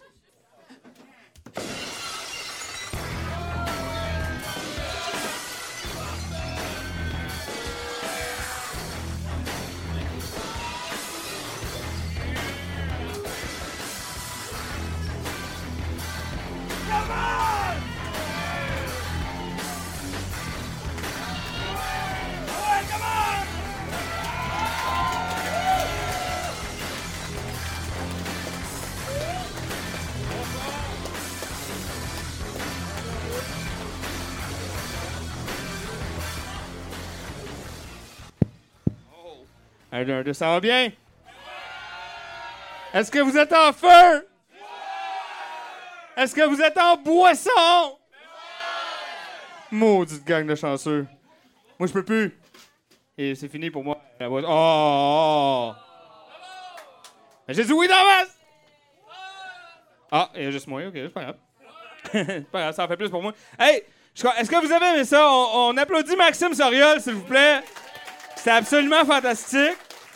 Un, deux, deux, ça va bien? Est-ce que vous êtes en feu? Est-ce que vous êtes en boisson? Maudite gang de chanceux. Moi, je peux plus. Et c'est fini pour moi. La boisson. Oh! oh, oh. J'ai dit oui dans la masse! Ah, il y a juste moi. OK, c'est pas grave. C'est pas grave, ça en fait plus pour moi. Hey! je- Est-ce que vous avez aimé ça? On, on applaudit Maxime Soriol, s'il vous plaît. C'était absolument fantastique.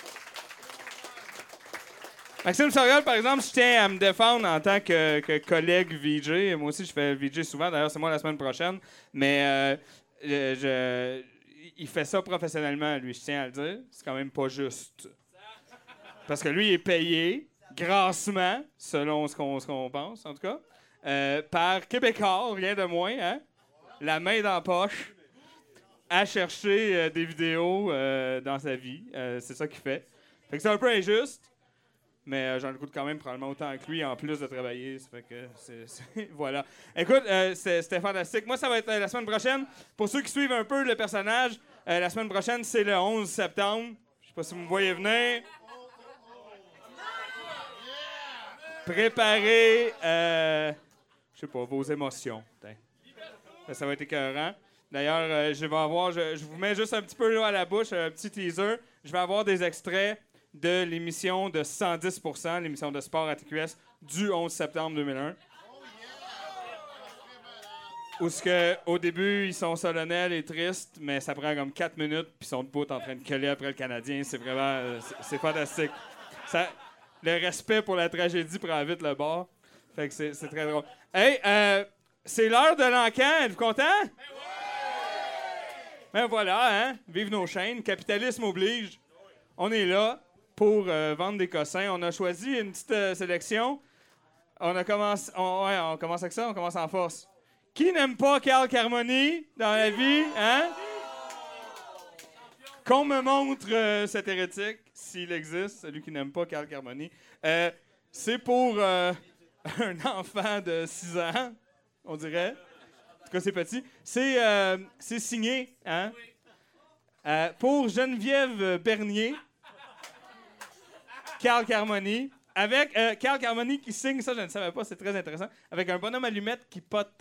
Maxime Soriol, par exemple, je tiens à me défendre en tant que, que collègue V J. Moi aussi, je fais V J souvent. D'ailleurs, c'est moi la semaine prochaine. Mais euh, je, je- il fait ça professionnellement, lui. Je tiens à le dire. C'est quand même pas juste. Parce que lui, il est payé grassement, selon ce qu'on, ce qu'on pense, en tout cas. euh, par Québécois, rien de moins, hein? La main dans la poche, à chercher euh, des vidéos euh, dans sa vie. Euh, c'est ça qu'il fait. Fait que c'est un peu injuste, mais euh, j'en écoute quand même probablement autant que lui, en plus de travailler. Ça fait que c'est... c'est voilà. Écoute, euh, c'est- c'était fantastique. Moi, ça va être euh, la semaine prochaine. Pour ceux qui suivent un peu le personnage, euh, la semaine prochaine, c'est le onze septembre. Je sais pas si vous me voyez venir. Préparez, euh, je sais pas, vos émotions. Putain. Ça, ça va être écœurant. D'ailleurs, euh, je vais avoir, je, je vous mets juste un petit peu l'eau à la bouche, un petit teaser. Je vais avoir des extraits de l'émission de cent dix pour cent, l'émission de sport à T Q S du onze septembre deux mille un. Où ce que, au début, ils sont solennels et tristes, mais ça prend comme quatre minutes, puis ils sont debout en train de coller après le Canadien. C'est vraiment, euh, c'est, c'est fantastique. Ça, le respect pour la tragédie prend vite le bord. Fait que c'est, c'est très drôle. Hey, euh, c'est l'heure de l'encan. Êtes-vous content? Ben voilà, hein? Vive nos chaînes. Capitalisme oblige. On est là pour euh, vendre des cossins. On a choisi une petite euh, sélection. On a commencé. On, ouais, on commence avec ça, on commence en force. Qui n'aime pas Carl Carmoni dans la vie, hein? Qu'on me montre euh, cet hérétique, s'il existe, celui qui n'aime pas Carl Carmoni. Euh, c'est pour euh, un enfant de six ans, on dirait. En tout cas, c'est petit. C'est, euh, c'est signé, hein? Euh, pour Geneviève Bernier, Carl Carmoni, avec euh, Carl Carmoni qui signe, ça je ne savais pas, c'est très intéressant, avec un bonhomme allumette qui pote.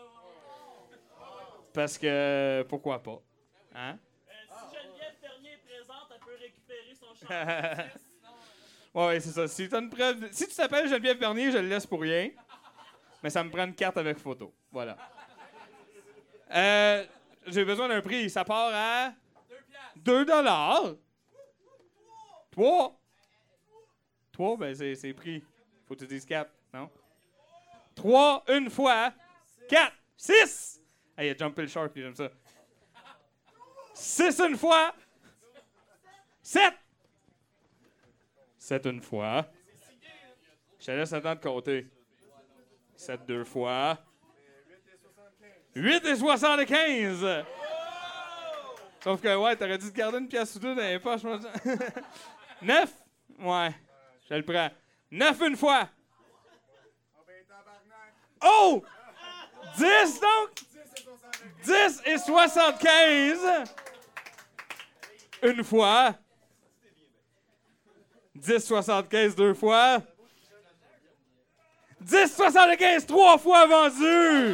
Parce que, pourquoi pas? Hein? Si Geneviève Bernier est présente, elle peut récupérer son chandail. Ouais, ouais, c'est ça. Si, t'as une preuve... si tu t'appelles Geneviève Bernier, je le laisse pour rien. Mais ça me prend une carte avec photo. Voilà. Euh, j'ai besoin d'un prix. Ça part à... deux dollars. trois. trois, ben c'est, c'est prix. Faut que tu dises quatre, non? trois, une fois. quatre. six. Ah, il a jumpé le shark, puis j'aime ça. six une fois. sept. sept une fois. Je te laisse le temps de compter. sept deux fois. huit et soixante-quinze. Sauf que, ouais, t'aurais dû te garder une pièce ou deux dans les poches. neuf. Ouais, je le prends. neuf une fois. Oh! dix donc? dix et soixante-quinze. Une fois. dix soixante-quinze deux fois. dix soixante-quinze trois fois vendu.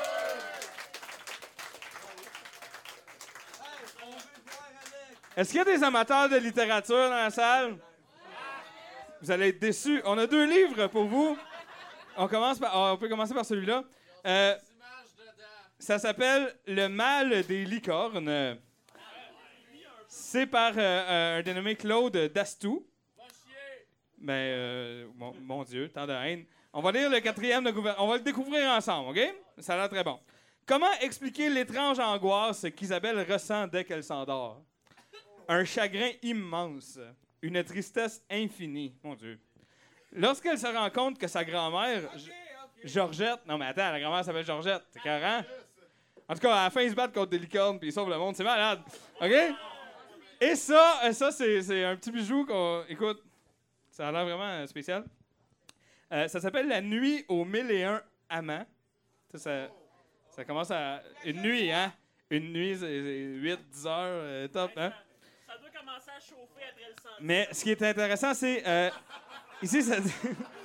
Est-ce qu'il y a des amateurs de littérature dans la salle? Vous allez être déçus. On a deux livres pour vous. On, commence par, on peut commencer par celui-là. Euh, ça s'appelle Le mal des licornes. C'est par euh, un dénommé Claude Dastou. Ben, euh, mon, mon Dieu, tant de haine. On va lire le quatrième de gouvernement. On va le découvrir ensemble, OK? Ça a l'air très bon. Comment expliquer l'étrange angoisse qu'Isabelle ressent dès qu'elle s'endort? Un chagrin immense. Une tristesse infinie. Mon Dieu. Lorsqu'elle se rend compte que sa grand-mère, Georgette... Non, mais attends, la grand-mère s'appelle Georgette. C'est carré. En tout cas, à la fin, ils se battent contre des licornes puis ils sauvent le monde. C'est malade. OK? Et ça, ça c'est, c'est un petit bijou qu'on... Écoute, ça a l'air vraiment spécial. Euh, ça s'appelle La nuit aux mille et un amants. Ça, ça, ça commence à... Une nuit, hein? Une nuit, c'est huit dix heures, euh, top, hein? Ça doit commencer à chauffer après le centième. Mais ce qui est intéressant, c'est... Euh, ici, ça dit...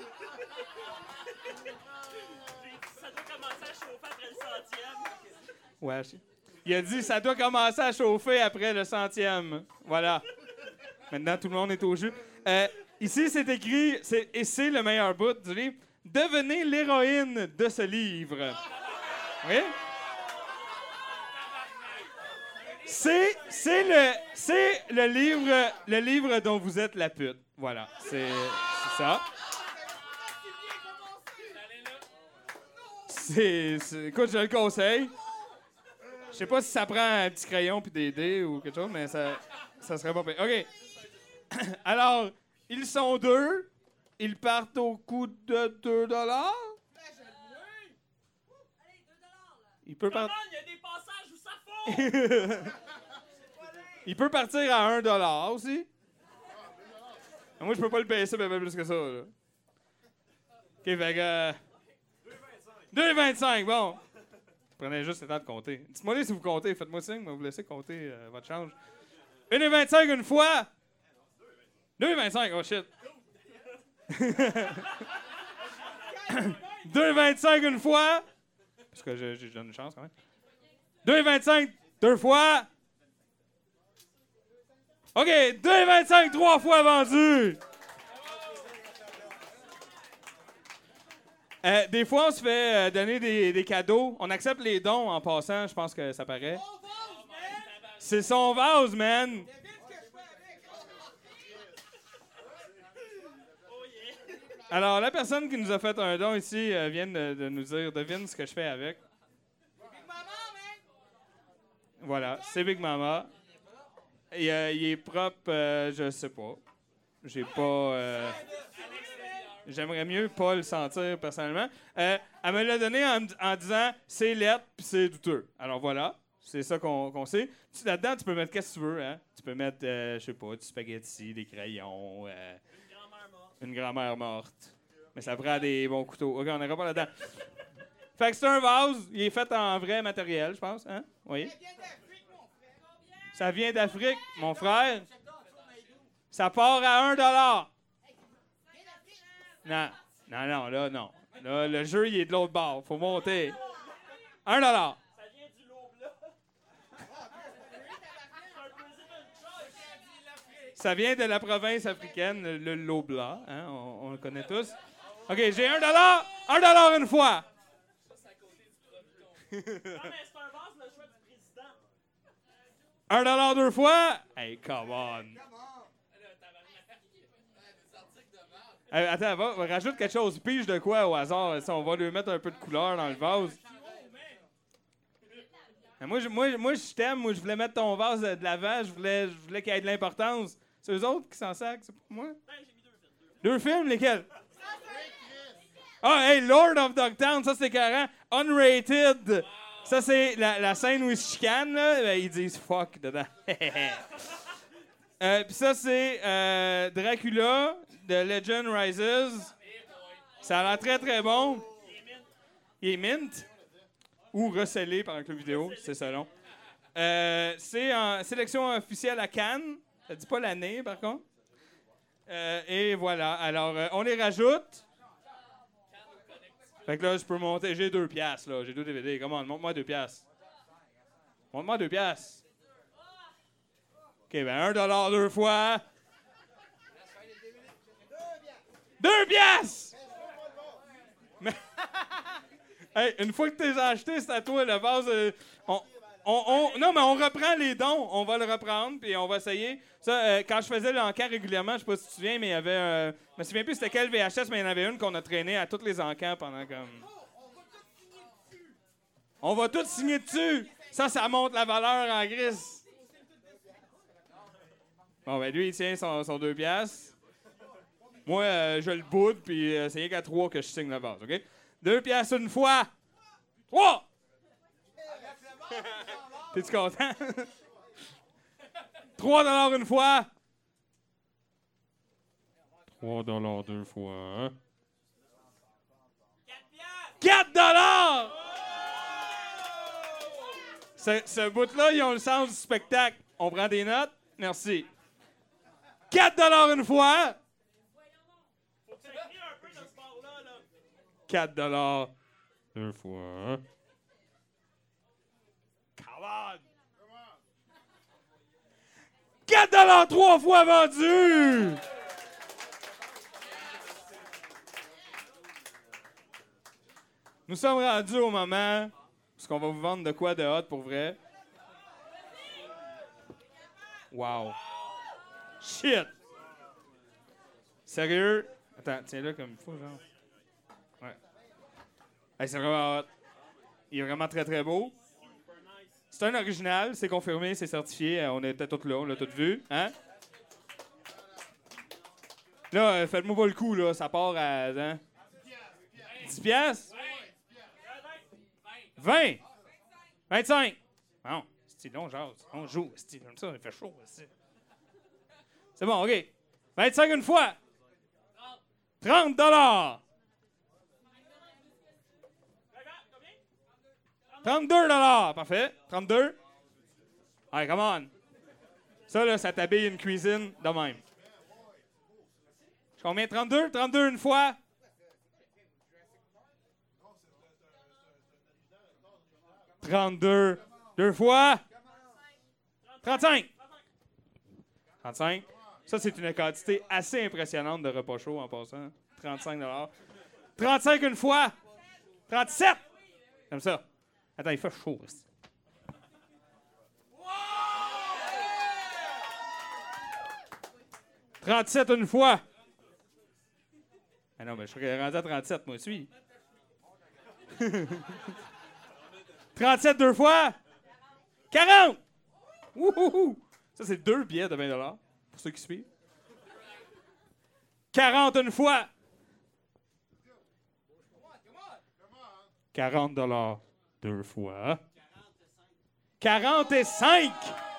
Ça doit commencer à chauffer après le centième. Ouais, je- il a dit ça doit commencer à chauffer après le centième. Voilà. Maintenant, tout le monde est au jus. Euh, ici, c'est écrit, c'est, et c'est le meilleur bout du livre, devenez l'héroïne de ce livre. Oui? C'est, c'est, le, c'est le, livre, le livre dont vous êtes la pute. Voilà. C'est, c'est ça. C'est, c'est- écoute, je le conseille. Je sais pas si ça prend un petit crayon puis des dés ou quelque chose, mais ça, ça serait pas pire. OK. Alors, ils sont deux. Ils partent au coût de deux dollars. Il peut partir. Il y a des passages où ça faut! Il peut partir à un dollar aussi. Moi, je peux pas le payer ça bien plus que ça. Là. OK, fait que... Euh, deux vingt-cinq, bon. Prenez juste le temps de compter. Dites-moi si vous comptez. Faites-moi signe, moi vous laissez compter euh, votre change. un vingt-cinq une fois. deux vingt-cinq, oh shit. deux vingt-cinq une fois. Parce que je, je donne une chance quand même. deux vingt-cinq deux fois. OK, deux vingt-cinq trois fois vendu. Euh, des fois, on se fait euh, donner des, des cadeaux. On accepte les dons en passant, je pense que ça paraît. C'est son vase, man. Alors, la personne qui nous a fait un don ici euh, vient de, de nous dire, devine ce que je fais avec. Voilà, c'est Big Mama. Et, euh, il est propre, euh, je sais pas. J'ai pas... Euh, J'aimerais mieux pas le sentir personnellement. Euh, elle me l'a donné en, en disant c'est lettre puis c'est douteux. Alors voilà, c'est ça qu'on qu'on sait. Tu, là-dedans, tu peux mettre qu'est-ce que tu veux. Hein? Tu peux mettre, euh, je sais pas, du spaghetti, des crayons, euh, une grand-mère morte. Mais ça prend des bons couteaux. OK, on n'ira pas là-dedans. Fait que c'est un vase, il est fait en vrai matériel, je pense. Hein? Oui. Ça vient d'Afrique, mon frère. Ça part à un dollar. Non, non, non, là, non. Là, le jeu, il est de l'autre bord. Faut monter. Un dollar. Ça vient du lot blanc. Ça vient de la province africaine, le, le Lobla. Hein? On, on le connaît tous. OK, j'ai un dollar. Un dollar une fois. Non, mais c'est un vase, le choix du président. Un dollar deux fois. Hey, come on. Hey, attends, va, va, rajoute quelque chose. Pige de quoi au hasard? Ça, on va lui mettre un peu de couleur dans le vase. Moi, je, moi, moi, je t'aime. Moi, je voulais mettre ton vase de l'avant. Je voulais, je voulais qu'il y ait de l'importance. C'est eux autres qui s'en sacent, c'est pour moi? Deux films, lesquels? Ah, hey, Lord of Dogtown, ça, c'est carré. Unrated. Ça, c'est la, la scène où ils se chicanent, là. Ben, ils disent fuck dedans. euh, Puis ça, c'est euh, Dracula. The Legend Rises. Ça a l'air très très bon. Il est mint. Ou recellé par un club vidéo, c'est selon. Euh, c'est en sélection officielle à Cannes. Ça dit pas l'année par contre. Euh, et voilà. Alors, euh, on les rajoute. Fait que là, je peux monter. J'ai deux piastres, là. J'ai deux D V D. Comment? Montre-moi deux piastres. Montre-moi deux piastres. OK, ben un dollar deux fois. Deux piastres! Mais... hey, une fois que tu les as achetés, c'est à toi le vase. Euh, on, on, on, non, mais on reprend les dons. On va le reprendre, puis on va essayer. Ça, euh, quand je faisais l'encan régulièrement, je sais pas si tu te souviens, mais il y avait... Euh, je me souviens plus c'était quel V H S, mais il y en avait une qu'on a traînée à tous les encans pendant comme... On va tous signer dessus! Ça, ça monte la valeur en grise. Bon, ben lui, il tient son, son deux piastres. Moi, euh, je le boude, puis euh, c'est rien qu'à trois que je signe le vase, OK? Deux piastres une fois. Trois! T'es-tu content? Trois dollars une fois. Trois dollars deux fois. Hein? Quatre dollars! Ce, ce bout-là, ils ont le sens du spectacle. On prend des notes? Merci. Quatre dollars une fois. quatre dollars deux fois. Hein? Come on! quatre dollars trois fois vendu! Nous sommes rendus au moment où on va vous vendre de quoi de hot pour vrai. Wow! Shit! Sérieux? Attends, tiens-le comme il faut, genre. Ouais. Hey, c'est vraiment hot. Il est vraiment très, très beau. C'est un original, c'est confirmé, c'est certifié. On était tous là, on l'a tous vu. Hein? Là, euh, faites-moi pas le coup, là. Ça part à... Hein? dix piastres? vingt! vingt-cinq. Non, c'est long, genre. On joue, c'est comme ça, il fait chaud. C'est, c'est bon, OK. vingt-cinq une fois. trente dollars. trente-deux dollars. Parfait. trente-deux. Allez, come on. Ça, là, ça t'habille une cuisine de même. Combien? trente-deux? trente-deux une fois. trente-deux. Deux fois. trente-cinq. trente-cinq. Ça, c'est une quantité assez impressionnante de repas chauds en passant. trente-cinq dollars. trente-cinq une fois. trente-sept. Comme ça. Attends, il fait chaud. Aussi. trente-sept une fois. Ah non, mais je serais rendu à trente-sept, moi aussi. trente-sept deux fois. quarante. Wouhou! Ça, c'est deux billets de vingt dollars pour ceux qui suivent. quarante une fois. quarante dollars deux fois. quarante-cinq.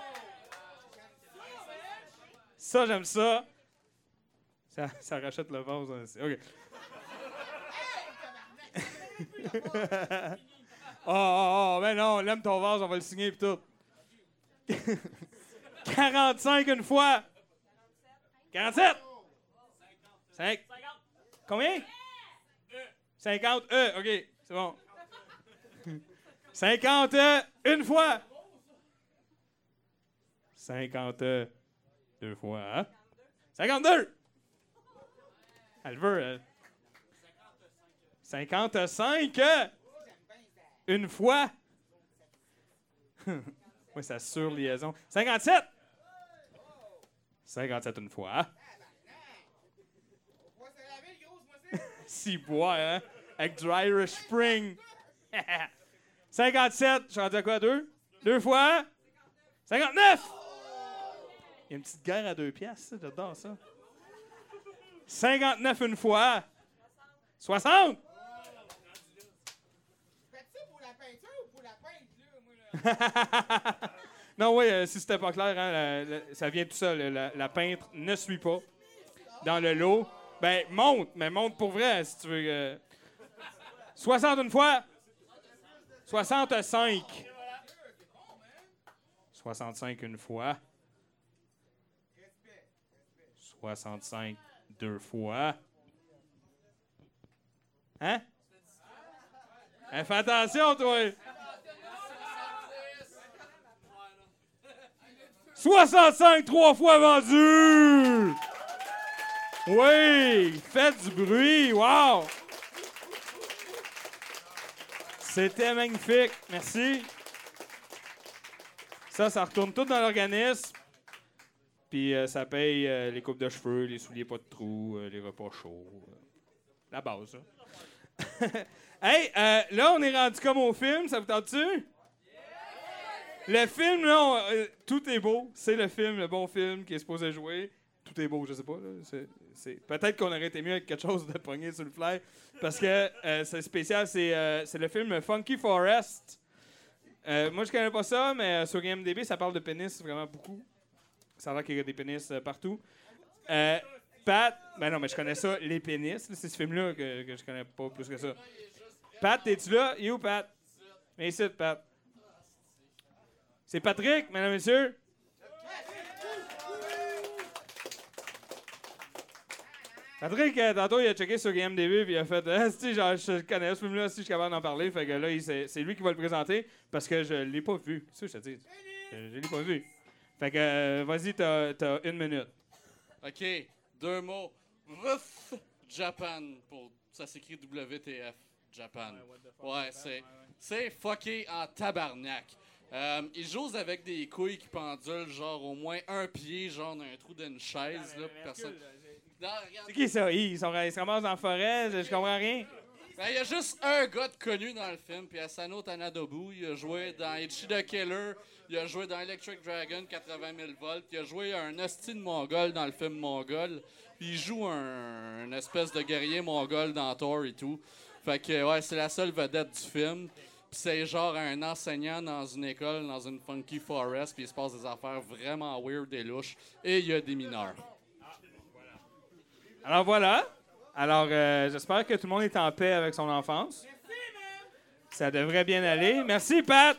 Ça, j'aime ça. Ça, ça rachète le vase. Hein, OK. Oh, oh, oh, ben non, on aime ton vase, on va le signer et tout. quarante-cinq une fois. quarante-sept. cinq. Combien? cinquante. E, OK, c'est bon. cinquante e, une fois. cinquante e, deux fois. Hein? cinquante-deux. Elle veut, elle. cinquante-cinq. E, une fois. Oui, ça surliaison. cinquante-sept. cinquante-sept une fois. Six bois, hein? Avec du Irish Spring. cinquante-sept. Je suis rendu à quoi? Deux? Deux fois. cinquante-neuf. Il y a une petite guerre à deux piastres, j'adore ça. cinquante-neuf une fois. soixante. Non, oui, euh, si c'était pas clair, hein, la, la, ça vient tout seul. La, la peintre ne suit pas dans le lot. Ben, monte, mais monte pour vrai, si tu veux. Euh... soixante une fois. soixante-cinq. soixante-cinq une fois. soixante-cinq deux fois. Hein? Hein, fais attention, toi! soixante-cinq trois fois vendu! Oui! Faites du bruit! Wow! C'était magnifique. Merci. Ça, ça retourne tout dans l'organisme. Puis euh, ça paye euh, les coupes de cheveux, les souliers pas de trous, euh, les repas chauds. Euh, la base, ça. Hey, euh, là, on est rendu comme au film. Ça vous tente-tu? Le film, là, on, euh, tout est beau. C'est le film, le bon film qui est supposé jouer. Tout est beau, je sais pas. Là. C'est, c'est... Peut-être qu'on aurait été mieux avec quelque chose de pogné sur le fly. Parce que euh, c'est spécial. C'est, euh, c'est le film Funky Forest. Euh, moi, je connais pas ça, mais sur I M D B, ça parle de pénis vraiment beaucoup. Ça a l'air qu'il y a des pénis euh, partout. Euh, Pat, ben non, mais je connais ça, les pénis. Là, c'est ce film-là que, que je connais pas plus que ça. Pat, es-tu là? Il est où, Pat? Viens ici, Pat. C'est Patrick, mesdames et messieurs. Patrick, euh, tantôt, il a checké sur I M D B puis il a fait ah, si, genre, je connais ce film-là, si je suis capable d'en parler. Fait que là, il, c'est, c'est lui qui va le présenter parce que je l'ai pas vu. C'est ça, je te dis. Je, je l'ai pas vu. Fait que, euh, vas-y, t'as, t'as une minute. OK, deux mots. Ruf Japan. Pour, ça s'écrit W T F. Japan. Ouais, c'est, c'est fucké en tabarnak. Euh, ils jouent avec des couilles qui pendulent, genre au moins un pied, genre dans un trou d'une chaise. Là, personne... Non, c'est qui ça? Ils, sont, ils se ramassent dans la forêt, je, je comprends rien. Ben, il y a juste un gars de connu dans le film, puis Asano Tanadobu. Il a joué dans Ichi the Killer, il a joué dans Electric Dragon quatre-vingt mille volts, il a joué un hostie de mongol dans le film Mongol, puis il joue un, un espèce de guerrier mongol dans Thor et tout. Fait que, ouais, c'est la seule vedette du film. c'est genre un enseignant dans une école, dans une funky forest, puis il se passe des affaires vraiment weird et louches, et il y a des mineurs. Alors voilà. Alors, euh, j'espère que tout le monde est en paix avec son enfance. Ça devrait bien aller. Merci, Pat!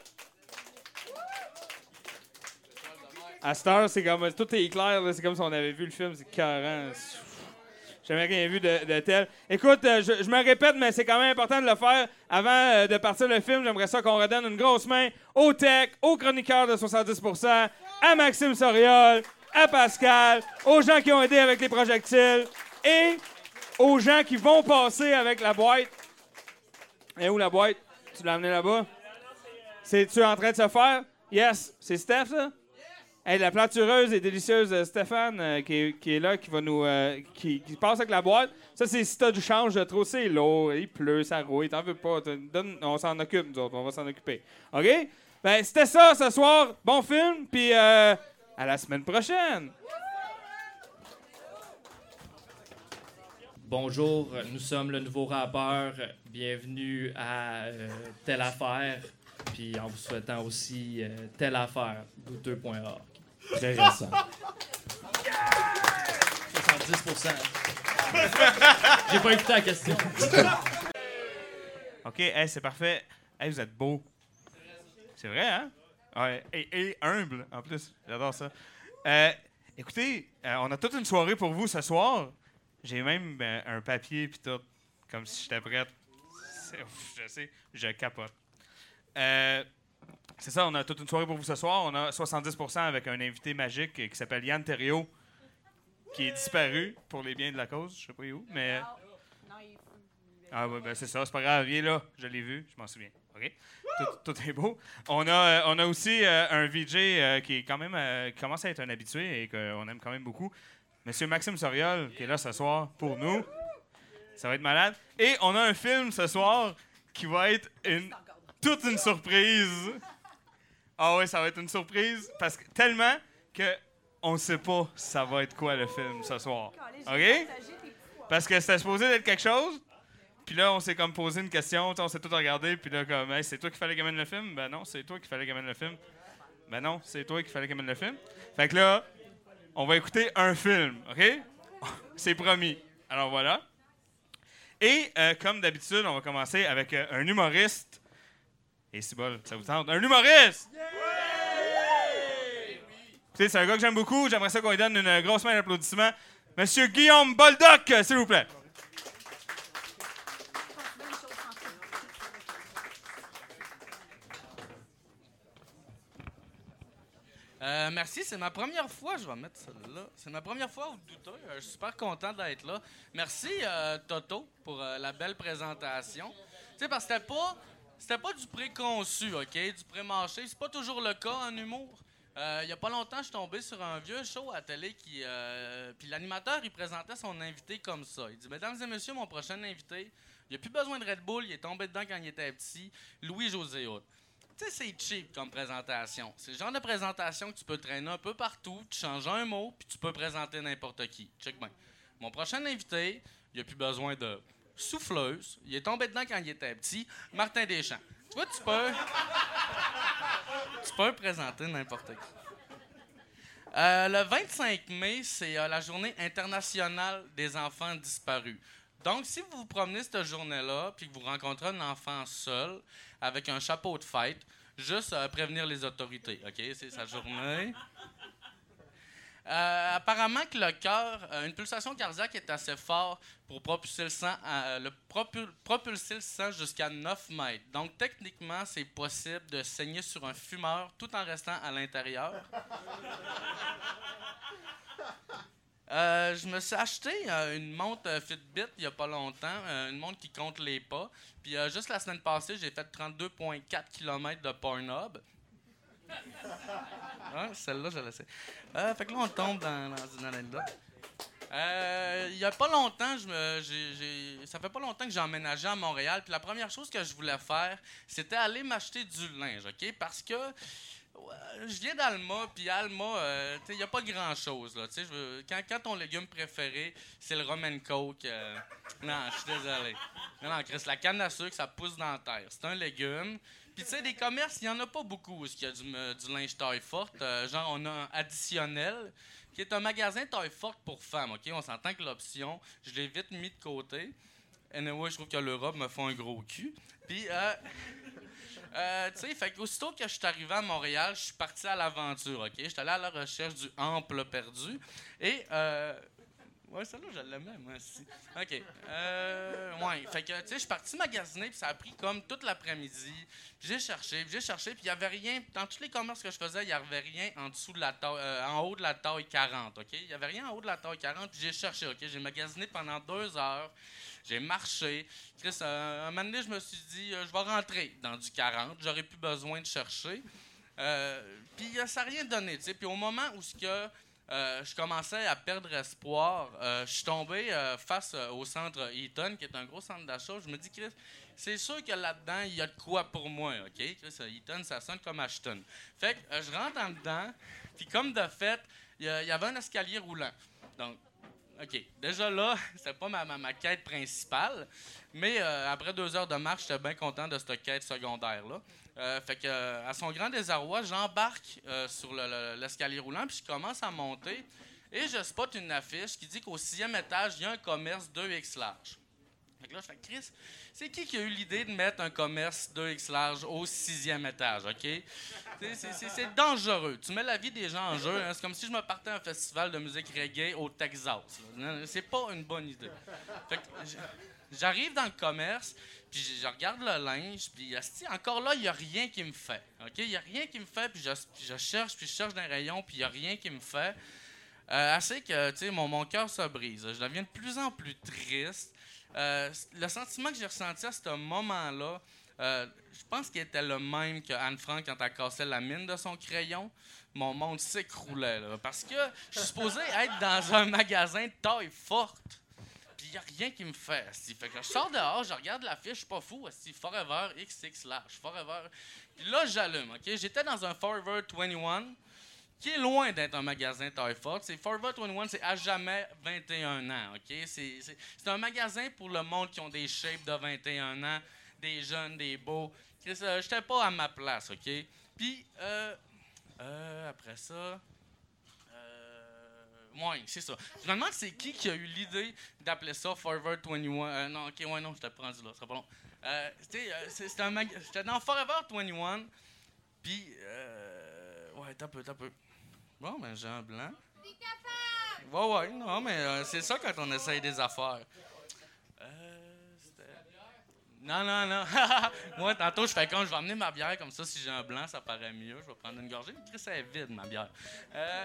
À cette heure, c'est comme... Tout est clair, là. C'est comme si on avait vu le film. C'est carré. J'ai jamais rien vu de, de tel. Écoute, euh, je, je me répète, mais c'est quand même important de le faire. Avant euh, de partir le film, j'aimerais ça qu'on redonne une grosse main au tech, aux chroniqueurs de soixante-dix pour cent, à Maxime Soriol, à Pascal, aux gens qui ont aidé avec les projectiles et aux gens qui vont passer avec la boîte. Et où la boîte? Tu l'as amenée là-bas? C'est-tu en train de se faire? Yes. C'est Steph, ça? Hey, la plantureuse et délicieuse euh, Stéphane euh, qui, est, qui est là, qui va nous euh, qui, qui passe avec la boîte. Ça, c'est si t'as du change de trop, c'est lourd, il pleut, ça rouille, t'en veux pas. Donne, on s'en occupe, nous autres, on va s'en occuper. OK? Ben, c'était ça ce soir. Bon film, puis euh, à la semaine prochaine. Bonjour, nous sommes le nouveau rappeur. Bienvenue à euh, Telle Affaire. Puis en vous souhaitant aussi euh, Telle Affaire, douteux point org. Très récent. soixante-dix pour cent. J'ai pas écouté la question. OK, hey, c'est parfait. Hey, vous êtes beaux. C'est vrai, hein? Ouais, et, et humble, en plus. J'adore ça. Euh, écoutez, euh, on a toute une soirée pour vous ce soir. J'ai même euh, un papier puis tout, comme si j'étais prête. C'est, ouf, je sais, je capote. Euh, c'est ça, on a toute une soirée pour vous ce soir. On a soixante-dix pour cent avec un invité magique qui s'appelle Yann Terriot, qui est disparu pour les biens de la cause. Je sais pas où, mais... Ah ouais, ben c'est ça, c'est pas grave. Il est là, je l'ai vu, je m'en souviens. OK? Tout, tout est beau. On a, euh, on a aussi euh, un V J euh, qui est quand même euh, qui commence à être un habitué et qu'on aime quand même beaucoup. Monsieur Maxime Soriol, qui est là ce soir pour nous. Ça va être malade. Et on a un film ce soir qui va être une... toute une surprise. Ah oui, ça va être une surprise parce que tellement que on sait pas ça va être quoi le film ce soir. OK? Parce que c'était supposé d'être quelque chose. Puis là, on s'est comme posé une question, on s'est tout regardé, puis là, comme, hey, c'est toi qui fallait qu'il amène le film? Ben non, c'est toi qui fallait qu'il amène le film. Ben non, c'est toi qui fallait qu'il amène le film. Fait que là, on va écouter un film, OK? C'est promis. Alors voilà. Et euh, comme d'habitude, on va commencer avec euh, un humoriste. Et c'est bon, ça vous tente? Un humoriste! Yeah! C'est un gars que j'aime beaucoup. J'aimerais ça qu'on lui donne une grosse main d'applaudissement. Monsieur Guillaume Boldoc, s'il vous plaît. Euh, merci, c'est ma première fois, je vais mettre celle-là. C'est ma première fois au Douteux. Euh, je suis super content d'être là. Merci, euh, Toto, pour euh, la belle présentation. Tu sais, parce que c'était pas, c'était pas du préconçu, OK? Du pré-mâché. C'est pas toujours le cas en humour. Euh, il y a pas longtemps, je suis tombé sur un vieux show à la télé qui. Euh, puis l'animateur, il présentait son invité comme ça. Il dit: Mesdames et messieurs, mon prochain invité, il a plus besoin de Red Bull, il est tombé dedans quand il était petit. Louis-José Hood. Tu sais, c'est cheap comme présentation. C'est le genre de présentation que tu peux traîner un peu partout, tu changes un mot, puis tu peux présenter n'importe qui. Check bien. Mon prochain invité, il n'a plus besoin de souffleuse. Il est tombé dedans quand il était petit. Martin Deschamps. Tu vois, tu peux... tu peux présenter n'importe qui. Euh, le vingt-cinq mai, c'est euh, la journée internationale des enfants disparus. Donc, si vous vous promenez cette journée-là, puis que vous rencontrez un enfant seul, avec un chapeau de fête, juste euh, prévenir les autorités, OK? C'est sa journée. Euh, apparemment que le cœur, euh, une pulsation cardiaque est assez fort pour propulser le sang, à, le propul- propulser le sang jusqu'à neuf mètres. Donc, techniquement, c'est possible de saigner sur un fumeur tout en restant à l'intérieur. Euh, je me suis acheté euh, une montre euh, Fitbit il n'y a pas longtemps, euh, une montre qui compte les pas. Puis euh, juste la semaine passée, j'ai fait trente-deux virgule quatre kilomètres de Pornhub. Ouais, celle-là, je la sais. Euh, fait que là, on tombe dans, dans une anecdote. Euh, il y a pas longtemps, je me, j'ai, j'ai, ça fait pas longtemps que j'ai emménagé à Montréal. Puis la première chose que je voulais faire, c'était aller m'acheter du linge, OK? Parce que ouais, je viens d'Alma, puis Alma, euh, il n'y a pas grand-chose, là. Je veux, quand, quand ton légume préféré, c'est le rum and coke, euh, non, je suis désolé. Non, non, Chris, la canne à sucre, ça pousse dans la terre. C'est un légume, Puis, tu sais, des commerces, il n'y en a pas beaucoup où il y a du, euh, du linge taille forte. Euh, genre, on a un Additionnel, qui est un magasin taille forte pour femmes, OK? On s'entend que l'option, je l'ai vite mis de côté. Anyway, je trouve que l'Europe me fait un gros cul. Puis, euh, euh, tu sais, fait qu'aussitôt que je suis arrivé à Montréal, je suis parti à l'aventure, OK? Je suis allé à la recherche du ample perdu. Et, euh, ouais, celle-là, je l'aimais, moi aussi. OK. Euh, ouais, fait que, tu sais, je suis parti magasiner, puis ça a pris comme toute l'après-midi. J'ai cherché, puis j'ai cherché, puis il y avait rien. Dans tous les commerces que je faisais, il n'y avait rien en dessous de la taille, euh, en haut de la taille quarante, OK? Il n'y avait rien en haut de la taille quarante, puis j'ai cherché, OK? J'ai magasiné pendant deux heures. J'ai marché. Chris, euh, un moment donné, je me suis dit, euh, je vais rentrer dans du quarante. J'aurais plus besoin de chercher. Euh, puis euh, ça n'a rien donné, tu sais. Puis au moment où ce que Euh, je commençais à perdre espoir. Euh, je suis tombé euh, face euh, au centre Eaton, qui est un gros centre d'achat. Je me dis, Chris, c'est sûr que là-dedans, il y a de quoi pour moi, OK? Chris, Eaton, ça sonne comme Ashton. Fait que euh, je rentre en dedans, puis comme de fait, il y, y avait un escalier roulant. Donc, OK. Déjà là, c'était pas ma, ma, ma quête principale, mais euh, après deux heures de marche, j'étais bien content de cette quête secondaire-là. Euh, fait que, euh, à son grand désarroi, j'embarque euh, sur le, le, l'escalier roulant, puis je commence à monter, et je spot une affiche qui dit qu'au sixième étage, il y a un commerce deux X large. Fait que là, je fais, Chris, c'est qui qui a eu l'idée de mettre un commerce deux X large au sixième étage, OK? C'est, c'est, c'est, c'est dangereux. Tu mets la vie des gens en jeu. Hein? C'est comme si je me partais à un festival de musique reggae au Texas. Là. C'est pas une bonne idée. Fait que j'arrive dans le commerce, puis je regarde le linge, puis encore là, il n'y a rien qui me fait. OK? Il n'y a rien qui me fait, puis je, je cherche, puis je cherche dans les rayons, puis il n'y a rien qui me fait. Euh, assez que, tu sais, mon, mon cœur se brise. Je deviens de plus en plus triste. Euh, le sentiment que j'ai ressenti à ce moment-là, euh, je pense qu'il était le même que Anne Frank quand elle cassait la mine de son crayon. Mon monde s'écroulait, là, parce que je suis supposé être dans un magasin de taille forte. Puis il n'y a rien qui me fait. Asti. Fait que je sors dehors, je regarde l'affiche, je suis pas fou. Asti, Forever X X large, Forever. Puis là, j'allume, OK? J'étais dans un Forever vingt et un, qui est loin d'être un magasin taille forte. C'est Forever vingt et un, c'est à jamais vingt et un ans, OK? C'est, c'est, c'est un magasin pour le monde qui ont des shapes de vingt et un ans, des jeunes, des beaux. Euh, j'étais pas à ma place, OK? Puis, euh, euh, après ça... Oui, c'est ça. Je me demande c'est qui qui a eu l'idée d'appeler ça Forever vingt et un. Euh, non, OK, ouais, non, je t'ai pas rendu là, ce sera pas long. Euh, c'était, euh, c'était un mag... J'étais dans Forever vingt et un, puis... Euh... Ouais, t'as peu, t'as peu. Bon, ben, j'ai un blanc. T'es capable! Ouais, ouais, non, mais euh, c'est ça quand on essaye des affaires. Euh... C'était... Non, non, non. Moi, tantôt, je fais quand je vais amener ma bière, comme ça, si j'ai un blanc, ça paraît mieux. Je vais prendre une gorgée. Mais Chris, elle est vide, ma bière. Euh...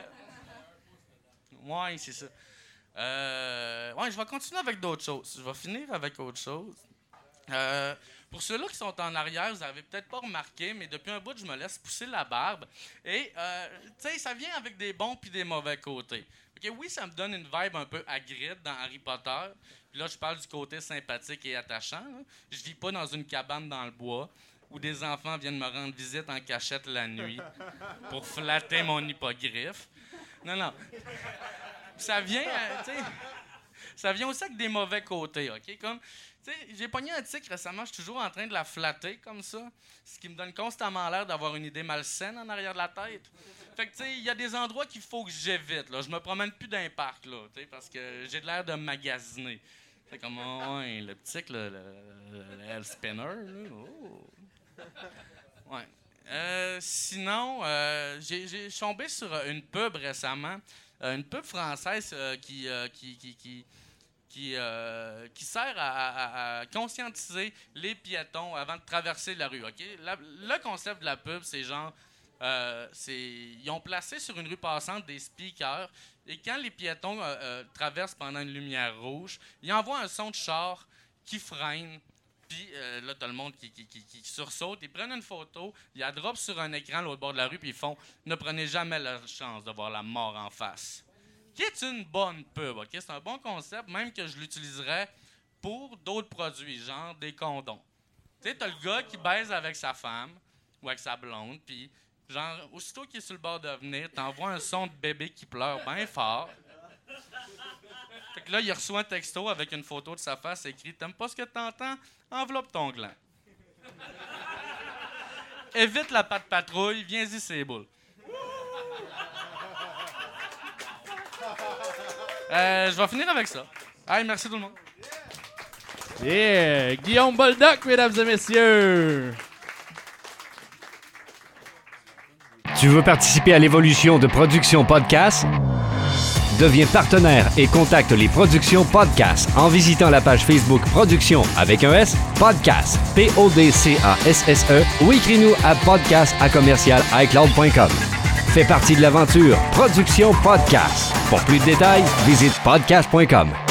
Ouais, c'est ça. Euh, ouais, je vais continuer avec d'autres choses. Je vais finir avec autre chose. Euh, pour ceux-là qui sont en arrière, vous avez peut-être pas remarqué, mais depuis un bout, je me laisse pousser la barbe. Et, euh, tu sais, ça vient avec des bons puis des mauvais côtés. Okay, oui, ça me donne une vibe un peu Hagrid dans Harry Potter. Puis là, je parle du côté sympathique et attachant. Là. Je vis pas dans une cabane dans le bois où des enfants viennent me rendre visite en cachette la nuit pour flatter mon hippogriffe. Non, non. Ça vient, euh, tu sais, ça vient aussi avec des mauvais côtés, OK? Comme, tu sais, j'ai pogné un tic récemment, je suis toujours en train de la flatter comme ça, ce qui me donne constamment l'air d'avoir une idée malsaine en arrière de la tête. Fait que, tu sais, il y a des endroits qu'il faut que j'évite, là. Je me promène plus dans un parc, là, tu sais, parce que j'ai de l'air de magasiner. C'est comme, oh, ouais, le tic, le, le, le L spinner, là, oh. Ouais. Euh, sinon, euh, j'ai, j'ai tombé sur une pub récemment, euh, une pub française euh, qui, euh, qui, qui, qui, qui, euh, qui sert à, à, à conscientiser les piétons avant de traverser la rue. Okay? La, le concept de la pub, c'est genre, euh, c'est, ils ont placé sur une rue passante des speakers et quand les piétons euh, euh, traversent pendant une lumière rouge, ils envoient un son de char qui freine. Puis euh, là, t'as le monde qui, qui, qui, qui sursaute. Ils prennent une photo, ils la drop sur un écran à l'autre bord de la rue, puis ils font « Ne prenez jamais la chance de voir la mort en face ». Qui est une bonne pub, OK? C'est un bon concept, même que je l'utiliserais pour d'autres produits, genre des condoms. Tu sais, t'as le gars qui baise avec sa femme ou avec sa blonde, puis genre, aussitôt qu'il est sur le bord de venir, t'envoies un son de bébé qui pleure bien fort. Fait que là, il reçoit un texto avec une photo de sa face écrit « T'aimes pas ce que t'entends? Enveloppe ton gland. » évite la patte patrouille, viens-y, c'est boules. Euh, je vais finir avec ça. Hey, merci tout le monde. Yeah! Guillaume Boldoc, mesdames et messieurs! Tu veux participer à l'évolution de Production Podcast? Deviens partenaire et contacte les Productions Podcast en visitant la page Facebook Production avec un S, Podcast, P O D C A S S E ou écris-nous à podcast à commercial iCloud point com. Fais partie de l'aventure Production Podcast. Pour plus de détails, visite podcast point com.